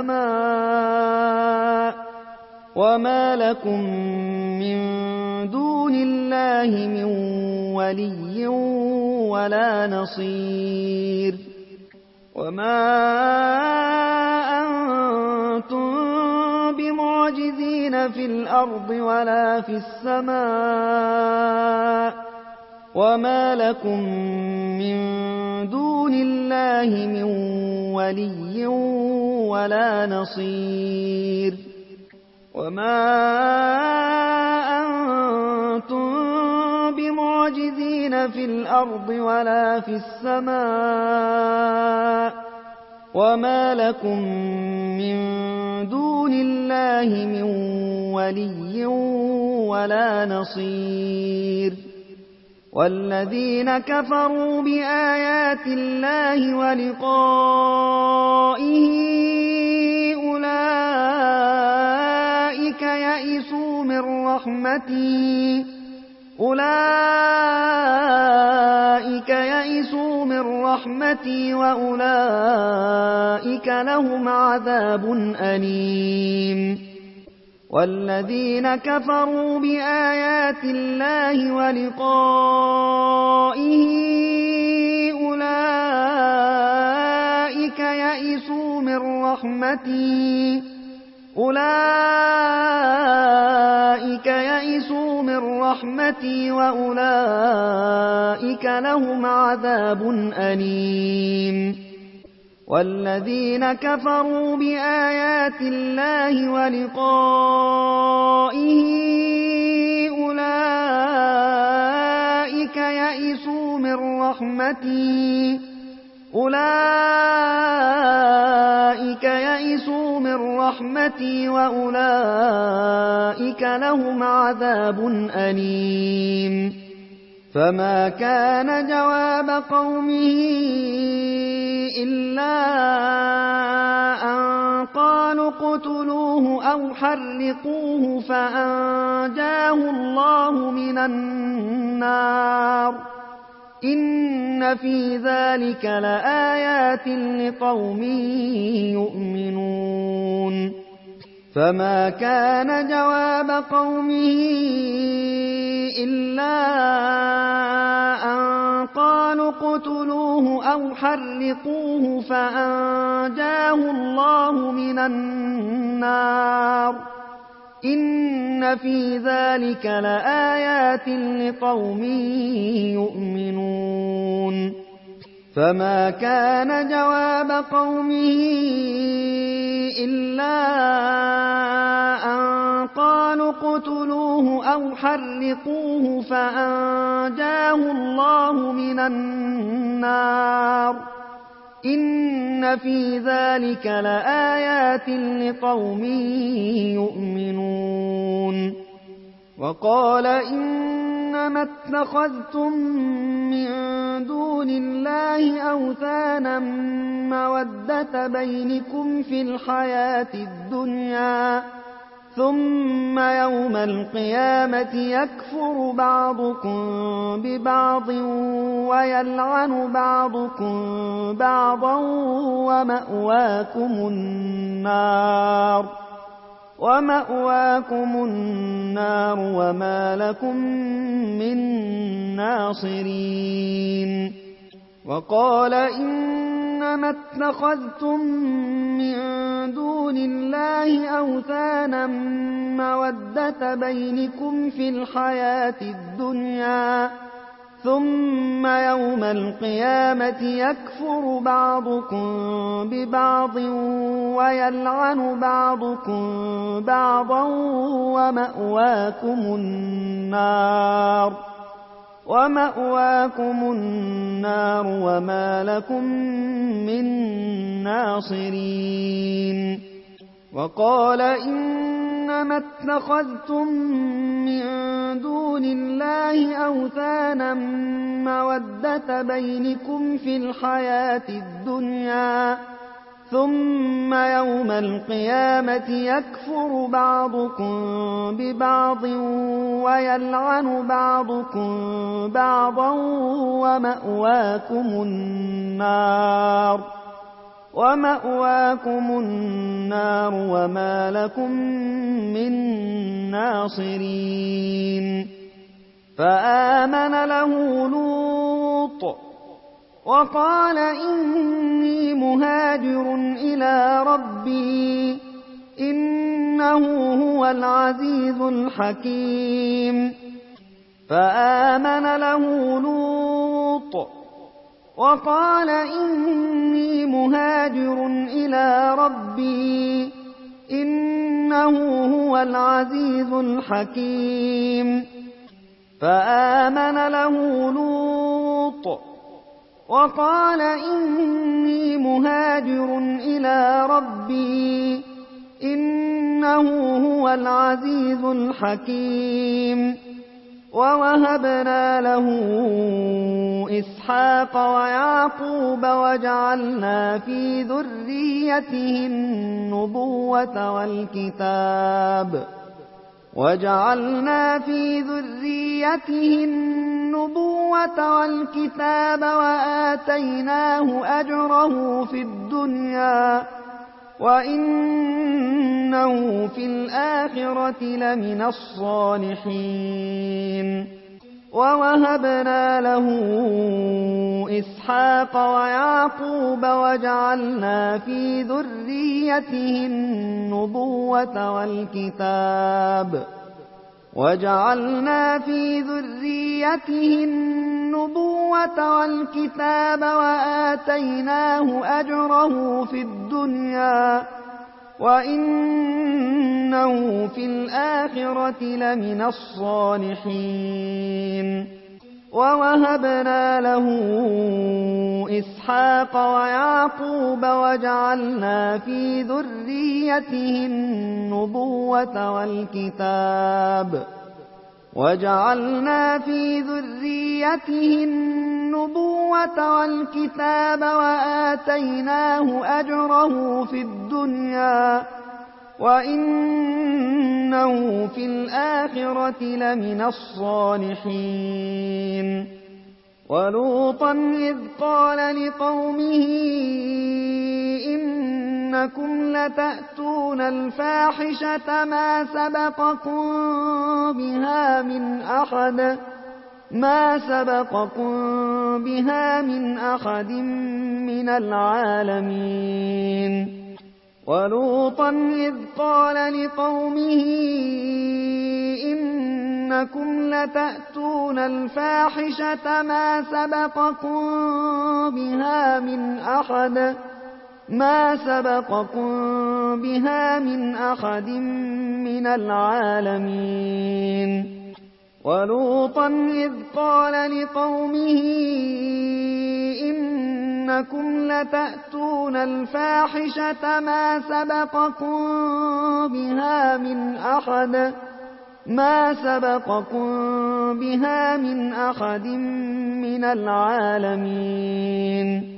السماء وما لكم من دون الله من ولي ولا نصير وما أنتم بمعجزين في الأرض ولا في السماء وما لكم من دون الله من ولي ولا نصير وما أنتم بمعجزين في الأرض ولا في السماء وما لكم من دون الله من ولي ولا نصير والذين كفروا بآيات الله ولقائه أولئك يئسوا من رحمتي أولئك يئسوا من رحمتي وأولئك لهم عذاب أليم والذين كفروا بآيات الله ولقائه أولئك يئسوا من رحمتي أولئك يئسوا من رحمتي وأولئك لهم عذاب أليم والذين كفروا بآيات الله ولقائه أولئك يئسوا من رحمتي أولئك يئسوا من رحمتي وأولئك لهم عذاب أليم فما كان جواب قومه إلا أن قالوا اقتلوه أو حرقوه فأنجاه الله من النار إن في ذلك لآيات لقوم يؤمنون فما كان جواب قومه إلا أن قالوا اقتلوه أو حرقوه فأنجاه الله من النار إن في ذلك لآيات لقوم يؤمنون فما كان جواب قومه إلا أن قالوا اقتلوه أو حرقوه فأنجاه الله من النار إن في ذلك لآيات لقوم يؤمنون وقال إنما اتخذتم من دون الله أوثانا مودة بينكم في الحياة الدنيا ثم يوم القيامة يكفر بعضكم ببعض ويلعن بعضكم بعضا ومأواكم النار ومأواكم النار وما لكم من ناصرين. وقال إنما اتخذتم من دون الله أوثانا مودة بينكم في الحياة الدنيا ثم يوم القيامة يكفر بعضكم ببعض ويلعن بعضكم بعضا ومأواكم النار ومأواكم النار وما لكم من ناصرين. وقال إنما اتخذتم من دون الله أوثانا مودة بينكم في الحياة الدنيا ثم يوم القيامة يكفر بعضكم ببعض ويلعن بعضكم بعضا ومأواكم النار ومأواكم النار وما لكم من ناصرين. فآمن له لوط وقال إني مهاجر إلى ربي إنه هو العزيز الحكيم. فآمن له لوط وقال إني مهاجر إلى ربي إنه هو العزيز الحكيم. فآمن له لوط وقال إني مهاجر إلى ربي إنه هو العزيز الحكيم. ووهبنا له إسحاق ويعقوب وجعلنا في ذريته النبوة والكتاب وجعلنا في ذريته النبوة والكتاب وآتيناه أجره في الدنيا وإنه في الآخرة لمن الصالحين. ووهبنا له إسحاق ويعقوب وجعلنا في ذريته النبوة والكتاب وجعلنا في ذريته النبوة والكتاب وآتيناه أجره في الدنيا وإنه في الآخرة لمن الصالحين. ووهبنا له إسحاق ويعقوب وجعلنا في ذريته النبوة والكتاب وجعلنا في ذريته النبوة والكتاب وآتيناه أجره في الدنيا وإنه في الآخرة لمن الصالحين. ولوطا إذ قال لقومه إنكم لتأتون الفاحشة ما سبقكم بها من أحد ما سبقكم بها من أحد من العالمين. ولوطا إذ قال لقومه إنكم لتأتون الفاحشة ما سبقكم بها من أحد ما سبقكم بها من أحد من العالمين. ولوطا إذ قال لقومه إنكم لتأتون الفاحشة ما سبقكم بها من أحد ما سبقكم بها من أحد من العالمين.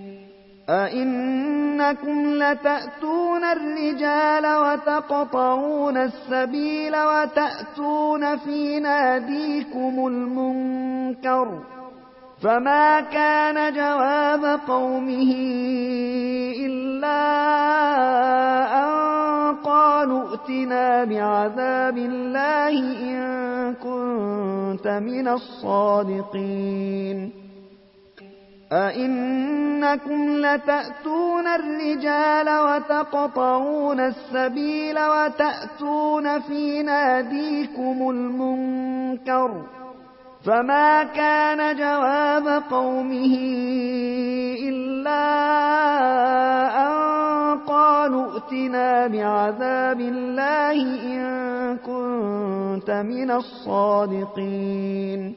أئنكم لتأتون الرجال وتقطعون السبيل وتأتون في ناديكم المنكر فما كان جواب قومه إلا أن قالوا ائتنا بعذاب الله إن كنت من الصادقين أئنكم لتأتون الرجال وتقطعون السبيل وتأتون في ناديكم المنكر فما كان جواب قومه إلا أن قالوا ائتنا بعذاب الله إن كنت من الصادقين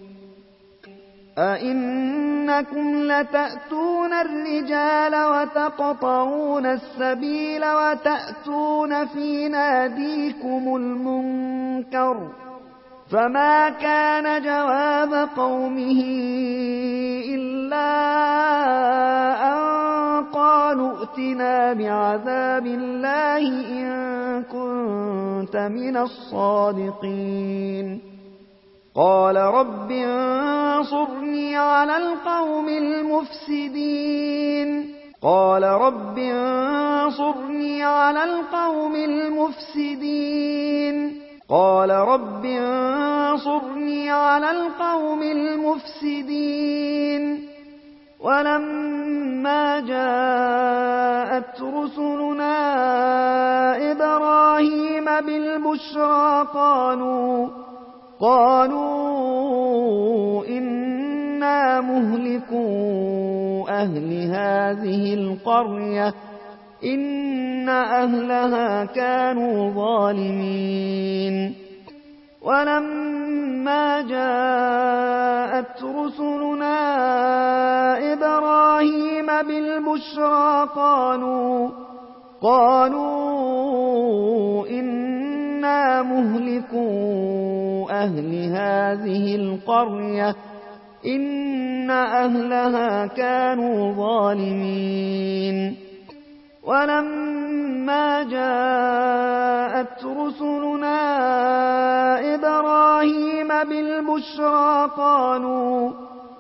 أئنكم لتأتون الرجال وتقطعون السبيل وتأتون في ناديكم المنكر فما كان جواب قومه إلا أن قالوا ائتنا بعذاب الله إن كنت من الصادقين قال رب انصرني على القوم المفسدين قال رب انصرني على القوم المفسدين قال رب انصرني على القوم المفسدين ولما جاءت رسلنا إبراهيم بالبشرى قالوا قالوا إنا مهلكو أهل هذه القرية إن أهلها كانوا ظالمين ولما جاءت رسلنا إبراهيم بالبشرى قالوا قالوا إنا مهلكو أهل هذه القرية إن أهلها كانوا ظالمين ولما جاءت رسلنا إبراهيم بالبشرى قالوا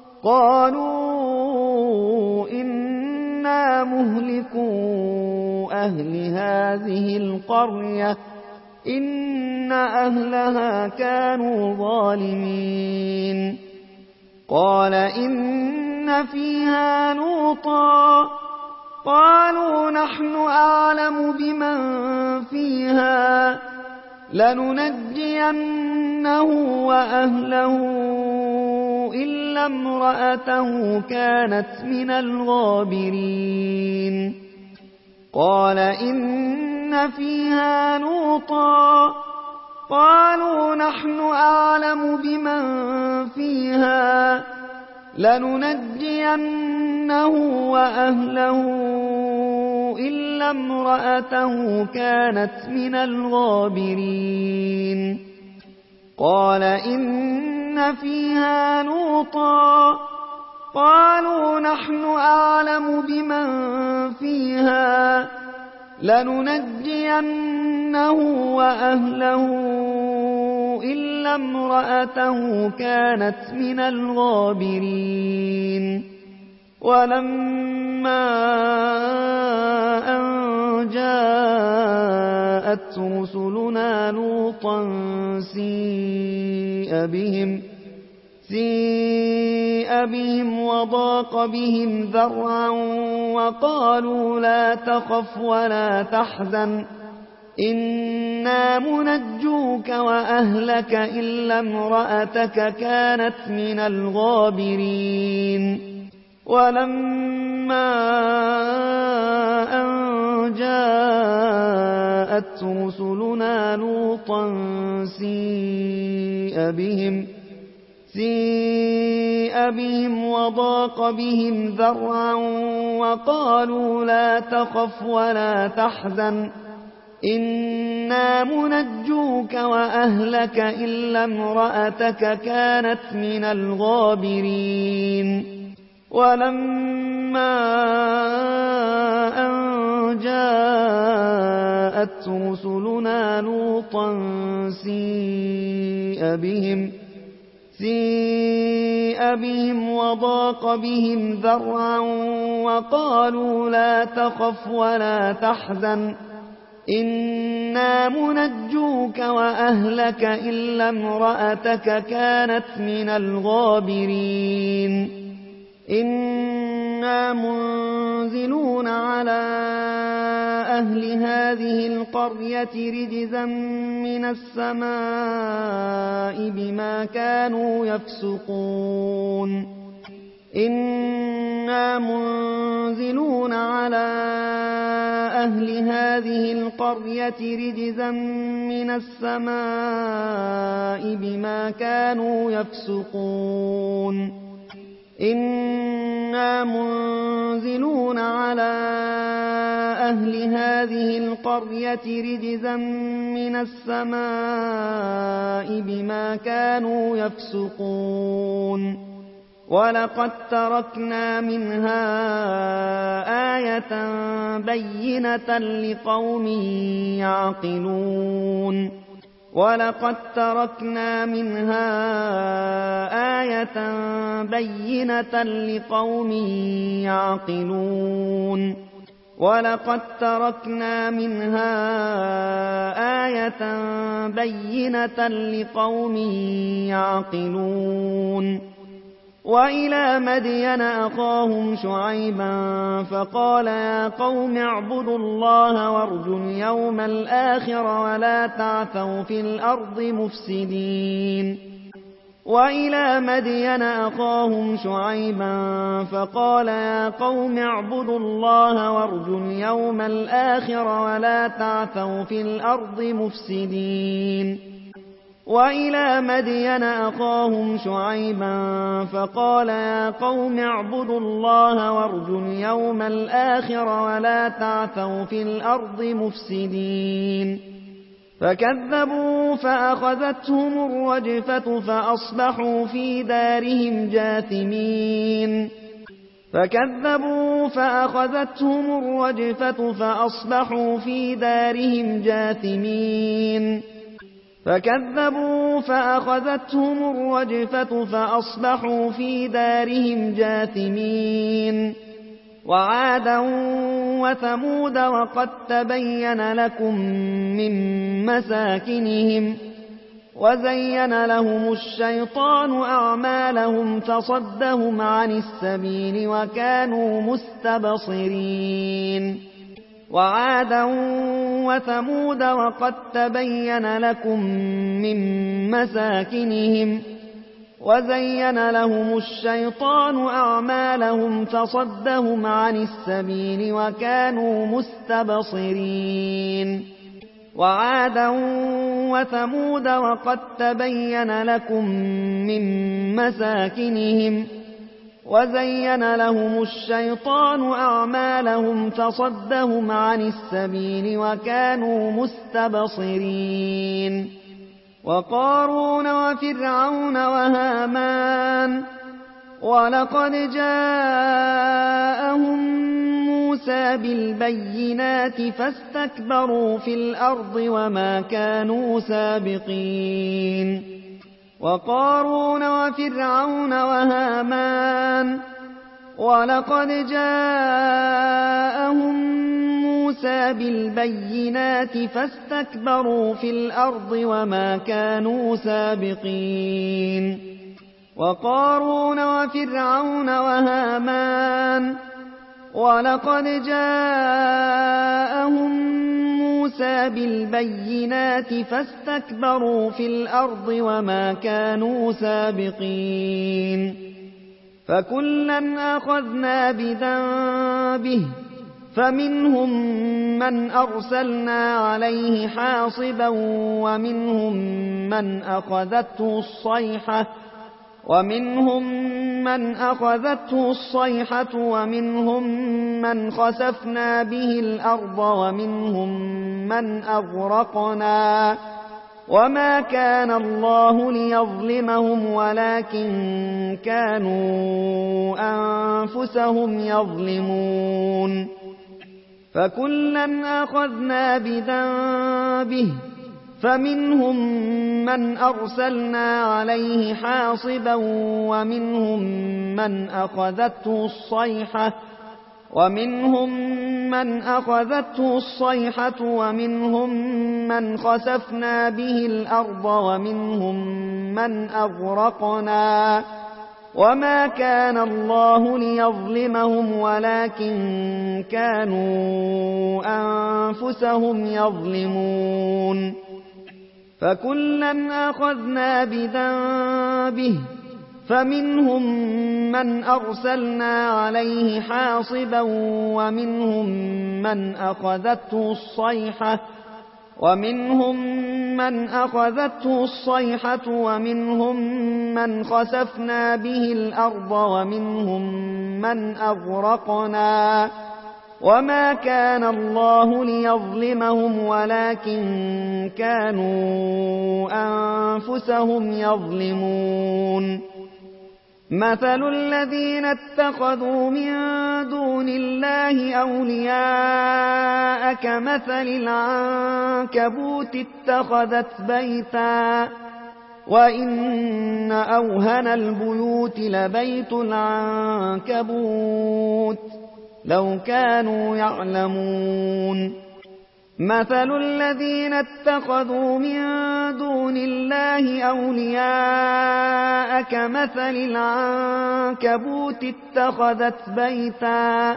قالوا إنا مهلكو أهل هذه القرية إن أهلها كانوا ظالمين قال إن فيها لوطا قالوا نحن أعلم بمن فيها لننجينه وأهله إلا امرأته كانت من الغابرين قال إن فيها لوطا قالوا نحن أعلم بمن فيها لننجينه وأهله إلا امرأته كانت من الغابرين قال إن فيها لوطا قالوا نحن أعلم بمن فيها لننجينه وأهله إلا امرأته كانت من الغابرين ولما أن جاءت رسلنا لوطا سيء بهم سيء بهم وضاق بهم ذرعا وقالوا لا تخف ولا تحزن إنا منجوك وأهلك إلا امرأتك كانت من الغابرين ولما أن جاءت رسلنا لوطا سيء بهم سيء بهم وضاق بهم ذرعا وقالوا لا تخف ولا تحزن إنا منجوك وأهلك إلا امرأتك كانت من الغابرين ولما أن جاءت رسلنا لوطا سيء بهم سيء بهم وضاق بهم ذرعا وقالوا لا تخف ولا تحزن إنا منجوك وأهلك إلا امرأتك كانت من الغابرين إنا منزلون على أهل هذه القرية رجزا من السماء بما كانوا يفسقون إنا منزلون على أهل هذه القرية رجزا من السماء بما كانوا يفسقون إنا منزلون على أهل هذه القرية رجزا من السماء بما كانوا يفسقون ولقد تركنا منها آية بينة لقوم يعقلون ولقد تركنا منها آية بينة لقوم يعقلون ولقد تركنا منها آية بينة لقوم يعقلون وإلى مدين أخاهم شعيبا فقال يا قوم اعبدوا الله وارجوا اليوم الآخر ولا تعثوا في الأرض مفسدين وإلى مدين أخاهم شعيبا فقال يا قوم اعبدوا الله وارجوا اليوم الآخر ولا تعثوا في الأرض مفسدين وإلى مدين أخاهم شعيبا فقال يا قوم اعبدوا الله وارجوا اليوم الآخر ولا تعثوا في الأرض مفسدين فكذبوا فأخذتهم الرجفة فأصبحوا في دارهم جاثمين فكذبوا فأخذتهم الرجفة فأصبحوا في دارهم جاثمين فكذبوا فأخذتهم الرجفة فأصبحوا في دارهم جاثمين وعادا وثمود وقد تبين لكم من مساكنهم وزين لهم الشيطان أعمالهم فصدهم عن السبيل وكانوا مستبصرين وعادا وثمود وقد تبين لكم من مساكنهم وزين لهم الشيطان أعمالهم فصدهم عن السبيل وكانوا مستبصرين وعادا وثمود وقد تبين لكم من مساكنهم وزين لهم الشيطان أعمالهم فصدهم عن السبيل وكانوا مستبصرين وقارون وفرعون وهامان ولقد جاءهم موسى بالبينات فاستكبروا في الأرض وما كانوا سابقين وقارون وفرعون وهامان ولقد جاءهم موسى بالبينات فاستكبروا في الأرض وما كانوا سابقين وقارون وفرعون وهامان ولقد جاءهم موسى بالبينات فاستكبروا في الأرض وما كانوا سابقين فكلا أخذنا بذنبه فمنهم من أرسلنا عليه حاصبا ومنهم من أخذته الصيحة ومنهم من أخذته الصيحة ومنهم من خسفنا به الأرض ومنهم من أغرقنا وما كان الله ليظلمهم ولكن كانوا أنفسهم يظلمون فكلا أخذنا بذنبه فمنهم من أرسلنا عليه حاصبا ومنهم من أخذته الصيحة ومنهم من أخذته الصيحة ومنهم من خسفنا به الأرض ومنهم من أغرقنا وما كان الله ليظلمهم ولكن كانوا أنفسهم يظلمون فكلا أخذنا بذنبه فمنهم من أرسلنا عليه حاصبا ومنهم من أخذته الصيحة ومنهم من أخذته الصيحة ومنهم من خسفنا به الأرض ومنهم من أغرقنا وما كان الله ليظلمهم ولكن كانوا أنفسهم يظلمون مثل الذين اتخذوا من دون الله أولياء كمثل العنكبوت اتخذت بيتا وإن أوهن البيوت لبيت العنكبوت لو كانوا يعلمون مثل الذين اتخذوا من دون الله أولياء كمثل العنكبوت اتخذت بيتا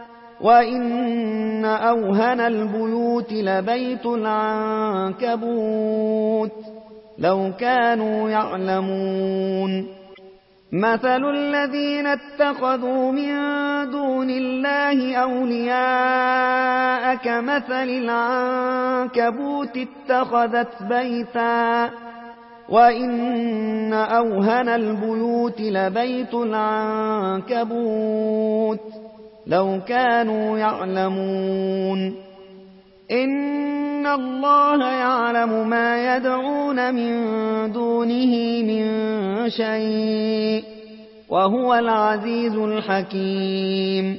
وإن أوهن البيوت لبيت العنكبوت لو كانوا يعلمون مثل الذين اتخذوا من دون الله أولياء كمثل العنكبوت اتخذت بيتا وإن أوهن البيوت لبيت العنكبوت لو كانوا يعلمون إن الله يعلم ما يدعون من دونه من شيء وهو العزيز الحكيم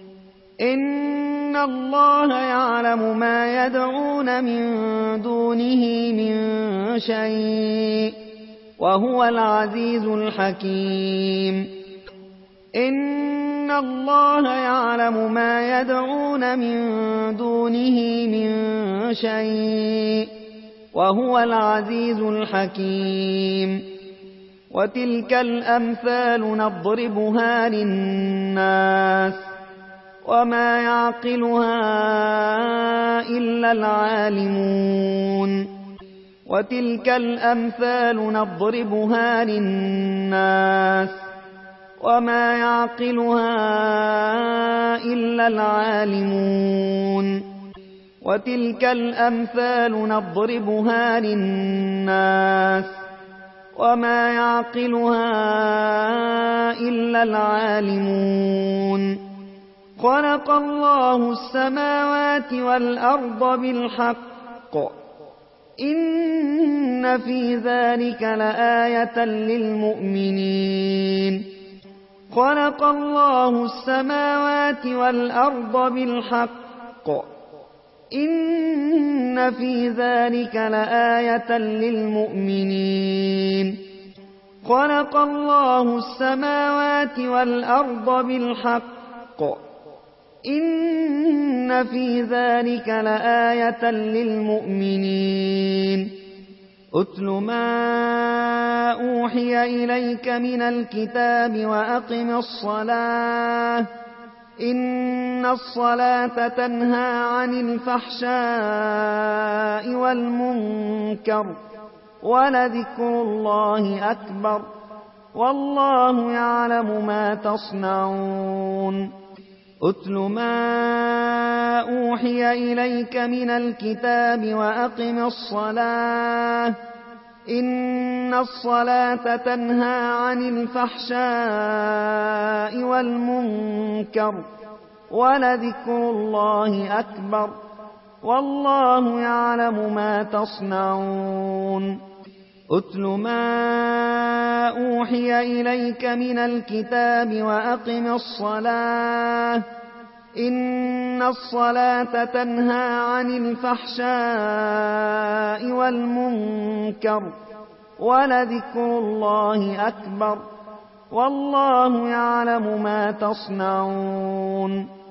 إن الله يعلم ما يدعون من دونه من شيء وهو العزيز الحكيم إن الله يعلم ما يدعون من دونه من شيء وهو العزيز الحكيم وتلك الأمثال نضربها للناس وما يعقلها إلا العالمون وتلك الأمثال نضربها للناس وما يعقلها إلا العالمون وتلك الأمثال نضربها للناس وما يعقلها إلا العالمون خلق الله السماوات والأرض بالحق إن في ذلك لآية للمؤمنين خلق الله السماوات والأرض بالحق إن في ذلك لآية للمؤمنين خلق الله السماوات والأرض بالحق إن في ذلك لآية للمؤمنين أتل ما أوحي إليك من الكتاب وأقم الصلاة إن الصلاة تنهى عن الفحشاء والمنكر ولذكر الله أكبر والله يعلم ما تصنعون أتل ما أوحي إليك من الكتاب وأقم الصلاة إن الصلاة تنهى عن الفحشاء والمنكر ولذكر الله أكبر والله يعلم ما تصنعون أتل ما أوحي إليك من الكتاب وأقم الصلاة إن الصلاة تنهى عن الفحشاء والمنكر ولذكر الله أكبر والله يعلم ما تصنعون